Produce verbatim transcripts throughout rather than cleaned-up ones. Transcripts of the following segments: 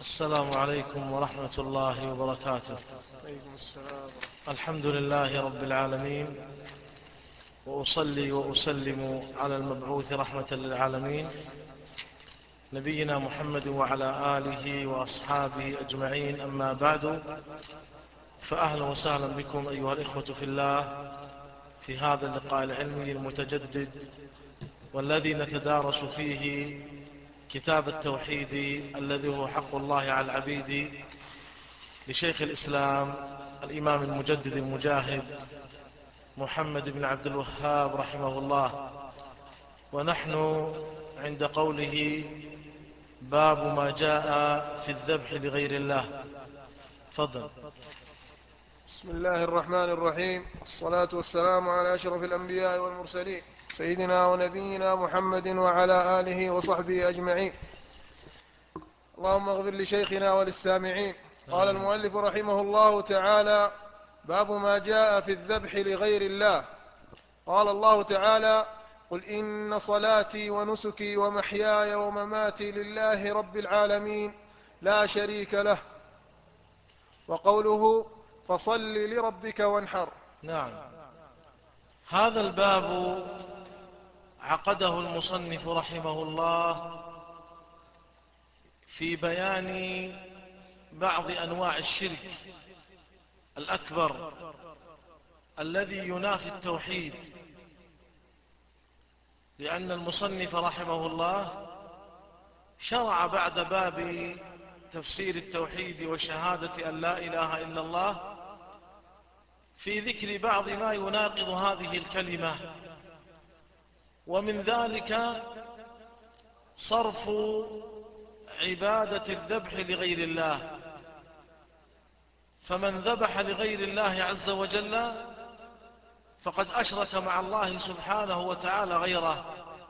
السلام عليكم ورحمة الله وبركاته. عليكم السلام. الحمد لله رب العالمين، وأصلي وأسلم على المبعوث رحمة للعالمين نبينا محمد وعلى آله وأصحابه أجمعين. أما بعد، فأهلا وسهلا بكم أيها الإخوة في الله في هذا اللقاء العلمي المتجدد، والذي نتدارس فيه كتاب التوحيد الذي هو حق الله على العبيد لشيخ الإسلام الإمام المجدد المجاهد محمد بن عبد الوهاب رحمه الله. ونحن عند قوله باب ما جاء في الذبح لغير الله. تفضل. بسم الله الرحمن الرحيم، الصلاة والسلام على أشرف الأنبياء والمرسلين سيدنا ونبينا محمد وعلى آله وصحبه أجمعين. اللهم اغفر لشيخنا وللسامعين. قال المؤلف رحمه الله تعالى: باب ما جاء في الذبح لغير الله. قال الله تعالى: قل إن صلاتي ونسكي ومحياي ومماتي لله رب العالمين لا شريك له. وقوله: فصل لربك وانحر. نعم، هذا الباب عقده المصنف رحمه الله في بيان بعض أنواع الشرك الأكبر الذي ينافي التوحيد، لأن المصنف رحمه الله شرع بعد باب تفسير التوحيد وشهادة أن لا إله إلا الله في ذكر بعض ما يناقض هذه الكلمة، ومن ذلك صرف عبادة الذبح لغير الله. فمن ذبح لغير الله عز وجل فقد أشرك مع الله سبحانه وتعالى غيره.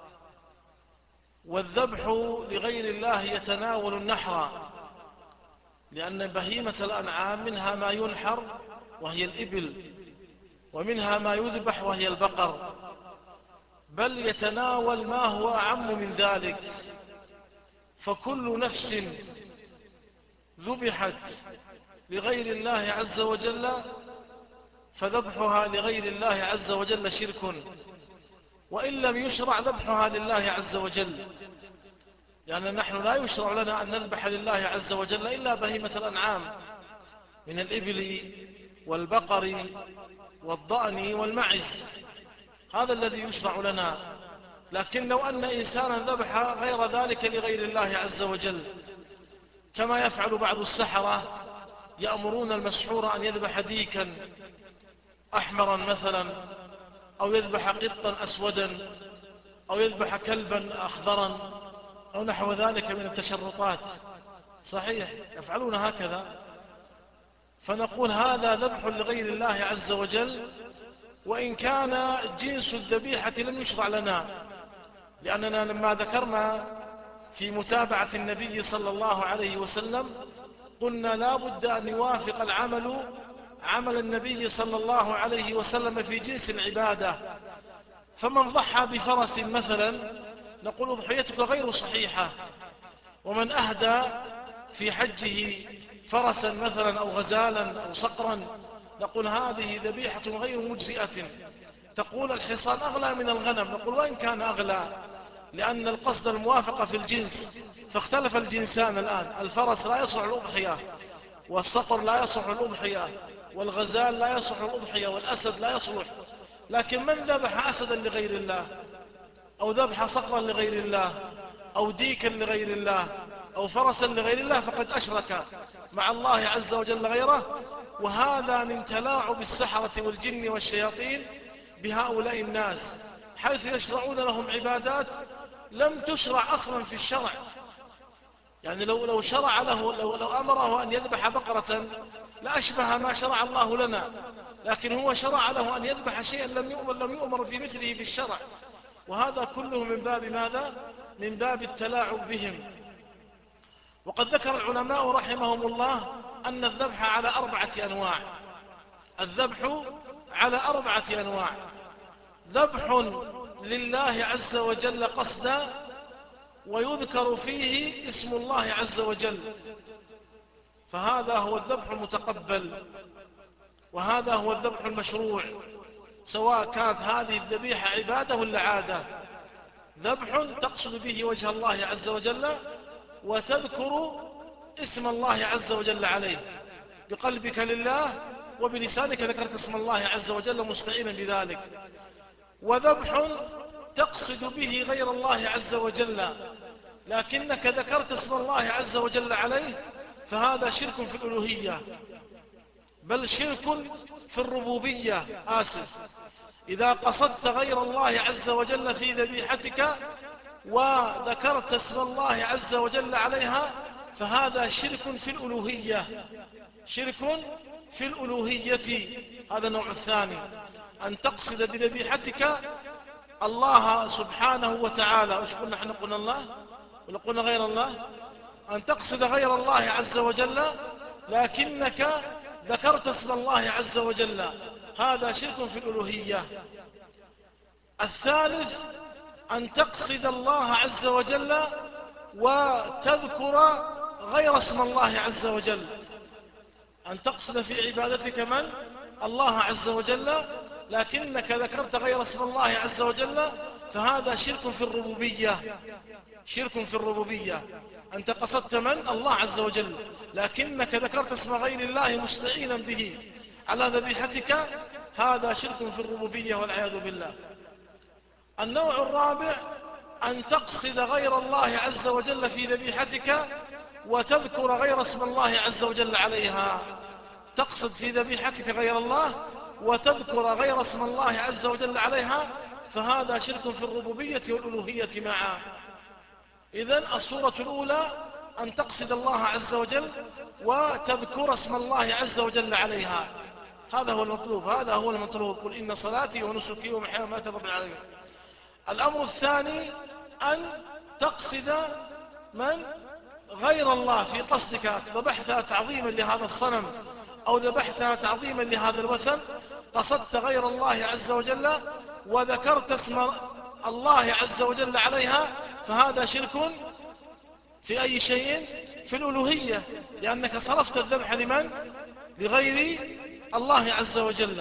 والذبح لغير الله يتناول النحر، لأن بهيمة الأنعام منها ما ينحر وهي الإبل، ومنها ما يذبح وهي البقر، بل يتناول ما هو أعم من ذلك. فكل نفس ذبحت لغير الله عز وجل فذبحها لغير الله عز وجل شرك، وإن لم يشرع ذبحها لله عز وجل، لأن يعني نحن لا يشرع لنا أن نذبح لله عز وجل إلا بهيمة الأنعام من الإبل والبقر والضأن والمعز، هذا الذي يشرع لنا. لكن لو أن إنسانا ذبح غير ذلك لغير الله عز وجل، كما يفعل بعض السحرة، يأمرون المسحور أن يذبح ديكا أحمرا مثلا، أو يذبح قطا أسودا، أو يذبح كلبا أخضرا، أو نحو ذلك من التشرطات. صحيح، يفعلون هكذا. فنقول هذا ذبح لغير الله عز وجل، وإن كان جنس الذبيحة لم يشرع لنا، لأننا لما ذكرنا في متابعة النبي صلى الله عليه وسلم قلنا لا بد أن يوافق العمل عمل النبي صلى الله عليه وسلم في جنس العبادة. فمن ضحى بفرس مثلا نقول ضحيتك غير صحيحة، ومن أهدى في حجه فرسا مثلا أو غزالا أو صقرا نقول هذه ذبيحة غير مجزئة. تقول الحصان أغلى من الغنم، نقول وإن كان أغلى، لأن القصد الموافقة في الجنس، فاختلف الجنسان الآن. الفرس لا يصلح الأضحية، والصقر لا يصلح الأضحية، والغزال لا يصلح الأضحية، والأسد لا يصلح. لكن من ذبح أسدا لغير الله، أو ذبح صقرا لغير الله، أو ديكا لغير الله، أو فرسا لغير الله، فقد أشرك مع الله عز وجل غيره. وهذا من تلاعب السحرة والجن والشياطين بهؤلاء الناس، حيث يشرعون لهم عبادات لم تشرع أصلا في الشرع. يعني لو لو شرع له لو, لو أمره أن يذبح بقرة لأشبه ما شرع الله لنا، لكن هو شرع له أن يذبح شيئا لم يؤمر لم يؤمر في مثله في الشرع. وهذا كله من باب ماذا؟ من باب التلاعب بهم. وقد ذكر العلماء رحمهم الله أن الذبح على أربعة أنواع. الذبح على أربعة أنواع: ذبح لله عز وجل قصدا، ويذكر فيه اسم الله عز وجل، فهذا هو الذبح المتقبل، وهذا هو الذبح المشروع، سواء كانت هذه الذبيحة عبادة ولا عادة. ذبح تقصد به وجه الله عز وجل وتذكر اسم الله عز وجل عليه، بقلبك لله وبلسانك ذكرت اسم الله عز وجل مستعينا بذلك. وذبح تقصد به غير الله عز وجل لكنك ذكرت اسم الله عز وجل عليه، فهذا شرك في الألوهية، بل شرك في الربوبية. آسف، إذا قصدت غير الله عز وجل في ذبيحتك وذكرت اسم الله عز وجل عليها فهذا شرك في الألوهية، شرك في الألوهية. هذا النوع الثاني، أن تقصد بذبيحتك الله سبحانه وتعالى. وش قلنا؟ احنا قلنا الله ولا قلنا غير الله؟ أن تقصد غير الله عز وجل لكنك ذكرت اسم الله عز وجل، هذا شرك في الألوهية. الثالث أن تقصد الله عز وجل وتذكر غير اسم الله عز وجل، أن تقصد في عبادتك من؟ الله عز وجل، لكنك ذكرت غير اسم الله عز وجل، فهذا شرك في الربوبية، شرك في الربوبية. أنت قصدت من؟ الله عز وجل، لكنك ذكرت اسم غير الله مستعينا به على ذبيحتك، هذا شرك في الربوبية والعياذ بالله. النوع الرابع أن تقصد غير الله عز وجل في ذبيحتك وتذكر غير اسم الله عز وجل عليها. تقصد في ذبيحتك غير الله وتذكر غير اسم الله عز وجل عليها، فهذا شرك في الربوبية والألوهية معا. إذن الصورة الأولى أن تقصد الله عز وجل وتذكر اسم الله عز وجل عليها، هذا هو المطلوب، هذا هو المطلوب. قل إن صلاتي ونسكي ومحياي ومماتي رب العالمين. الأمر الثاني أن تقصد من؟ غير الله في قصدك، ذبحتها تعظيما لهذا الصنم أو ذبحتها تعظيما لهذا الوثن، قصدت غير الله عز وجل وذكرت اسم الله عز وجل عليها، فهذا شرك في أي شيء؟ في الألوهية، لأنك صرفت الذبح لمن؟ لغير الله عز وجل.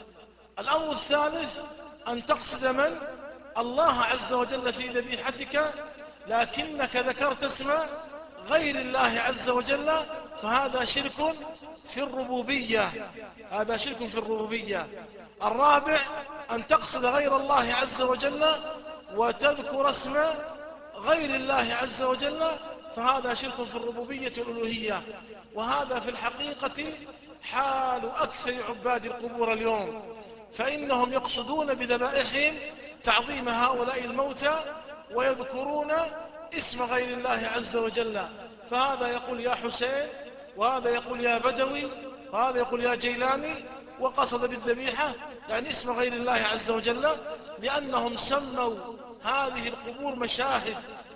الأمر الثالث أن تقصد من؟ الله عز وجل في ذبيحتك لكنك ذكرت اسم غير الله عز وجل، فهذا شرك في الربوبية، هذا شرك في الربوبية. الرابع أن تقصد غير الله عز وجل وتذكر اسم غير الله عز وجل، فهذا شرك في الربوبية والألوهية. وهذا في الحقيقة حال أكثر عباد القبور اليوم، فإنهم يقصدون بذبائحهم تعظيم هؤلاء الموتى ويذكرون اسم غير الله عز وجل، فهذا يقول يا حسين، وهذا يقول يا بدوي، وهذا يقول يا جيلاني، وقصد بالذبيحة يعني اسم غير الله عز وجل، لأنهم سموا هذه القبور مشاهد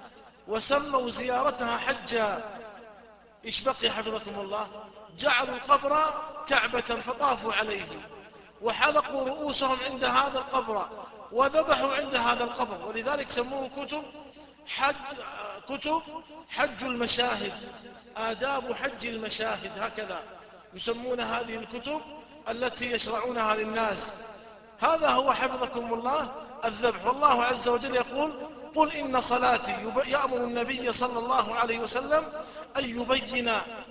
وسموا زيارتها حجا. إيش بقي حفظكم الله؟ جعلوا القبر كعبة فطافوا عليه وحلقوا رؤوسهم عند هذا القبر وذبحوا عند هذا القبر، ولذلك سموه كتب حج، كتب حج المشاهد، آداب حج المشاهد، هكذا يسمون هذه الكتب التي يشرعونها للناس. هذا هو حفظكم الله الذبح. والله عز وجل يقول قل إن صلاتي، يأمر النبي صلى الله عليه وسلم أن يبين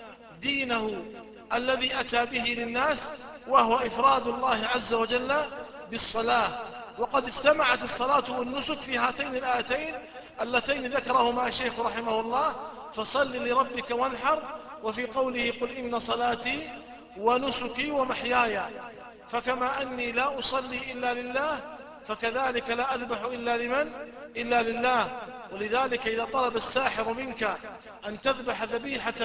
دينه الذي أتى به للناس، وهو إفراد الله عز وجل بالصلاة. وقد اجتمعت الصلاة والنسك في هاتين الآيتين اللتين ذكرهما الشيخ رحمه الله، فصل لربك وانحر، وفي قوله قل إن صلاتي ونسكي ومحياي، فكما أني لا أصلي إلا لله فكذلك لا أذبح إلا لمن؟ إلا لله. ولذلك إذا طلب الساحر منك أن تذبح ذبيحة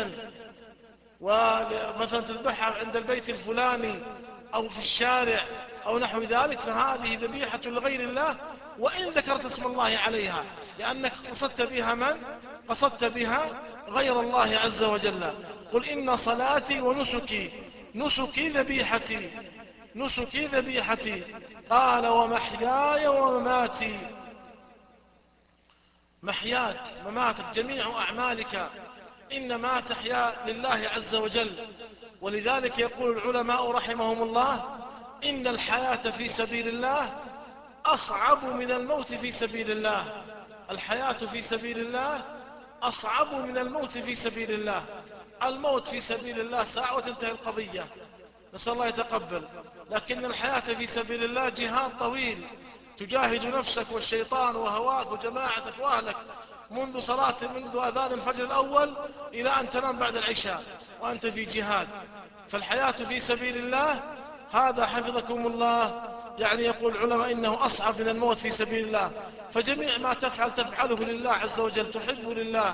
ومثلا تذبحها عند البيت الفلاني أو في الشارع أو نحو ذلك، فهذه ذبيحة لغير الله وإن ذكرت اسم الله عليها، لأنك قصدت بها من؟ قصدت بها غير الله عز وجل. قل إن صلاتي ونسكي، نسكي ذبيحتي، نسكي ذبيحتي، قال ومحياي ومماتي. محياك مماتك جميع أعمالك إنما تحيا لله عز وجل. ولذلك يقول العلماء رحمهم الله: إن الحياة في سبيل الله أصعب من الموت في سبيل الله. الحياة في سبيل الله أصعب من الموت في سبيل الله. الموت في سبيل الله ساعة وتنتهي القضية، نسأل الله يتقبل. لكن الحياة في سبيل الله جهاد طويل، تجاهد نفسك والشيطان وهواك وجماعتك وأهلك منذ صلاة منذ أذان الفجر الأول إلى أن تنام بعد العشاء وأنت في جهاد. فالحياة في سبيل الله هذا حفظكم الله يعني يقول العلماء إنه أصعب من الموت في سبيل الله. فجميع ما تفعل تفعله لله عز وجل، تحب لله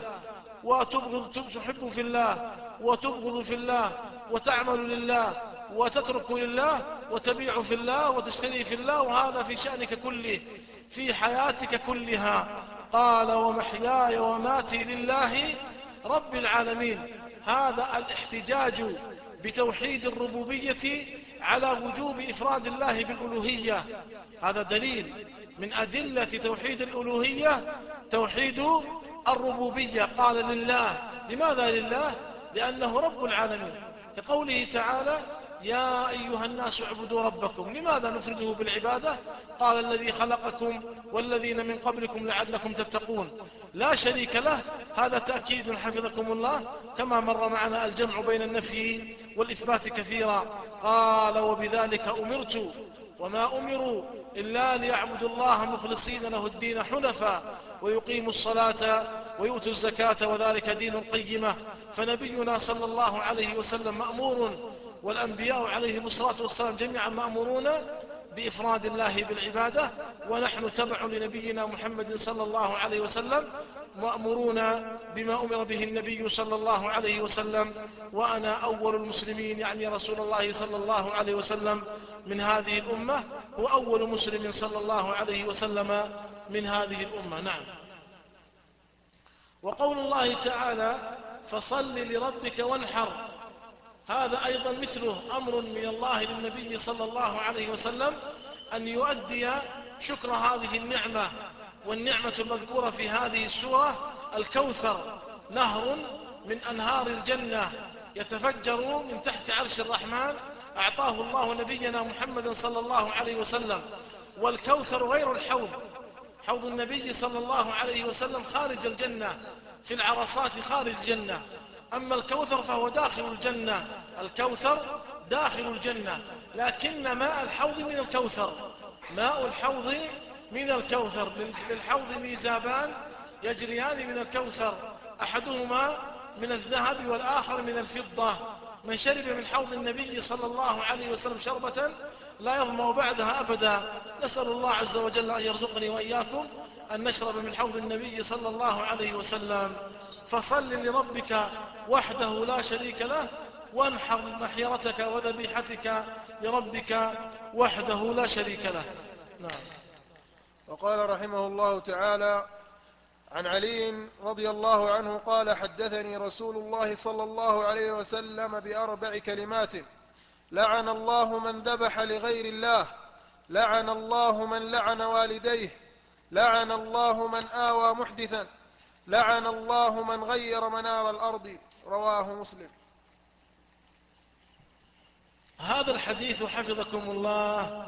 وتبغض، تحب في الله وتبغض في الله، وتعمل لله وتترك لله، وتبيع في الله وتشتري في الله، وهذا في شأنك كله في حياتك كلها. قال: ومحياي وماتي لله رب العالمين. هذا الاحتجاج بتوحيد الربوبية على وجوب إفراد الله بالألوهية، هذا دليل من أدلة توحيد الألوهية توحيد الربوبية. قال لله. لماذا لله؟ لأنه رب العالمين، كقوله تعالى: يا أيها الناس اعبدوا ربكم. لماذا نفرده بالعبادة؟ قال: الذي خلقكم والذين من قبلكم لعلكم تتقون. لا شريك له، هذا تأكيد حفظكم الله، كما مر معنا الجمع بين النفي والإثبات كثيرا. قال: وبذلك أمرت وما أمروا إلا ليعبدوا الله مخلصين له الدين حنفا ويقيموا الصلاة ويؤتوا الزكاة وذلك دين القيمة. فنبينا صلى الله عليه وسلم مأمور، والأنبياء عليهم الصلاة والسلام جميعا مأمورون بإفراد الله بالعبادة، ونحن تبع لنبينا محمد صلى الله عليه وسلم مأمورون بما أمر به النبي صلى الله عليه وسلم. وأنا أول المسلمين، يعني رسول الله صلى الله عليه وسلم من هذه الأمة، هو أول مسلم صلى الله عليه وسلم من هذه الأمة. نعم. وقول الله تعالى: فصل لربك وانحر، هذا أيضا مثله أمر من الله للنبي صلى الله عليه وسلم أن يؤدي شكر هذه النعمة. والنعمة المذكورة في هذه السورة الكوثر، نهر من أنهار الجنة يتفجر من تحت عرش الرحمن، أعطاه الله نبينا محمد صلى الله عليه وسلم. والكوثر غير الحوض، حوض النبي صلى الله عليه وسلم خارج الجنة في العرصات خارج الجنة، أما الكوثر فهو داخل الجنة. الكوثر داخل الجنة، لكن ماء الحوض من الكوثر، ماء الحوض من الكوثر. للحوض ميزابان يجريان من الكوثر، أحدهما من الذهب والآخر من الفضة. من شرب من حوض النبي صلى الله عليه وسلم شربة لا يظمأ بعدها أبدا. نسأل الله عز وجل أن يرزقني وإياكم أن نشرب من حوض النبي صلى الله عليه وسلم. فصل لربك وحده لا شريك له، وانحر محيرتك وذبيحتك لربك وحده لا شريك له. نعم. وقال رحمه الله تعالى: عن علي رضي الله عنه قال: حدثني رسول الله صلى الله عليه وسلم بأربع كلمات: لعن الله من ذبح لغير الله، لعن الله من لعن والديه، لعن الله من آوى محدثا، لعن الله من غير منار الأرض. رواه مسلم. هذا الحديث حفظكم الله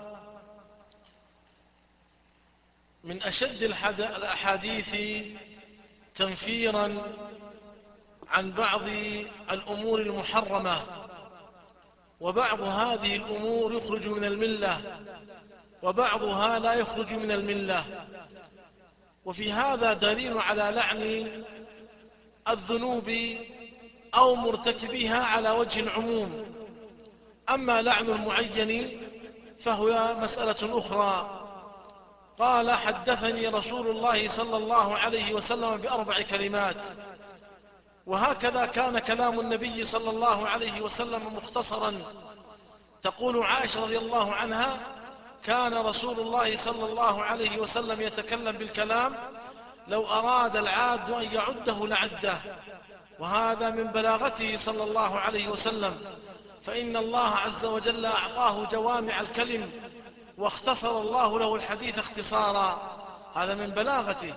من أشد الأحاديث تنفيرا عن بعض الأمور المحرمة، وبعض هذه الأمور يخرج من الملة وبعضها لا يخرج من الملة. وفي هذا دليل على لعن الذنوب أو مرتكبها على وجه العموم. أما لعن المعين فهو مسألة أخرى. قال: حدثني رسول الله صلى الله عليه وسلم بأربع كلمات. وهكذا كان كلام النبي صلى الله عليه وسلم مختصرا. تقول عائشة رضي الله عنها: كان رسول الله صلى الله عليه وسلم يتكلم بالكلام لو أراد العاد أن يعده لعده. وهذا من بلاغته صلى الله عليه وسلم، فإن الله عز وجل أعطاه جوامع الكلم واختصر الله له الحديث اختصارا، هذا من بلاغته.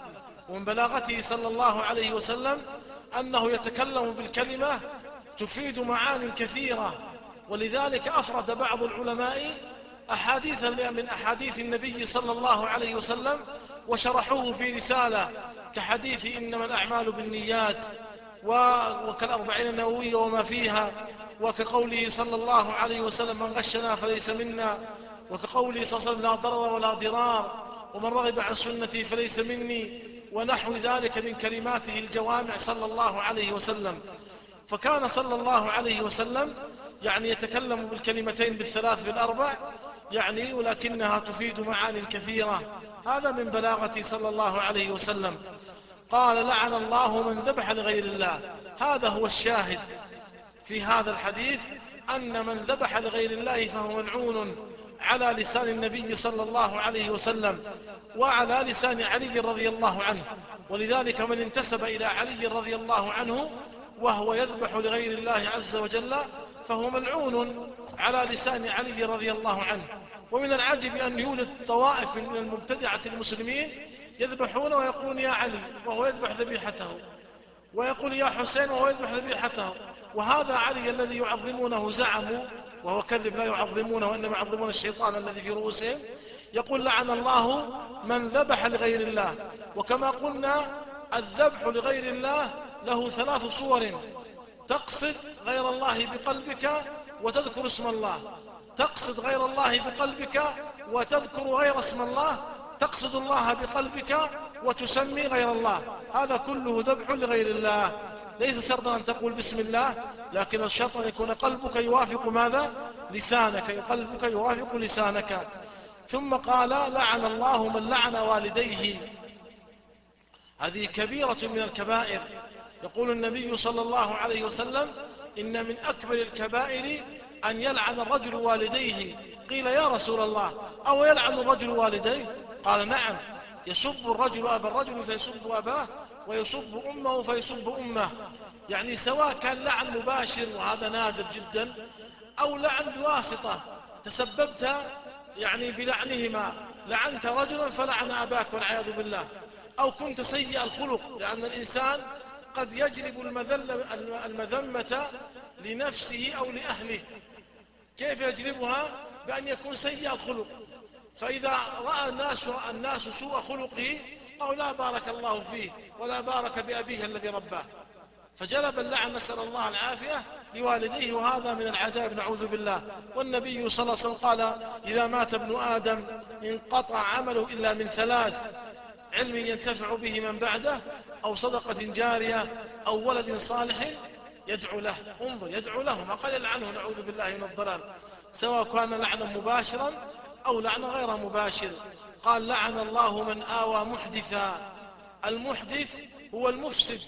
ومن بلاغته صلى الله عليه وسلم أنه يتكلم بالكلمة تفيد معان كثيرة، ولذلك أفرد بعض العلماء أحاديثا من أحاديث النبي صلى الله عليه وسلم وشرحوه في رسالة، كحديث إنما الأعمال بالنيات، وكالأربعين النووية وما فيها، وكقوله صلى الله عليه وسلم من غشنا فليس منا، وكقوله صلى الله عليه وسلم لا ضرر ولا ضرار، ومن رغب عن سنتي فليس مني، ونحو ذلك من كلماته الجوامع صلى الله عليه وسلم. فكان صلى الله عليه وسلم يعني يتكلم بالكلمتين بالثلاث بالأربع يعني، ولكنها تفيد معان كثيرة. هذا من بلاغة صلى الله عليه وسلم. قال لعن الله من ذبح لغير الله. هذا هو الشاهد في هذا الحديث، أن من ذبح لغير الله فهو ملعون على لسان النبي صلى الله عليه وسلم وعلى لسان علي رضي الله عنه. ولذلك من انتسب إلى علي رضي الله عنه وهو يذبح لغير الله عز وجل فهو ملعون على لسان علي رضي الله عنه. ومن العجب أن يولد طوائف من المبتدعة المسلمين يذبحون ويقولون يا علي وهو يذبح ذبيحته، ويقول يا حسين وهو يذبح ذبيحته. وهذا علي الذي يعظمونه زعموا، وهو كذب، لا يعظمونه وإنما يعظمون الشيطان الذي في رؤوسهم. يقول لعن الله من ذبح لغير الله. وكما قلنا الذبح لغير الله له ثلاث صور: تقصد غير الله بقلبك وتذكر اسم الله، تقصد غير الله بقلبك وتذكر غير اسم الله، تقصد الله بقلبك وتسمي غير الله. هذا كله ذبح لغير الله. ليس شرطا أن تقول بسم الله، لكن الشرط أن يكون قلبك يوافق ماذا؟ لسانك. قلبك يوافق لسانك. ثم قال لعن الله من لعن والديه. هذه كبيرة من الكبائر. يقول النبي صلى الله عليه وسلم إن من أكبر الكبائر أن يلعن الرجل والديه. قيل يا رسول الله أو يلعن الرجل والديه؟ قال نعم، يسب الرجل أبا الرجل فيسب أباه، ويسب أمه فيسب أمه. يعني سواء كان لعن مباشر وهذا نادر جدا، أو لعن بواسطة تسببت يعني بلعنهما، لعنت رجلا فلعن أباك والعياذ بالله، أو كنت سيء الخلق، لأن الإنسان قد يجلب المذمة لنفسه أو لأهله. كيف يجلبها؟ بأن يكون سيء الخلق، فإذا رأى الناس, الناس سوء خلقه أو لا بارك الله فيه ولا بارك بأبيه الذي رباه، فجلب اللعن نسأل الله العافية لوالديه. وهذا من العجائب نعوذ بالله. والنبي صلى الله عليه وسلم قال إذا مات ابن آدم انقطع عمله إلا من ثلاث: علم ينتفع به من بعده، أو صدقة جارية، أو ولد صالح يدعو له. انظر، يدعو له، ما قال يلعنه نعوذ بالله من الضلال، سواء كان لعنا مباشرا أو لعنا غير مباشر. قال لعن الله من آوى محدثا. المحدث هو المفسد،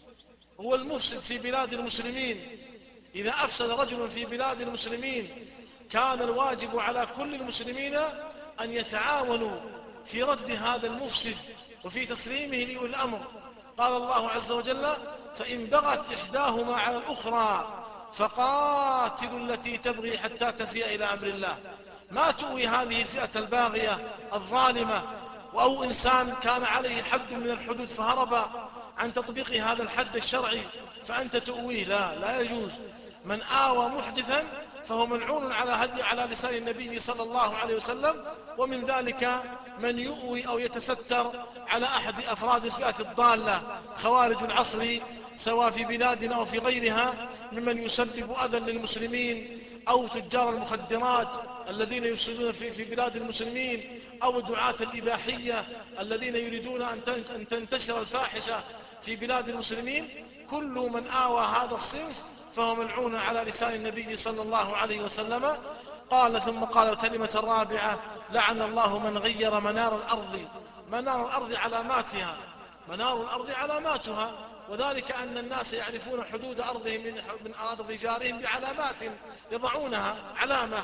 هو المفسد في بلاد المسلمين. إذا أفسد رجل في بلاد المسلمين كان الواجب على كل المسلمين أن يتعاونوا في رد هذا المفسد وفي تسليمه لأولي الأمر. قال الله عز وجل فإن بغت إحداهما على الأخرى فقاتلوا التي تبغي حتى تفيء إلى أمر الله. ما تؤوي هذه الفئة الباغية الظالمة، أو إنسان كان عليه حد من الحدود فهرب عن تطبيق هذا الحد الشرعي فأنت تؤويه، لا لا يجوز. من آوى محدثا فهو ملعون على هدي على لسان النبي صلى الله عليه وسلم. ومن ذلك من يؤوي أو يتستر على أحد أفراد الفئة الضالة خوارج العصر، سواء في بلادنا أو في غيرها، ممن يسبب أذى للمسلمين، أو تجار المخدرات الذين يفسدون في في بلاد المسلمين، أو الدعاة الإباحية الذين يريدون أن تنتشر الفاحشة في بلاد المسلمين. كل من آوى هذا الصنف فهو ملعون على لسان النبي صلى الله عليه وسلم. قال ثم قال الكلمة الرابعة لعن الله من غير منار الأرض. منار الأرض علاماتها، منار الأرض علاماتها، وذلك أن الناس يعرفون حدود أرضهم من أرض جارهم بعلامات يضعونها، علامة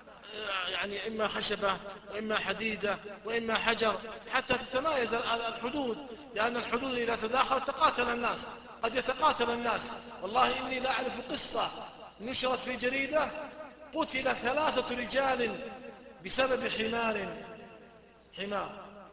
يعني إما خشبة وإما حديدة وإما حجر حتى تتمايز الحدود، لأن الحدود إذا تداخلت تقاتل الناس، قد يتقاتل الناس. والله إني لا أعرف قصة نشرت في جريدة قتل ثلاثة رجال بسبب حمار حمار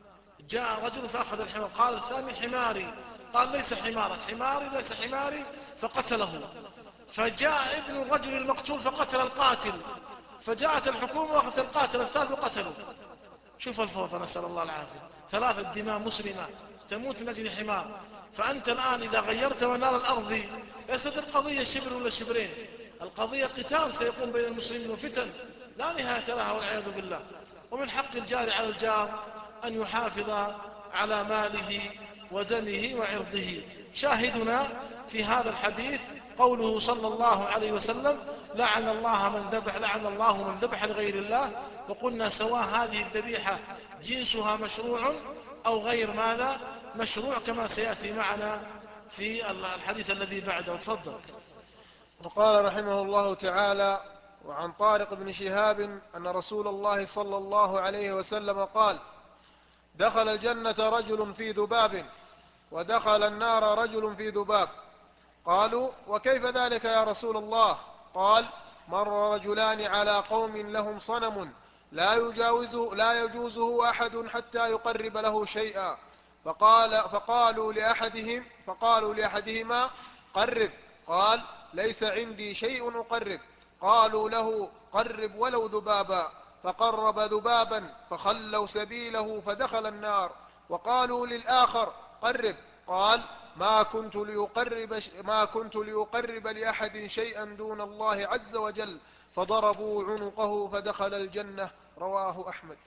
جاء رجل فأخذ الحمار، قال الثاني حماري، قال ليس حمارك، حماري ليس حماري، فقتله. فجاء ابن الرجل المقتول فقتل القاتل، فجاءت الحكومة وأخذت القاتل الثالث وقتله. شوف الفوضى، نسأل الله العافية. ثلاثة دماء مسلمة تموت من أجل حمار. فأنت الآن إذا غيرت منار الأرض ليست القضية شبر ولا شبرين، القضية قتال سيقوم بين المسلمين وفتن لا نهاية لها والعياذ بالله. ومن حق الجار على الجار أن يحافظ على ماله ودمه وعرضه. شاهدنا في هذا الحديث قوله صلى الله عليه وسلم: لعن الله من ذبح لعن الله من ذبح لغير الله. وقلنا سواء هذه الذبيحة جنسها مشروع أو غير ماذا مشروع، كما سيأتي معنا في الحديث الذي بعده. تفضل. وقال رحمه الله تعالى: وعن طارق بن شهاب أن رسول الله صلى الله عليه وسلم قال: دخل الجنة رجل في ذباب، ودخل النار رجل في ذباب. قالوا: وكيف ذلك يا رسول الله؟ قال: مر رجلان على قوم لهم صنم لا يجاوزه لا يجوزه أحد حتى يقرب له شيئا، فقال فقالوا لأحدهم فقالوا لأحدهما: قرب. قال: ليس عندي شيء أقرب. قالوا له: قرب ولو ذبابا. فقرب ذبابا فخلوا سبيله فدخل النار. وقالوا للآخر: قرب. قال: ما كنت ليقرب, ما كنت ليقرب لأحد شيئا دون الله عز وجل. فضربوا عنقه فدخل الجنة. رواه أحمد.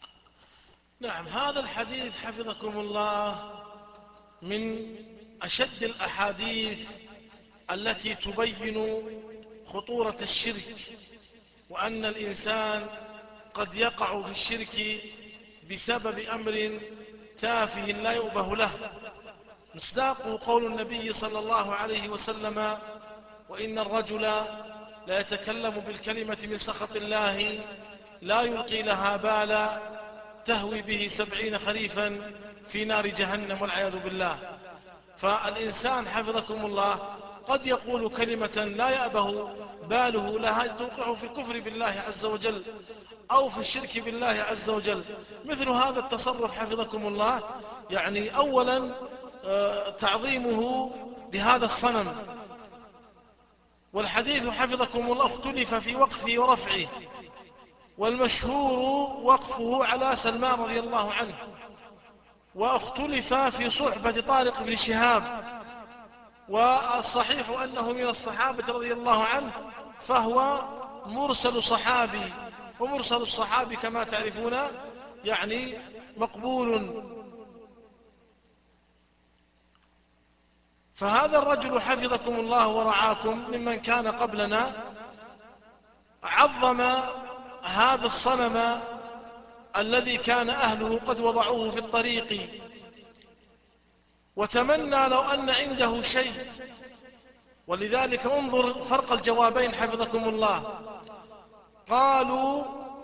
نعم، هذا الحديث حفظكم الله من أشد الأحاديث التي تبين خطورة الشرك، وأن الإنسان قد يقع في الشرك بسبب أمر تافه لا يؤبه له. مصداق قول النبي صلى الله عليه وسلم: وإن الرجل لا يتكلم بالكلمة من سخط الله لا يلقي لها بالا تهوي به سبعين خريفا في نار جهنم والعياذ بالله. فالإنسان حفظكم الله قد يقول كلمة لا يأبه باله لها توقعه في الكفر بالله عز وجل أو في الشرك بالله عز وجل. مثل هذا التصرف حفظكم الله، يعني أولا تعظيمه لهذا الصنم، والحديث حفظكم الله اختلف في وقفه ورفعه، والمشهور وقفه على سلمان رضي الله عنه، واختلف في صحبة طارق بن شهاب، والصحيح أنه من الصحابة رضي الله عنه، فهو مرسل صحابي، ومرسل الصحابي كما تعرفون يعني مقبول. فهذا الرجل حفظكم الله ورعاكم ممن كان قبلنا عظم هذا الصنم الذي كان أهله قد وضعوه في الطريق، وتمنى لو أن عنده شيء. ولذلك انظر فرق الجوابين حفظكم الله. قالوا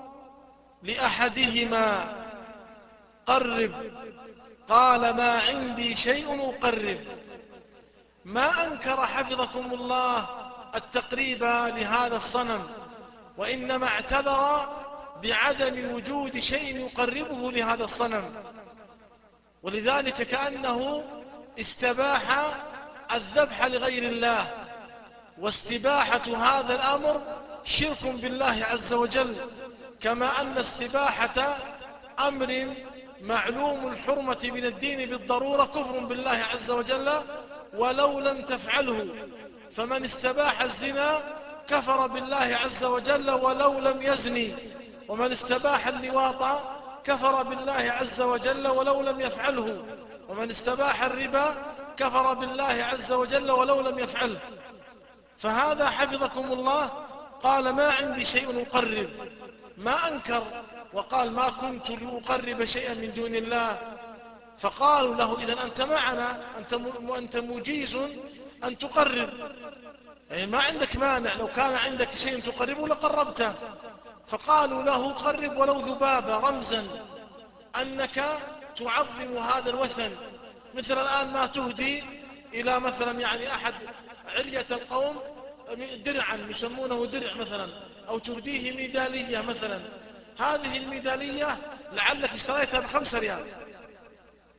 لأحدهما: قرب. قال: ما عندي شيء أقرب. ما أنكر حفظكم الله التقريب لهذا الصنم، وإنما اعتذر بعدم وجود شيء يقربه لهذا الصنم. ولذلك كأنه استباح الذبح لغير الله، واستباحة هذا الأمر شرك بالله عز وجل، كما أن استباحة أمر معلوم الحرمة من الدين بالضرورة كفر بالله عز وجل ولو لم تفعله. فمن استباح الزنا كفر بالله عز وجل ولو لم يزني، ومن استباح اللواط كفر بالله عز وجل ولو لم يفعله، ومن استباح الربا كفر بالله عز وجل ولو لم يفعله. فهذا حفظكم الله قال: ما عندي شيء أقرب، ما أنكر، وقال: ما كنت لأقرب شيئا من دون الله. فقالوا له: إذن أنت معنا، أنت, أنت مجيز أن تقرب، يعني ما عندك مانع، لو كان عندك شيء تقربه لقربته. فقالوا له: قرب ولو ذبابة، رمزا أنك تعظم هذا الوثن. مثل الآن ما تهدي إلى مثلا يعني أحد علية القوم درعا يسمونه درع مثلا، أو تهديه ميدالية مثلا. هذه الميدالية لعلك اشتريتها بخمس ريال،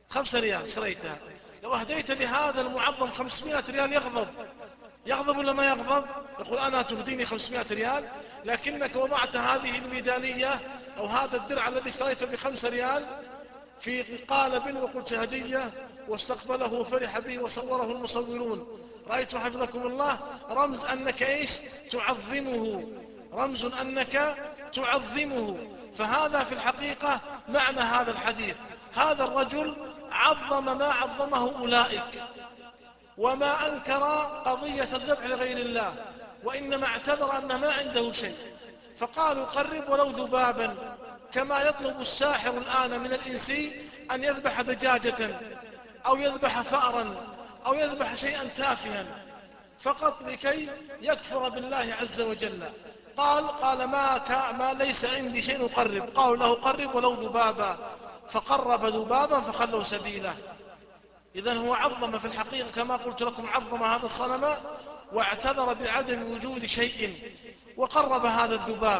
خمسة ريال اشتريتها، لو أهديت لهذا المعظم خمسمائة ريال يغضب، يغضب ولا ما يغضب؟ يقول أنا تهديني خمسمائة ريال، لكنك وضعت هذه الميدالية أو هذا الدرع الذي اشتريته بخمسة ريال في قالب وقلت هدية، واستقبله وفرح به وصوره المصورون. رأيت حفظكم الله رمز أنك إيش؟ تعظمه، رمز أنك تعظمه. فهذا في الحقيقة معنى هذا الحديث. هذا الرجل عظم ما عظمه أولئك، وما أنكر قضية الذبح لغير الله، وإنما اعتذر أن ما عنده شيء، فقالوا قرب ولو ذبابا، كما يطلب الساحر الآن من الإنس أن يذبح دجاجة أو يذبح فأرا أو يذبح شيئا تافها فقط لكي يكفر بالله عز وجل. قال قال ما, كا ما ليس عندي شيء أقرب. قالوا له قرب ولو ذبابا، فقرب ذبابا فخلوا سبيله. إذن هو عظم في الحقيقة كما قلت لكم، عظم هذا الصنم واعتذر بعدم وجود شيء وقرب هذا الذباب.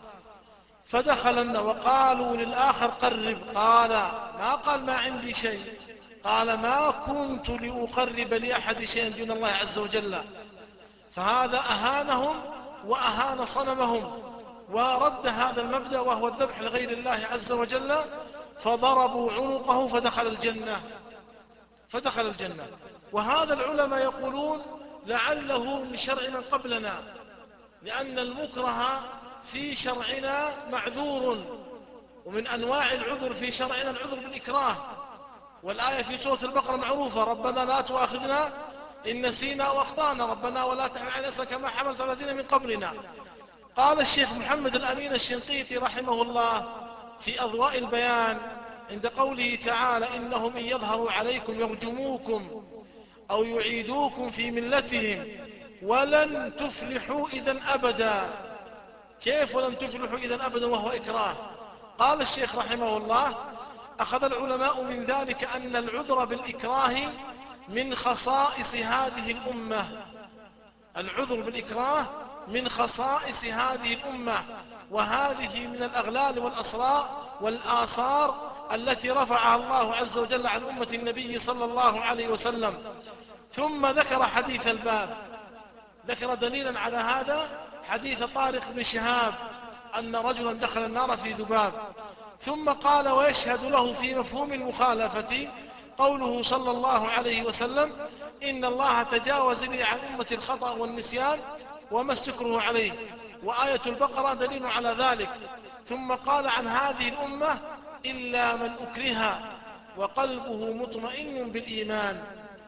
فدخلن وقالوا للآخر قرب، قال ما قال ما عندي شيء، قال ما كنت لأقرب لأحد شيئا دون الله عز وجل. فهذا أهانهم وأهان صنمهم ورد هذا المبدأ وهو الذبح لغير الله عز وجل، فضربوا عنقه فدخل الجنة، فدخل الجنة. وهذا العلماء يقولون لعله من شرع من قبلنا، لأن المكره في شرعنا معذور، ومن أنواع العذر في شرعنا العذر بالإكراه. والآية في سورة البقرة معروفة: ربنا لا تؤاخذنا إن نسينا وأخطأنا، ربنا ولا تحمل علينا إصرا كما حملت على الذين من قبلنا. قال الشيخ محمد الأمين الشنقيطي رحمه الله في أضواء البيان عند قوله تعالى: إنهم إن يظهروا عليكم يرجموكم أو يعيدوكم في ملتهم ولن تفلحوا إذا أبدا. كيف ولن تفلحوا إذا أبدا وهو إكراه؟ قال الشيخ رحمه الله: أخذ العلماء من ذلك أن العذر بالإكراه من خصائص هذه الأمة، العذر بالإكراه من خصائص هذه الأمة، وهذه من الأغلال والأسرار والآثار التي رفعها الله عز وجل عن أمة النبي صلى الله عليه وسلم. ثم ذكر حديث الباب، ذكر دليلا على هذا حديث طارق بن شهاب أن رجلا دخل النار في ذباب. ثم قال: ويشهد له في مفهوم المخالفة قوله صلى الله عليه وسلم: إن الله تجاوز لي عن أمة الخطأ والنسيان وما استكره عليه، وآية البقرة دليل على ذلك. ثم قال عن هذه الأمة: إلا من أكره وقلبه مطمئن بالإيمان.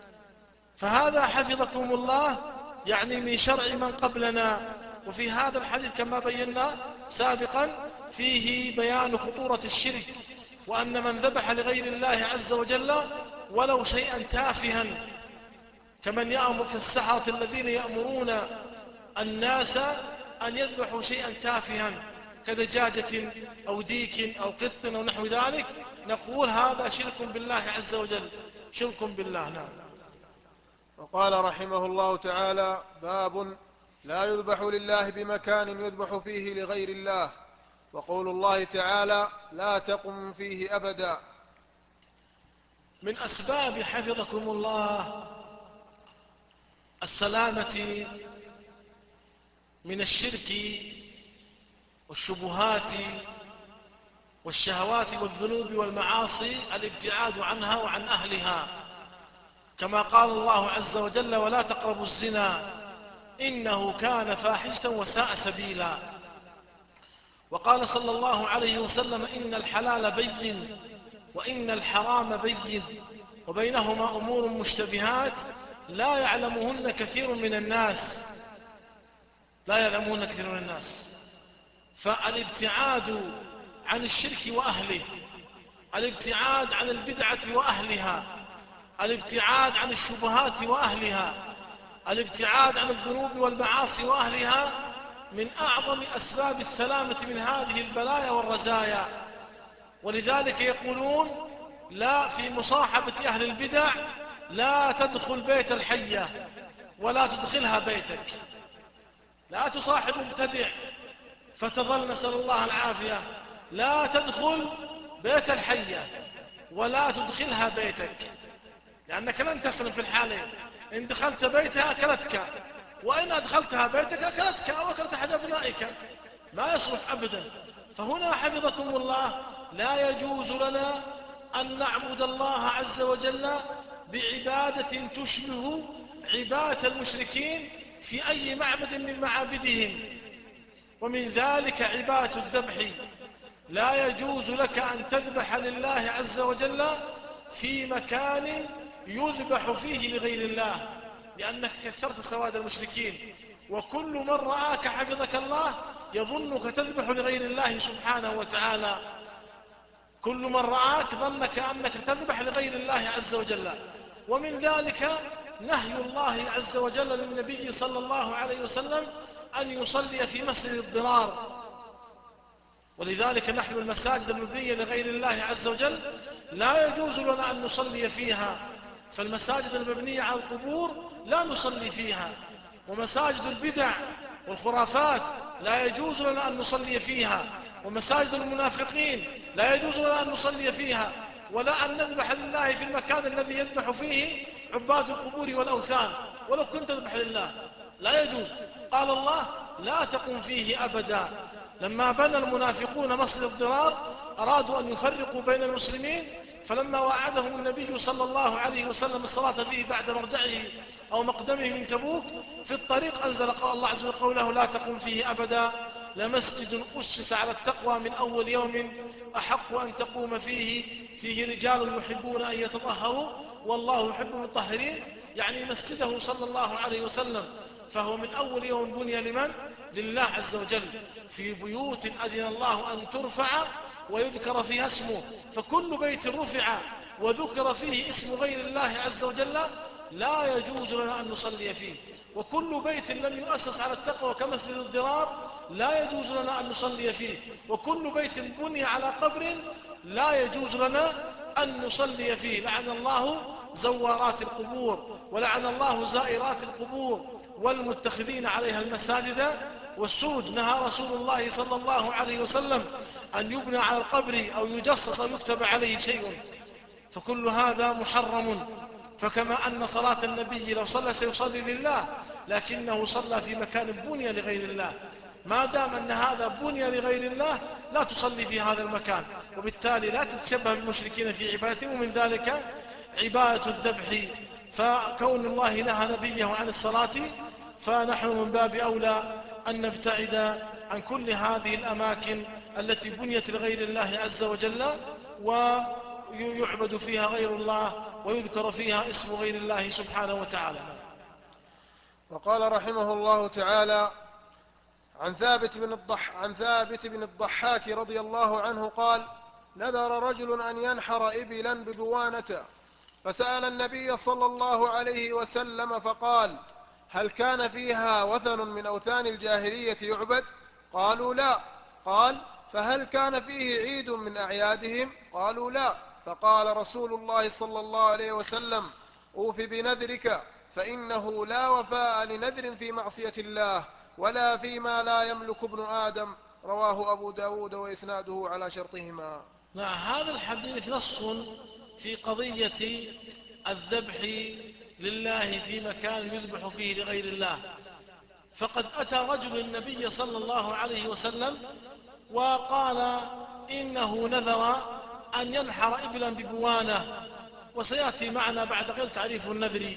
فهذا حفظكم الله يعني من شرع من قبلنا. وفي هذا الحديث كما بينا سابقا فيه بيان خطورة الشرك، وأن من ذبح لغير الله عز وجل ولو شيئا تافها، كمن يأمر كالسحرة الذين يأمرون الناس أن يذبحوا شيئا تافها كدجاجة أو ديك أو قط أو نحو ذلك، نقول هذا شرك بالله عز وجل، شرك بالله. نعم. وقال رحمه الله تعالى: باب لا يذبح لله بمكان يذبح فيه لغير الله. وقول الله تعالى: لا تقم فيه أبدا. من أسباب حفظكم الله السلامة من الشرك والشبهات والشهوات والذنوب والمعاصي الابتعاد عنها وعن أهلها، كما قال الله عز وجل: ولا تقربوا الزنا إنه كان فاحشة وساء سبيلا. وقال صلى الله عليه وسلم: إن الحلال بين وإن الحرام بين وبينهما أمور مشتبهات لا يعلمهن كثير من الناس، لا يعلمهن كثير من الناس. فالابتعاد عن الشرك وأهله، الابتعاد عن البدعة وأهلها، الابتعاد عن الشبهات وأهلها، الابتعاد عن الذنوب والمعاصي وأهلها من أعظم أسباب السلامة من هذه البلايا والرزايا. ولذلك يقولون لا في مصاحبة أهل البدع: لا تدخل بيت الحية ولا تدخلها بيتك. لا تصاحب مبتدع فتظل، نسأل الله العافية، لا تدخل بيت الحية ولا تدخلها بيتك، لأنك لن تسلم في الحالين. إن دخلت بيتها أكلتك، وإن أدخلتها بيتك أكلتك أو أكلت أحد أبنائك، ما يصلح أبدا. فهنا حفظكم الله لا يجوز لنا أن نعبد الله عز وجل بعبادة تشبه عبادة المشركين في أي معبد من معابدهم. ومن ذلك عبادة الذبح، لا يجوز لك أن تذبح لله عز وجل في مكان يذبح فيه لغير الله، لأنك كثرت سواد المشركين، وكل من رآك حفظك الله يظنك تذبح لغير الله سبحانه وتعالى. كل من رآك ظنك أنك تذبح لغير الله عز وجل. ومن ذلك نهي الله عز وجل للنبي صلى الله عليه وسلم أن يصلي في مسجد الضرار. ولذلك نحن المساجد المبنية لغير الله عز وجل لا يجوز لنا أن نصلي فيها، فالمساجد المبنية على القبور لا نصلي فيها، ومساجد البدع والخرافات لا يجوز لنا أن نصلي فيها، ومساجد المنافقين لا يجوز لنا أن نصلي فيها، ولا أن نذبح لله في المكان الذي يذبح فيه عباد القبور والأوثان ولو كنت تذبح لله، لا يجوز. قال الله لا تقم فيه أبدا. لما بنى المنافقون مسجد الضرار أرادوا أن يفرقوا بين المسلمين، فلما وعدهم النبي صلى الله عليه وسلم الصلاة فيه بعد مرجعه أو مقدمه من تبوك، في الطريق أنزل الله عز وجل قوله لا تقم فيه أبدا لمسجد أسس على التقوى من أول يوم أحق أن تقوم فيه فيه رجال يحبون أن يتطهروا والله يحب المطهرين، يعني مسجده صلى الله عليه وسلم. فهو من أول يوم بني لمن؟ لله عز وجل، في بيوت أذن الله أن ترفع ويذكر فيها اسمه. فكل بيت رفع وذكر فيه اسم غير الله عز وجل لا يجوز لنا أن نصلي فيه. وكل بيت لم يؤسس على التقوى كمسجد الضرار لا يجوز لنا أن نصلي فيه. وكل بيت بني على قبر لا يجوز لنا أن نصلي فيه. لعن الله زوارات القبور، ولعن الله زائرات القبور والمتخذين عليها المساجد والسود. نهى رسول الله صلى الله عليه وسلم أن يبنى على القبر أو يجصص أو يكتب عليه شيء، فكل هذا محرم. فكما أن صلاة النبي لو صلى سيصلي لله، لكنه صلى في مكان بني لغير الله، ما دام أن هذا بني لغير الله لا تصلي في هذا المكان، وبالتالي لا تتشبه بالمشركين في عبادته. ومن ذلك عبادة الذبح، فكون الله نهى نبيه عن الصلاة فنحن من باب أولى أن نبتعد عن كل هذه الأماكن التي بنيت لغير الله عز وجل ويعبد فيها غير الله ويذكر فيها اسم غير الله سبحانه وتعالى. وقال رحمه الله تعالى عن ثابت بن الضح عن ثابت بن الضحاك رضي الله عنه قال نذر رجل أن ينحر إبلا ببوانة، فسأل النبي صلى الله عليه وسلم فقال هل كان فيها وثن من أوثان الجاهلية يعبد؟ قالوا لا. قال فهل كان فيه عيد من أعيادهم؟ قالوا لا. فقال رسول الله صلى الله عليه وسلم أوف بنذرك، فإنه لا وفاء لنذر في معصية الله ولا فيما لا يملك ابن آدم. رواه أبو داود وإسناده على شرطهما. لا، هذا الحديث نص في قضية الذبح لله في مكان يذبح فيه لغير الله. فقد أتى رجل النبي صلى الله عليه وسلم وقال إنه نذر أن ينحر إبلا ببوانة، وسيأتي معنا بعد قليل تعريف النذر.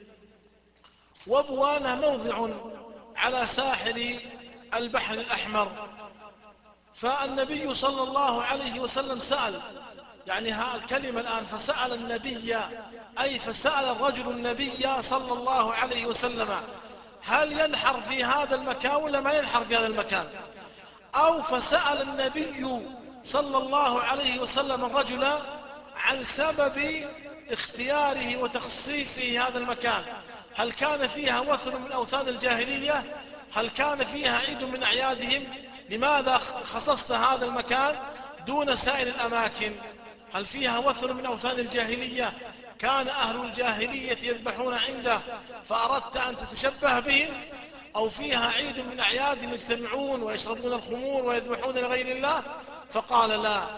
وبوانة موضع على ساحل البحر الأحمر. فالنبي صلى الله عليه وسلم سأل، يعني ها الكلمة الآن فسأل النبي، أي فسأل الرجل النبي صلى الله عليه وسلم هل ينحر في هذا المكان ولا ما ينحر في هذا المكان، أو فسأل النبي صلى الله عليه وسلم الرجل عن سبب اختياره وتخصيصه هذا المكان، هل كان فيها وثن من أوثان الجاهلية، هل كان فيها عيد من أعيادهم، لماذا خصصت هذا المكان دون سائر الأماكن؟ هل فيها وثن من أوثان الجاهلية كان أهل الجاهلية يذبحون عنده فأردت أن تتشبه بهم، أو فيها عيد من أعيادهم يجتمعون ويشربون الخمور ويذبحون لغير الله؟ فقال لا.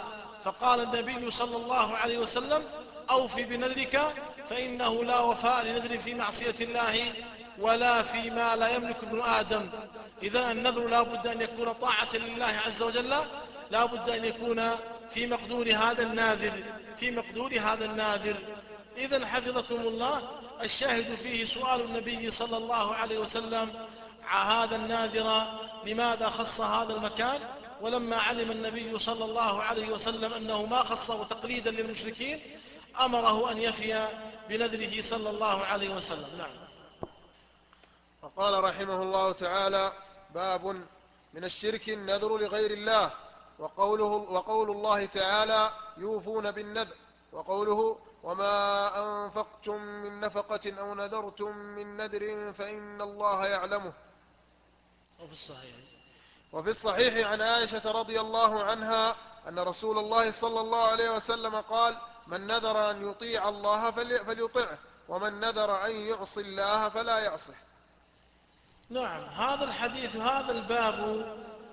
فقال النبي صلى الله عليه وسلم: أوفي بنذرك، فإنه لا وفاء لنذر في معصية الله ولا فيما لا يملك ابن آدم. إذن النذر لا بد أن يكون طاعة لله عز وجل، لا بد أن يكون في مقدور هذا الناذر في مقدور هذا الناذر إذن حفظكم الله، الشاهد فيه سؤال النبي صلى الله عليه وسلم هذا الناذر لماذا خص هذا المكان، ولما علم النبي صلى الله عليه وسلم أنه ما خصه تقليدا للمشركين أمره أن يفي بنذره صلى الله عليه وسلم. نعم. وقال رحمه الله تعالى: باب من الشرك النذر لغير الله. وقوله وقول الله تعالى: يوفون بالنذر. وقوله: وما أنفقتم من نفقة أو نذرتم من نذر فإن الله يعلمه. وفي الصحيح وفي الصحيح عن عائشة رضي الله عنها أن رسول الله صلى الله عليه وسلم قال: من نذر أن يطيع الله فليطعه، ومن نذر أن يعصي الله فلا يعصه. نعم. هذا الحديث هذا الباب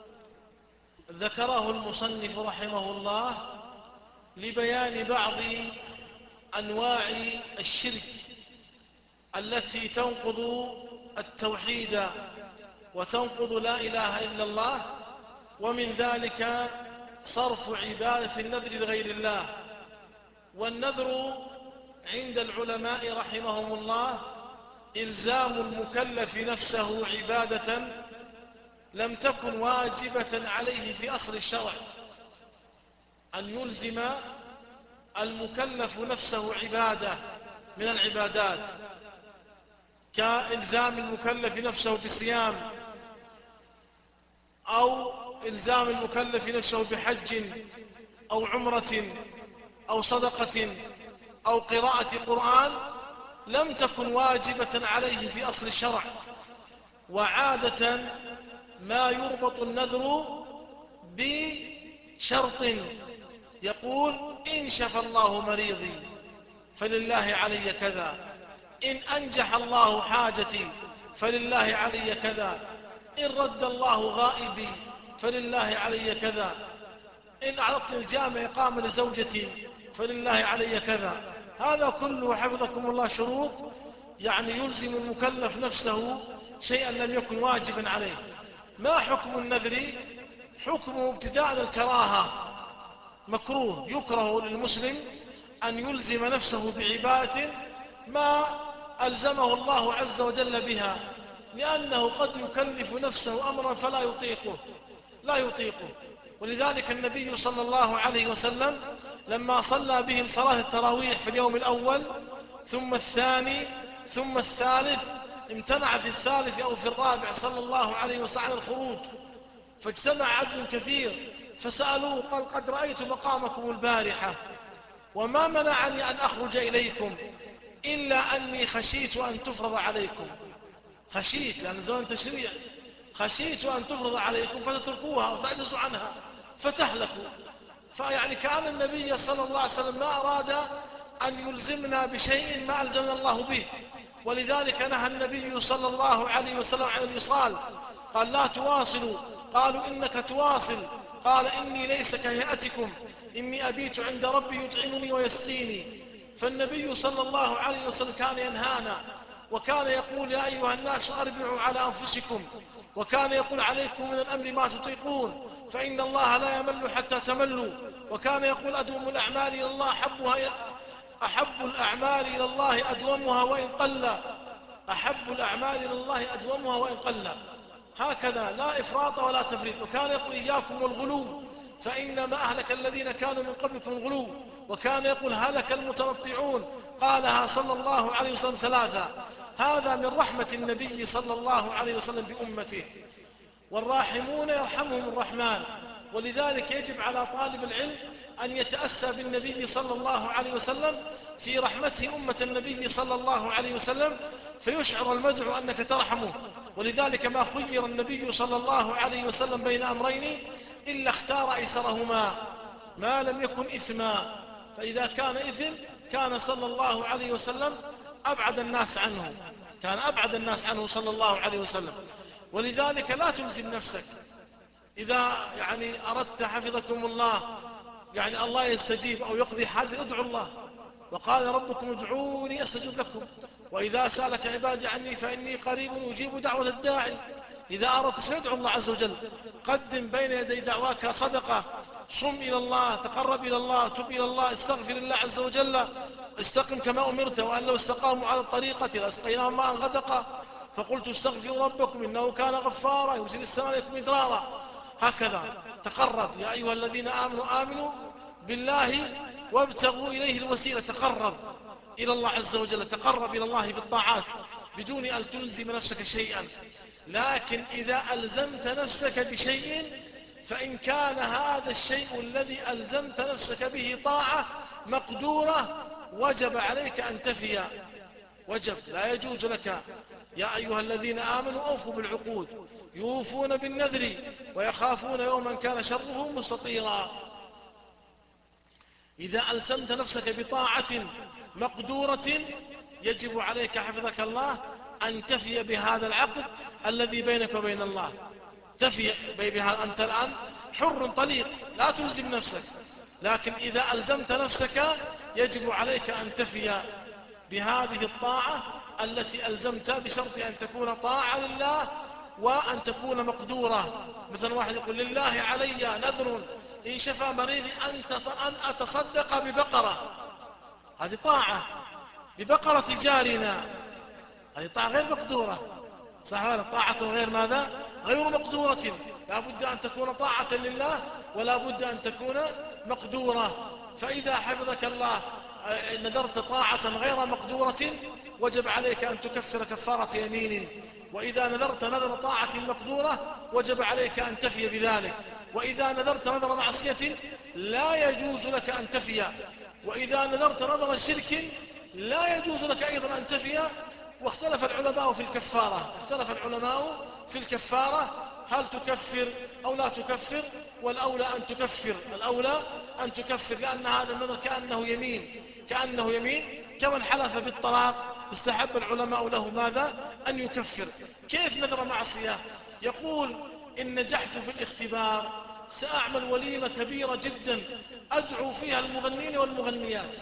ذكره المصنف رحمه الله لبيان بعض أنواع الشرك التي تنقض التوحيد وتنقض لا إله إلا الله، ومن ذلك صرف عبادة النذر لغير الله. والنذر عند العلماء رحمهم الله إلزام المكلف نفسه عبادة لم تكن واجبة عليه في أصل الشرع، أن يلزم المكلف نفسه عبادة من العبادات، كإلزام المكلف نفسه بصيام، أو إلزام المكلف نفسه بحج أو عمرة أو صدقة أو قراءة قرآن، لم تكن واجبة عليه في أصل الشرع. وعادة ما يربط النذر بشرط يقول: إن شفى الله مريضي فلله علي كذا، إن أنجح الله حاجتي فلله علي كذا، إن رد الله غائبي فلله علي كذا، إن أعطتني الجامع قام لزوجتي فلله علي كذا. هذا كله حفظكم الله شروط يعني يلزم المكلف نفسه شيئا لم يكن واجبا عليه. ما حكم النذر؟ حكمه ابتداء الكراهة، مكروه، يكره للمسلم أن يلزم نفسه بعبادة ما ألزمه الله عز وجل بها، لأنه قد يكلف نفسه أمرا فلا يطيقه لا يطيقه ولذلك النبي صلى الله عليه وسلم لما صلى بهم صلاة التراويح في اليوم الأول ثم الثاني ثم الثالث، امتنع في الثالث أو في الرابع صلى الله عليه وسلم عن الخروج، فاجتمع عدد كثير فسألوه قال: قد رأيت مقامكم البارحة وما منعني أن أخرج إليكم إلا أني خشيت أن تفرض عليكم. خشيت لأن زمان تشريع، خشيت أن تفرض عليكم فتتركوها وتعجزوا عنها فتهلكوا. فيعني كأن النبي صلى الله عليه وسلم ما أراد أن يلزمنا بشيء ما ألزمنا الله به، ولذلك نهى النبي صلى الله عليه وسلم عن الوصال، قال: لا تواصلوا. قالوا: إنك تواصل. قال: إني ليس كهيئتكم، إني أبيت عند ربي يطعمني ويسقيني. فالنبي صلى الله عليه وسلم كان ينهانا، وكان يقول: يا أيها الناس أربعوا على أنفسكم، وكان يقول: عليكم من الأمر ما تطيقون فإن الله لا يمل حتى تملوا. وكان يقول: أدوم الأعمال إلى الله أحبها أحب الأعمال إلى الله أدومها وإن قل أحب الأعمال إلى الله أدومها وإن قل. هكذا لا إفراط ولا تفريط. وكان يقول: إياكم والغلو فإنما أهلك الذين كانوا من قبلكم الغلو. وكان يقول: هلك المتنطعون. قالها صلى الله عليه وسلم ثلاثة. هذا من رحمة النبي صلى الله عليه وسلم بأمته، والراحمون يرحمهم الرحمن. ولذلك يجب على طالب العلم أن يتأسى بالنبي صلى الله عليه وسلم في رحمته أمة النبي صلى الله عليه وسلم، فيشعر المدعو أنك ترحمه. ولذلك ما خير النبي صلى الله عليه وسلم بين أمرين إلا اختار أيسرهما ما لم يكن إثما، فإذا كان إثم كان صلى الله عليه وسلم أبعد الناس عنه كان أبعد الناس عنه صلى الله عليه وسلم. ولذلك لا تلزم نفسك إذا يعني أردت حفظكم الله يعني الله يستجيب أو يقضي حاجة ادعوا الله، وقال ربكم ادعوني أستجب لكم، وإذا سألك عبادي عني فإني قريب أجيب دعوة الداعي إذا أردت فادعوا الله عز وجل. قدم بين يدي دعواك صدقة، صم إلى الله، تقرب إلى الله، تب إلى الله، استغفر الله عز وجل، استقم كما أمرت، وأن لو استقاموا على الطريقة لأسقيناهم ماء غدقا فقلت استغفروا ربكم إنه كان غفارا يرسل السماء عليكم مدرارا. هكذا تقرب يا أيها الذين آمنوا آمنوا بالله وابتغوا إليه الوسيلة. تقرب إلى الله عز وجل، تقرب إلى الله بالطاعات بدون أن تلزم نفسك شيئا. لكن إذا ألزمت نفسك بشيء فإن كان هذا الشيء الذي ألزمت نفسك به طاعة مقدورة وجب عليك أن تفي. وجب، لا يجوز لك. يا أيها الذين آمنوا أوفوا بالعقود يوفون بالنذر ويخافون يوما كان شره مستطيرا. إذا ألزمت نفسك بطاعة مقدورة يجب عليك حفظك الله أن تفي بهذا العقد الذي بينك وبين الله. تفي بهذا، أنت الآن حر طليق لا تلزم نفسك، لكن إذا ألزمت نفسك يجب عليك أن تفي بهذه الطاعة التي ألزمت، بشرط أن تكون طاعة لله وأن تكون مقدورة. مثلا واحد يقول لله علي نذر إن شفى مريضي أن أتصدق ببقرة، هذه طاعة، ببقرة جارنا، هذه طاعة غير مقدورة. صح ولا؟ طاعة غير ماذا؟ غير مقدورة. لا بد أن تكون طاعة لله ولا بد أن تكون مقدورة. فإذا حفظك الله نذرت طاعة غير مقدورة وجب عليك أن تكفر كفارة يمين، وإذا نذرت نذر طاعة مقدورة وجب عليك أن تفي بذلك، وإذا نذرت نذر معصية لا يجوز لك أن تفي، وإذا نذرت نذر شرك لا يجوز لك أيضا أن تفي. واختلف العلماء في الكفارة، اختلف العلماء في الكفارة هل تكفر أو لا تكفر، والأولى أن تكفر، الأولى أن تكفر، لأن هذا النذر كأنه يمين، كأنه يمين كمن حلف بالطلاق، استحب العلماء له ماذا؟ أن يكفر. كيف نذر معصية؟ يقول إن نجحت في الاختبار سأعمل وليمة كبيرة جدا أدعو فيها المغنين والمغنيات،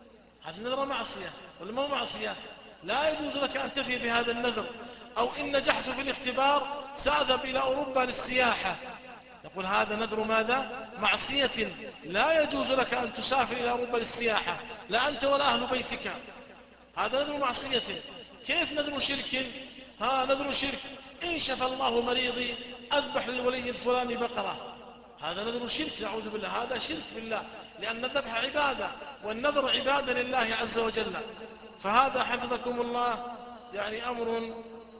هذا نذر معصية ولا ما معصية؟ لا يجوز لك أن تفي بهذا النذر. أو إن نجحت في الاختبار سأذهب إلى أوروبا للسياحة، يقول هذا نذر ماذا؟ معصية، لا يجوز لك أن تسافر إلى أوروبا للسياحة، لا أنت ولا أهل بيتك، هذا نذر معصية. كيف نذر شرك؟ ها نذر شرك، إن شفى الله مريضي أذبح للولي الفلاني بقرة، هذا نذر شرك، نعوذ بالله، هذا شرك بالله، لأن الذبح عبادة والنذر عبادة لله عز وجل. فهذا حفظكم الله يعني أمر.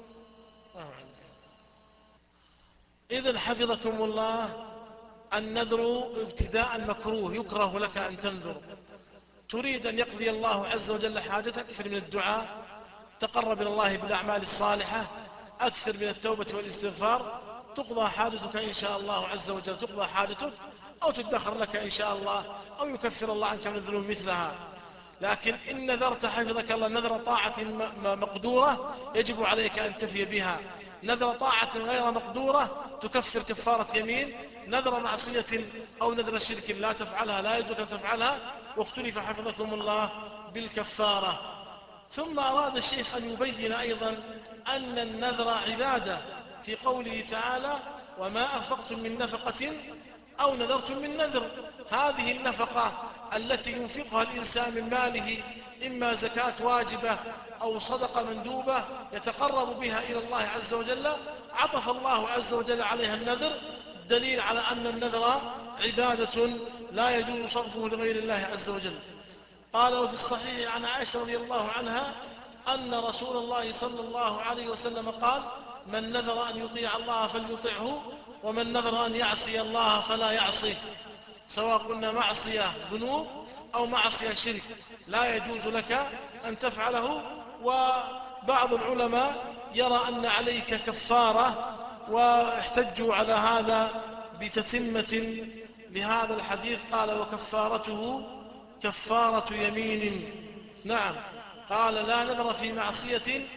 إذن حفظكم الله النذر ابتداء مكروه، يكره لك أن تنذر. تريد أن يقضي الله عز وجل حاجتك، أكثر من الدعاء، تقرب إلى الله بالأعمال الصالحة، أكثر من التوبة والاستغفار، تقضى حاجتك إن شاء الله عز وجل، تقضى حاجتك أو تدخر لك إن شاء الله، أو يكفر الله عنك من ذنوب مثلها. لكن إن نذرت حفظك الله نذر طاعة مقدورة يجب عليك أن تفي بها، نذر طاعة غير مقدورة تكفر كفارة يمين، نذر معصية أو نذر شرك لا تفعلها، لا يجوز أن تفعلها، واختلف حفظكم الله بالكفارة. ثم أراد الشيخ أن يبين أيضا أن النذر عبادة في قوله تعالى وما أنفقتم من نفقة أو نذرتم من نذر. هذه النفقة التي ينفقها الإنسان من ماله إما زكاة واجبة أو صدقة مندوبة يتقرب بها إلى الله عز وجل، عطف الله عز وجل عليها النذر، دليل على أن النذر عبادة لا يجوز صرفه لغير الله عز وجل. قال وفي الصحيح عن عائشة رضي الله عنها أن رسول الله صلى الله عليه وسلم قال من نذر أن يطيع الله فليطعه ومن نذر أن يعصي الله فلا يعصيه، سواء قلنا معصية ذنوب أو معصية شرك لا يجوز لك أن تفعله. وبعض العلماء يرى أن عليك كفارة، واحتجوا على هذا بتتمة لهذا الحديث، قال وكفارته كفارة يمين. نعم، قال لا نذر في معصية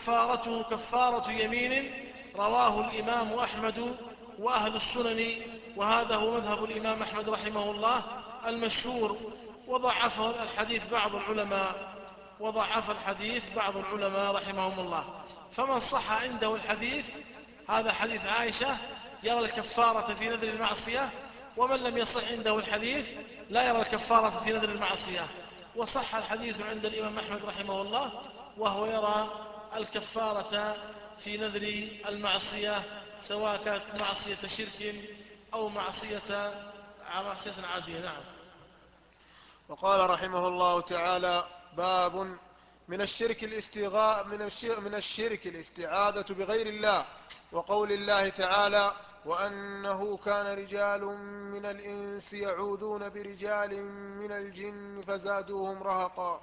وكفارته كفارة يمين، رواه الإمام أحمد وأهل السنن وهذا هو مذهب الإمام أحمد رحمه الله المشهور. وضعفه الحديث بعض العلماء وضعف الحديث بعض العلماء رحمهم الله. فمن صح عنده الحديث، هذا حديث عائشة، يرى الكفارة في نذر المعصية، ومن لم يصح عنده الحديث لا يرى الكفارة في نذر المعصية. وصح الحديث عند الإمام أحمد رحمه الله، وهو يرى الكفارة في نذر المعصية، سواء كانت معصية شرك أو معصية معصية عادية. نعم. وقال رحمه الله تعالى: باب من الشرك الاستغاء من الشرك, من الشرك الاستعاذة بغير الله، وقول الله تعالى: وأنه كان رجال من الإنس يعوذون برجال من الجن فزادوهم رهقا.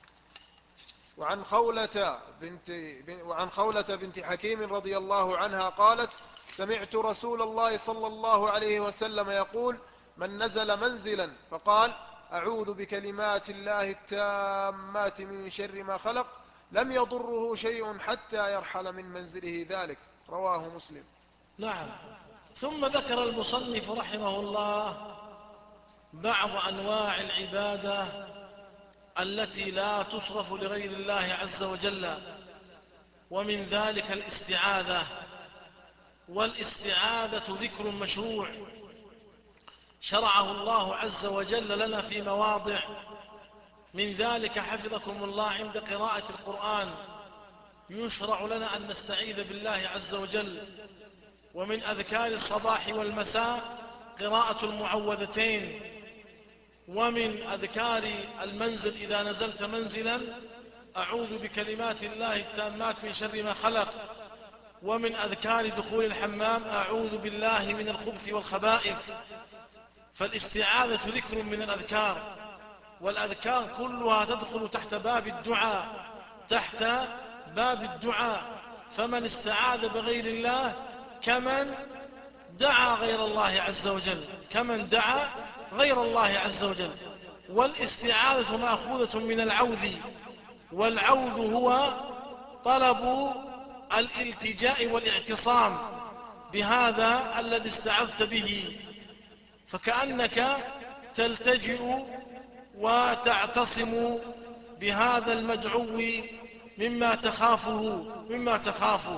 وعن خولة بنت, وعن خولة بنت حكيم رضي الله عنها قالت: سمعت رسول الله صلى الله عليه وسلم يقول: من نزل منزلا فقال: أعوذ بكلمات الله التامات من شر ما خلق، لم يضره شيء حتى يرحل من منزله ذلك. رواه مسلم. نعم. ثم ذكر المصنف رحمه الله بعض أنواع العبادة التي لا تصرف لغير الله عز وجل، ومن ذلك الاستعاذة. والاستعاذة ذكر مشروع شرعه الله عز وجل لنا في مواضع، من ذلك حفظكم الله عند قراءة القرآن يشرع لنا أن نستعيذ بالله عز وجل. ومن أذكار الصباح والمساء قراءة المعوذتين. ومن أذكار المنزل إذا نزلت منزلا: أعوذ بكلمات الله التامات من شر ما خلق. ومن أذكار دخول الحمام: أعوذ بالله من الخبث والخبائث. فالاستعاذة ذكر من الأذكار، والأذكار كلها تدخل تحت باب الدعاء تحت باب الدعاء. فمن استعاذ بغير الله كمن دعا غير الله عز وجل كمن دعا غير الله عز وجل. والاستعاذة مأخوذة من العوذ، والعوذ هو طلب الالتجاء والاعتصام بهذا الذي استعذت به، فكأنك تلتجئ وتعتصم بهذا المدعو مما تخافه مما تخافه.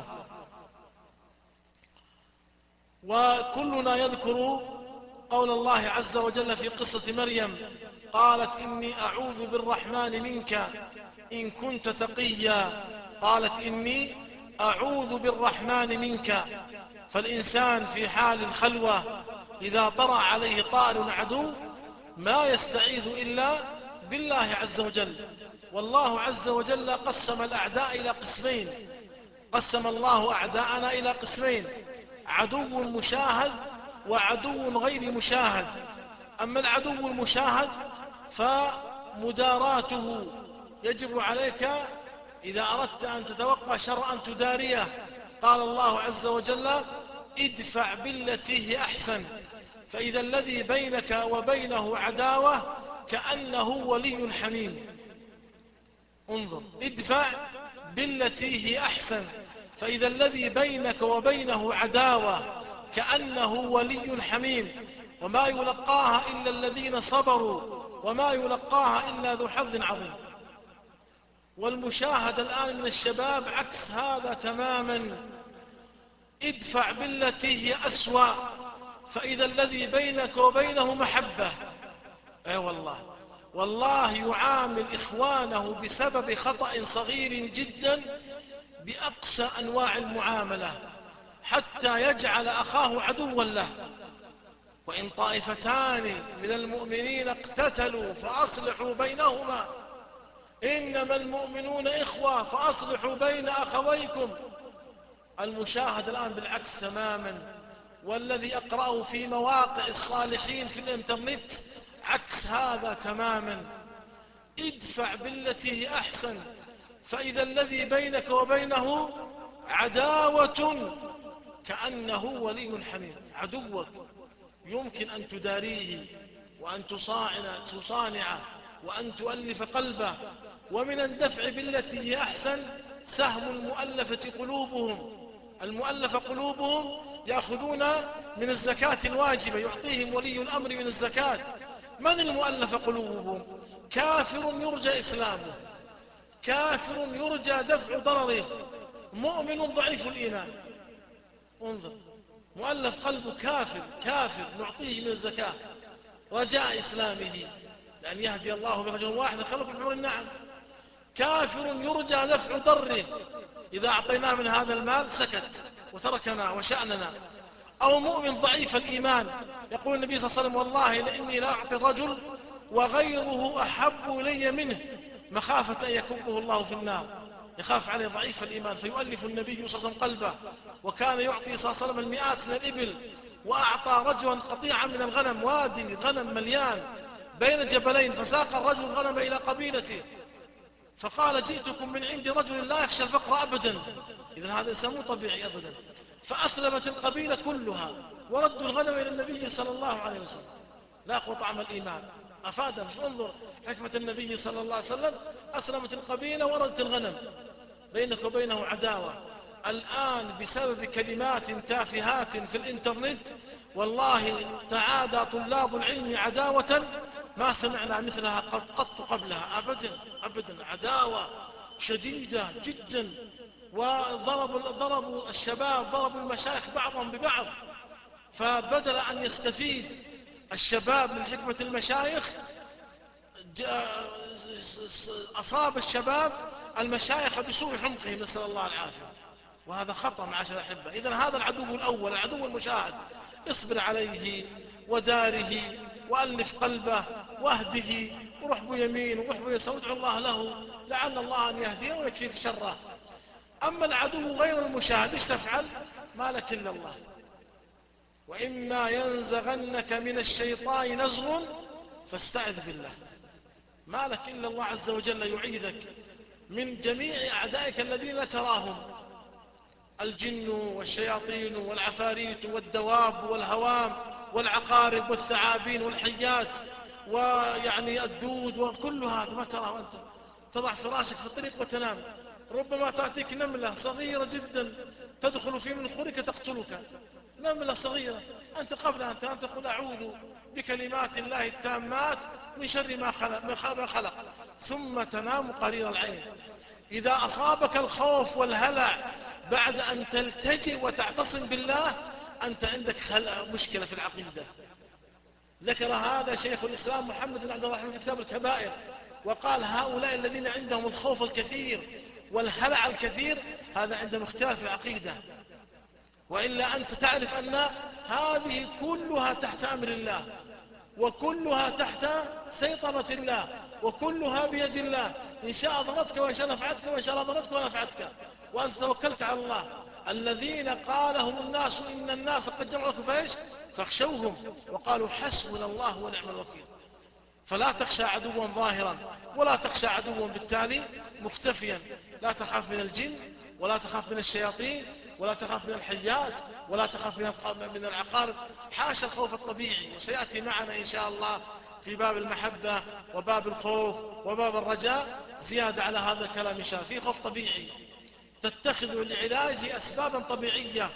وكلنا يذكر قول الله عز وجل في قصة مريم: قالت إني أعوذ بالرحمن منك إن كنت تقيا. قالت إني أعوذ بالرحمن منك. فالإنسان في حال الخلوة إذا طرأ عليه طائر عدو ما يستعيذ إلا بالله عز وجل. والله عز وجل قسم الأعداء إلى قسمين قسم الله أعداءنا إلى قسمين: عدو مشاهد وعدو غير مشاهد. أما العدو المشاهد فمداراته يجب عليك إذا أردت أن تتوقع شر أن تداريه. قال الله عز وجل: ادفع بالتي هي أحسن، فإذا الذي بينك وبينه عداوة كأنه ولي حميم. انظر: ادفع بالتي هي أحسن، فإذا الذي بينك وبينه عداوة كأنه ولي حميم. وما يلقاها إلا الذين صبروا وما يلقاها إلا ذو حظ عظيم. والمشاهد الآن من الشباب عكس هذا تماما: ادفع بالتي هي أسوأ، فإذا الذي بينك وبينه محبة. اي أيوة والله والله يعامل إخوانه بسبب خطأ صغير جدا بأقسى أنواع المعاملة حتى يجعل أخاه عدوا له. وإن طائفتان من المؤمنين اقتتلوا فأصلحوا بينهما إنما المؤمنون إخوة فأصلحوا بين أخويكم. المشاهد الآن بالعكس تماما. والذي أقرأه في مواقع الصالحين في الإنترنت عكس هذا تماما: ادفع بالتي هي أحسن، فإذا الذي بينك وبينه عداوة كأنه ولي حميم. عدوك يمكن أن تداريه وأن تصانعه وأن تؤلف قلبه. ومن الدفع بالتي هي أحسن سهم المؤلفة قلوبهم. المؤلف قلوبهم يأخذون من الزكاة الواجبة، يعطيهم ولي الأمر من الزكاة. من المؤلف قلوبهم؟ كافر يرجى إسلامه، كافر يرجى دفع ضرره، مؤمن ضعيف الإيمان. انظر، مؤلف قلبه كافر، كافر نعطيه من الزكاة رجاء إسلامه، لأن يهدي الله برجل واحد خلق من حمر النعم. كافر يرجى دفع ضره، إذا أعطيناه من هذا المال سكت وتركنا وشأننا. أو مؤمن ضعيف الإيمان، يقول النبي صلى الله عليه وسلم: والله لإني لا أعطي الرجل وغيره أحب إلي منه، مخافة أن يكبه الله في النار. يخاف عليه ضعيف الإيمان، فيؤلف النبي صلى الله عليه وسلم قلبه. وكان يعطي صلى الله عليه وسلم المئات من الإبل، وأعطى رجلا قطيعا من الغنم، وادي غنم مليان بين جبلين، فساق الرجل الغنم إلى قبيلته، فقال: جئتكم من عند رجل لا يخشى الفقر أبدا. إذن هذا إنسان مو طبيعي أبدا. فأسلمت القبيلة كلها وردوا الغنم إلى النبي صلى الله عليه وسلم. لاقوا طعم الإيمان، أفادهم. انظر حكمة النبي صلى الله عليه وسلم، أسلمت القبيلة وردت الغنم. بينك وبينه عداوة الآن بسبب كلمات تافهات في الإنترنت، والله تعادى طلاب العلم عداوة ما سمعنا مثلها قط قبلها أبدا أبدا. عداوة شديدة جدا، وضربوا ضربوا الشباب، ضربوا المشايخ بعضهم ببعض. فبدل أن يستفيد الشباب من حكمة المشايخ، أصاب الشباب المشايخ بسوء حمقهم، نسأل الله العافية. وهذا خطأ معاشر الأحبة. إذن هذا العدو الأول، العدو المشاهد، اصبر عليه وداره وألف قلبه واهده، وروح بيمين وروح بيسار، وادعو الله له لعل الله أن يهديه ويكفيك شره. أما العدو غير المشاهد ايش تفعل؟ ما لك إلا الله. وإما ينزغنك من الشيطان نزغ فاستعذ بالله. ما لك إلا الله عز وجل يعيذك من جميع أعدائك الذين لا تراهم، الجن والشياطين والعفاريت والدواب والهوام والعقارب والثعابين والحيات، ويعني الدود، وكل هذا ما تراه أنت. تضع فراشك في الطريق وتنام، ربما تأتيك نملة صغيرة جدا تدخل في منخرك تقتلك، نملة صغيرة، أنت قبل أن تنام تقول: أعوذ بكلمات الله التامات من شر ما خلق, ما خلق، ثم تنام قرير العين. إذا أصابك الخوف والهلع بعد أن تلتجئ وتعتصم بالله، أنت عندك مشكلة في العقيدة. ذكر هذا شيخ الإسلام محمد بن عبد الرحمن في كتاب الكبائر، وقال: هؤلاء الذين عندهم الخوف الكثير والهلع الكثير، هذا عندهم اختلاف في العقيدة. وإلا أنت تعرف أن هذه كلها تحت أمر الله، وكلها تحت سيطرة الله، وكلها بيد الله. إن شاء ضرتك وإن شاء نفعتك، وإن شاء ضرتك ونفعتك، وأنت توكلت على الله. الذين قالهم الناس إن الناس قد جمعوا لكم فإيش فاخشوهم وقالوا حسبنا الله ونعم الوكيل. فلا تخشى عدوا ظاهرا ولا تخشى عدوا بالتالي مختفيا. لا تخاف من الجن، ولا تخاف من الشياطين، ولا تخاف من الحيات، ولا تخاف من العقارب، حاشا الخوف الطبيعي. وسيأتي معنا إن شاء الله في باب المحبة وباب الخوف وباب الرجاء زيادة على هذا الكلام إن شاء الله. في خوف طبيعي تتخذ لعلاج أسبابا طبيعية،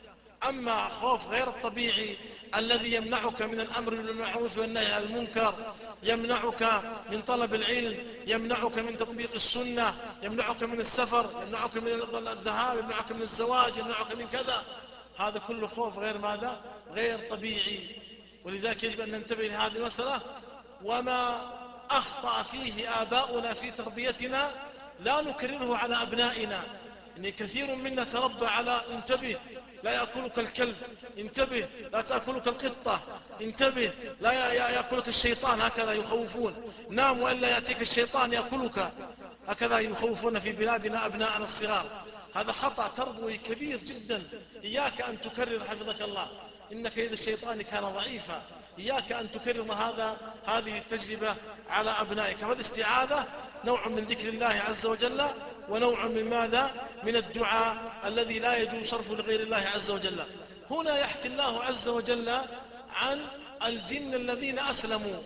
أما خوف غير الطبيعي الذي يمنعك من الأمر بالمعروف والنهي عن المنكر، يمنعك من طلب العلم، يمنعك من تطبيق السنة، يمنعك من السفر، يمنعك من الذهاب، يمنعك من الزواج، يمنعك من كذا، هذا كله خوف غير ماذا؟ غير طبيعي. ولذلك يجب أن ننتبه لهذه المسألة. وما أخطأ فيه آباؤنا في تربيتنا لا نكرره على أبنائنا. إن كثير منا تربى على: انتبه لا يأكلك الكلب، انتبه لا تأكلك القطة، انتبه لا يأكلك الشيطان، هكذا يخوفون. نام وإلا يأتيك الشيطان يأكلك، هكذا يخوفون في بلادنا أبناءنا الصغار. هذا خطأ تربوي كبير جدا. إياك أن تكرر حفظك الله، إن كيد الشيطان كان ضعيفا. إياك أن تكرر هذا هذه التجربة على أبنائك. فالاستعاذة نوع من ذكر الله عز وجل، ونوع من ماذا؟ من الدعاء الذي لا يجوز صرفه لغير الله عز وجل. هنا يحكي الله عز وجل عن الجن الذين أسلموا.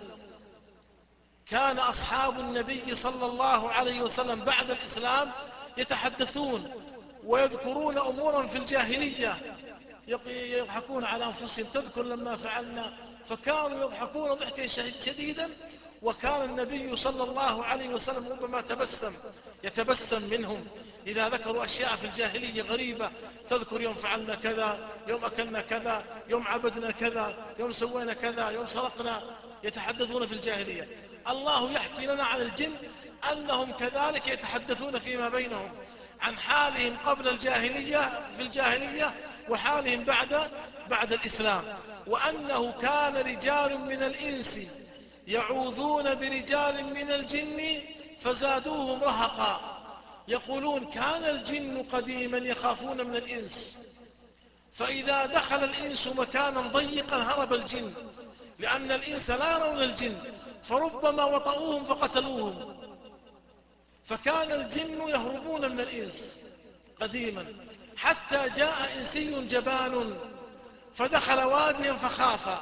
كان أصحاب النبي صلى الله عليه وسلم بعد الإسلام يتحدثون ويذكرون أمورا في الجاهلية يضحكون على أنفسهم، تذكر لما فعلنا، فكانوا يضحكون ضحكا شديدا. وكان النبي صلى الله عليه وسلم ربما تبسم يتبسم منهم إذا ذكروا أشياء في الجاهلية غريبة، تذكر يوم فعلنا كذا، يوم أكلنا كذا، يوم عبدنا كذا، يوم سوينا كذا، يوم سرقنا، يتحدثون في الجاهلية. الله يحكي لنا عن الجن أنهم كذلك يتحدثون فيما بينهم عن حالهم قبل الجاهلية في الجاهلية وحالهم بعد بعد الإسلام، وأنه كان رجال من الإنس يعوذون برجال من الجن فزادوهم رهقا. يقولون كان الجن قديما يخافون من الإنس، فإذا دخل الإنس مكانا ضيقا هرب الجن، لأن الإنس لا يرون الجن، فربما وطئوهم فقتلوهم. فكان الجن يهربون من الإنس قديما، حتى جاء إنسي جبان فدخل واديا فخاف،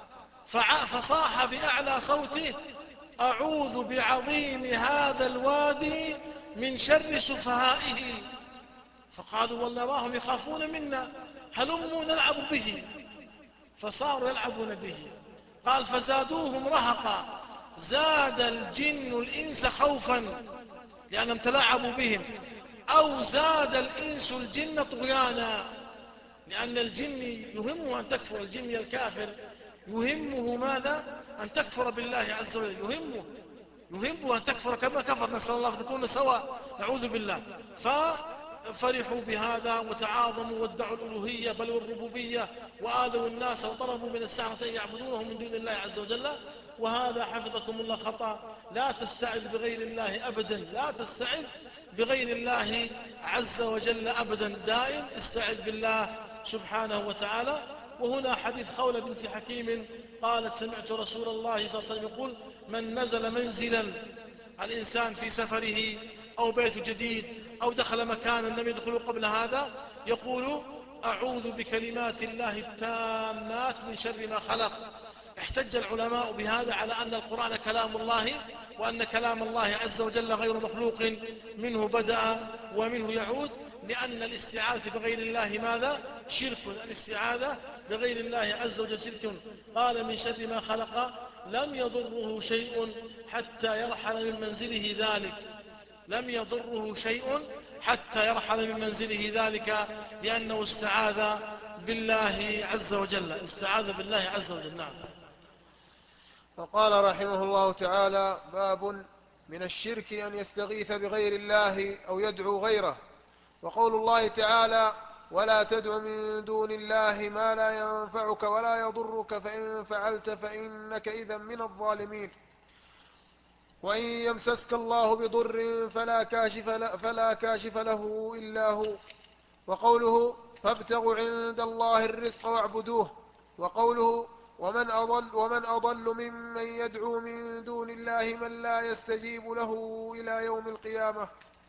فصاح بأعلى صوته: أعوذ بعظيم هذا الوادي من شر سفهائه. فقالوا والله يخافون منا، هلموا نلعب به. فصاروا يلعبون به. قال فزادوهم رهقا، زاد الجن الإنس خوفا لأنهم تلاعبوا بهم، أو زاد الإنس الجن طغيانا، لأن الجن يهمه أن تكفر. الجن الكافر يهمه ماذا؟ أن تكفر بالله عز وجل، يهمه يهمه أن تكفر كما كفر، نسأل الله فتكون سواء، نعوذ بالله. ففرحوا بهذا وتعاظموا وادعوا الألوهية بل والربوبية، وآذوا الناس وطلبوا من السحرة أن يعبدونه من دون الله عز وجل. وهذا حفظكم الله خطأ. لا تستعذ بغير الله أبدا، لا تستعذ بغير الله عز وجل أبدا، دائم استعذ بالله سبحانه وتعالى. وهنا حديث خولة بنت حكيم قالت: سمعت رسول الله صلى الله عليه وسلم يقول: من نزل منزلا، الإنسان في سفره أو بيت جديد أو دخل مكانا لم يدخلوا قبل هذا، يقول: أعوذ بكلمات الله التامات من شر ما خلق. احتج العلماء بهذا على أن القرآن كلام الله، وأن كلام الله عز وجل غير مخلوق، منه بدأ ومنه يعود، لأن الاستعاذة بغير الله ماذا؟ شرك. الاستعاذة بغير الله عز وجل شرك. قال: من شر ما خلق لم يضره شيء حتى يرحل من منزله ذلك، لم يضره شيء حتى يرحل من منزله ذلك، لأنه استعاذ بالله عز وجل، استعاذ بالله عز وجل. نعم. فقال رحمه الله تعالى: باب من الشرك أن يستغيث بغير الله أو يدعو غيره. وقول الله تعالى: ولا تدع من دون الله ما لا ينفعك ولا يضرك فإن فعلت فإنك إذا من الظالمين. وإن يمسسك الله بضر فلا كاشف, فلا كاشف له إلا هو. وقوله: فابتغوا عند الله الرزق واعبدوه. وقوله: ومن أضل, ومن أضل ممن يدعو من دون الله من لا يستجيب له إلى يوم القيامة.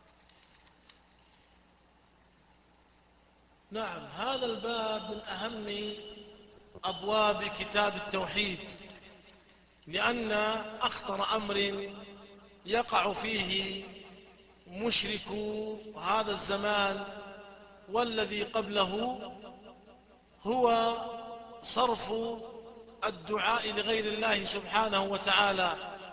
نعم. هذا الباب من أهم أبواب كتاب التوحيد، لأن أخطر أمر يقع فيه مشرك هذا الزمان والذي قبله هو صرف الدعاء لغير الله سبحانه وتعالى.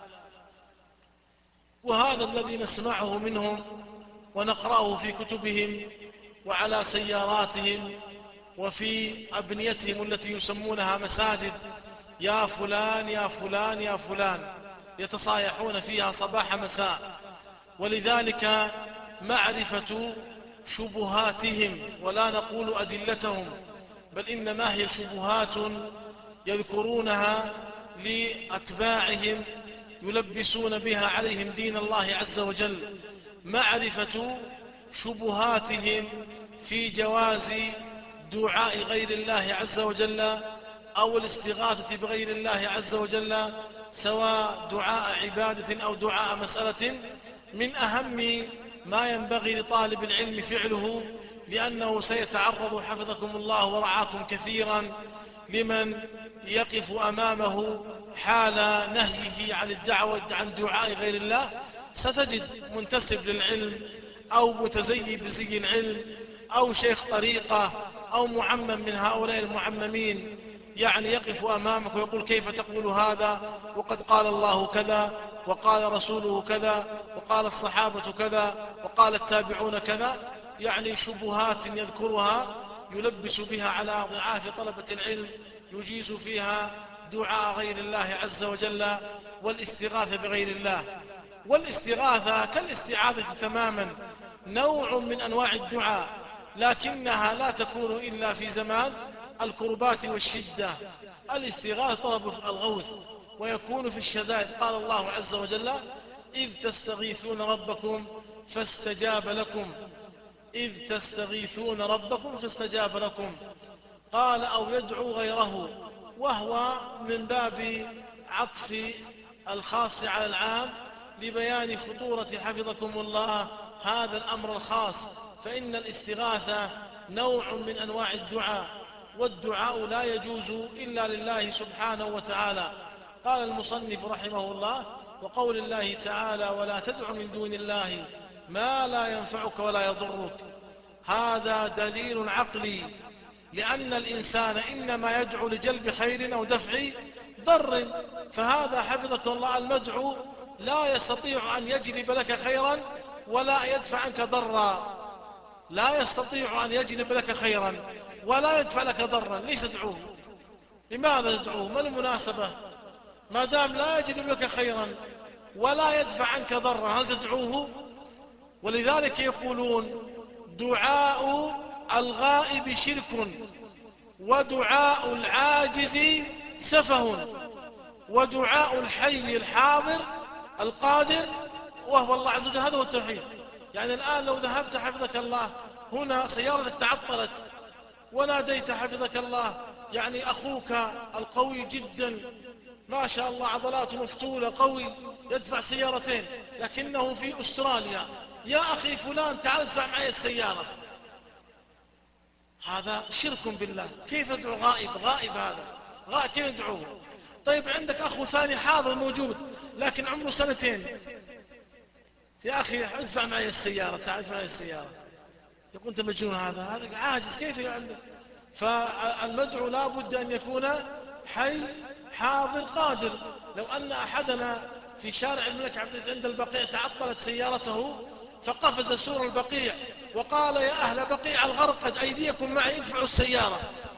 وهذا الذي نسمعه منهم ونقرأه في كتبهم وعلى سياراتهم وفي أبنيتهم التي يسمونها مساجد: يا فلان يا فلان يا فلان، يتصايحون فيها صباح مساء. ولذلك معرفة شبهاتهم، ولا نقول أدلتهم، بل إنما هي شبهات يذكرونها لأتباعهم يلبسون بها عليهم دين الله عز وجل. معرفة شبهاتهم في جواز دعاء غير الله عز وجل أو الاستغاثة بغير الله عز وجل، سواء دعاء عبادة أو دعاء مسألة، من أهم ما ينبغي لطالب العلم فعله، لأنه سيتعرض حفظكم الله ورعاكم كثيرا لمن يقف أمامه حال نهيه عن الدعوة عن دعاء غير الله. ستجد منتسب للعلم أو متزي بزي العلم أو شيخ طريقة أو معمم من هؤلاء المعممين يعني يقف أمامك ويقول كيف تقول هذا وقد قال الله كذا وقال رسوله كذا وقال الصحابة كذا وقال التابعون كذا، يعني شبهات يذكرها يلبس بها على ضعاف طلبة العلم، يجيز فيها دعاء غير الله عز وجل والاستغاثة بغير الله. والاستغاثة كالاستعاذة تماما، نوع من أنواع الدعاء، لكنها لا تكون إلا في زمان الكربات والشدة. الاستغاثة طلب الغوث، ويكون في الشدائد. قال الله عز وجل إذ تستغيثون ربكم فاستجاب لكم، إذ تستغيثون ربكم فاستجاب لكم. قال أو يدعو غيره، وهو من باب عطف الخاص على العام لبيان خطورة حفظكم الله هذا الأمر الخاص. فإن الاستغاثة نوع من أنواع الدعاء، والدعاء لا يجوز إلا لله سبحانه وتعالى. قال المصنف رحمه الله وقول الله تعالى ولا تدع من دون الله ما لا ينفعك ولا يضرك، هذا دليل عقلي، لأن الإنسان إنما يدعو لجلب خير أو دفع ضر، فهذا حفظك الله المدعو لا يستطيع أن يجلب لك خيرا ولا يدفع عنك ضرا، لا يستطيع أن يجلب لك خيرا ولا يدفع لك ضرا. ليش تدعوه؟ لماذا تدعوه؟ ما المناسبة؟ ما دام لا يجلب لك خيرا ولا يدفع عنك ضرا، هل تدعوه؟ ولذلك يقولون دعاء الغائب شرك، ودعاء العاجز سفه، ودعاء الحي الحاضر القادر وهو الله عز وجل، هذا هو التوحيد. يعني الآن لو ذهبت حفظك الله هنا سيارتك تعطلت وناديت حفظك الله يعني أخوك القوي جدا ما شاء الله عضلاته مفتولة قوي يدفع سيارتين، لكنه في أستراليا، يا أخي فلان تعال ادفع معي السيارة، هذا شرك بالله. كيف ادعو غائب؟ غائب هذا غائب كيف ادعوه؟ طيب عندك أخو ثاني حاضر موجود لكن عمره سنتين، يا أخي ادفع معي السيارة، تعال ادفع معي السيارة، يقول أنت مجنون، هذا هذا عاجز كيف عندك؟ فالمدعو لا بد أن يكون حي حاضر قادر. لو أن أحدنا في شارع الملك عبد عند البقيع تعطلت سيارته فقفز سور البقيع وقال يا أهل بقيع الغرقد أيديكم معي ادفعوا السيارة،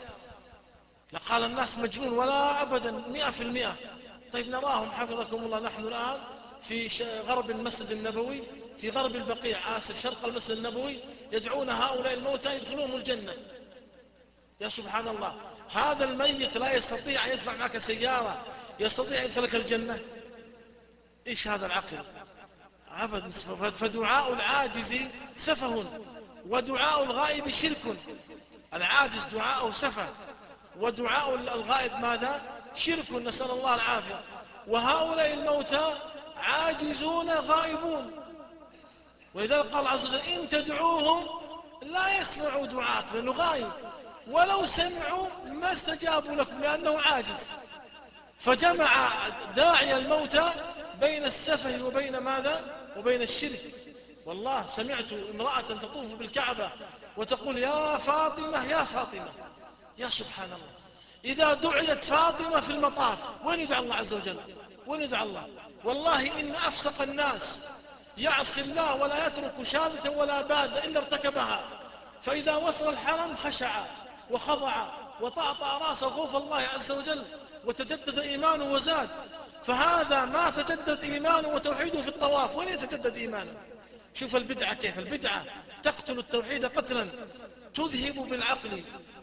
لقال الناس مجنون، ولا أبدا مئة في المئة. طيب نراهم حفظكم الله نحن الآن في غرب المسجد النبوي، في غرب البقيع آسف شرق المسجد النبوي، يدعون هؤلاء الموتى يدخلون الجنة. يا سبحان الله، هذا الميت لا يستطيع أن يدفع معك سيارة، يستطيع أن يدخلك الجنة؟ إيش هذا العقل؟ أبدا. فدعاء العاجز سفه، ودعاء الغائب شرك. العاجز دعاءه سفه، ودعاء الغائب ماذا؟ شرك، نسأل الله العافية. وهؤلاء الموتى عاجزون غائبون، ولذلك قال عز وجل إن تدعوهم لا يسمعوا دعاءك لأنه غائب، ولو سمعوا ما استجابوا لكم لأنه عاجز. فجمع داعي الموتى بين السفه وبين ماذا؟ وبين الشرك. والله سمعت امرأة تطوف بالكعبة وتقول يا فاطمة يا فاطمة. يا سبحان الله، إذا دعيت فاطمة في المطاف وين يدعى الله عز وجل؟ وين يدعى الله؟ والله إن أفسق الناس يعصي الله ولا يترك شاذة ولا باذة إلا ارتكبها، فإذا وصل الحرم خشع وخضع وطأطأ راسه خوف الله عز وجل وتجدد إيمانه وزاد. فهذا ما تجدد إيمانه وتوحيده في الطواف، وين يتجدد إيمانه؟ شوف البدعة كيف، البدعة تقتل التوحيد قتلا، تذهب بالعقل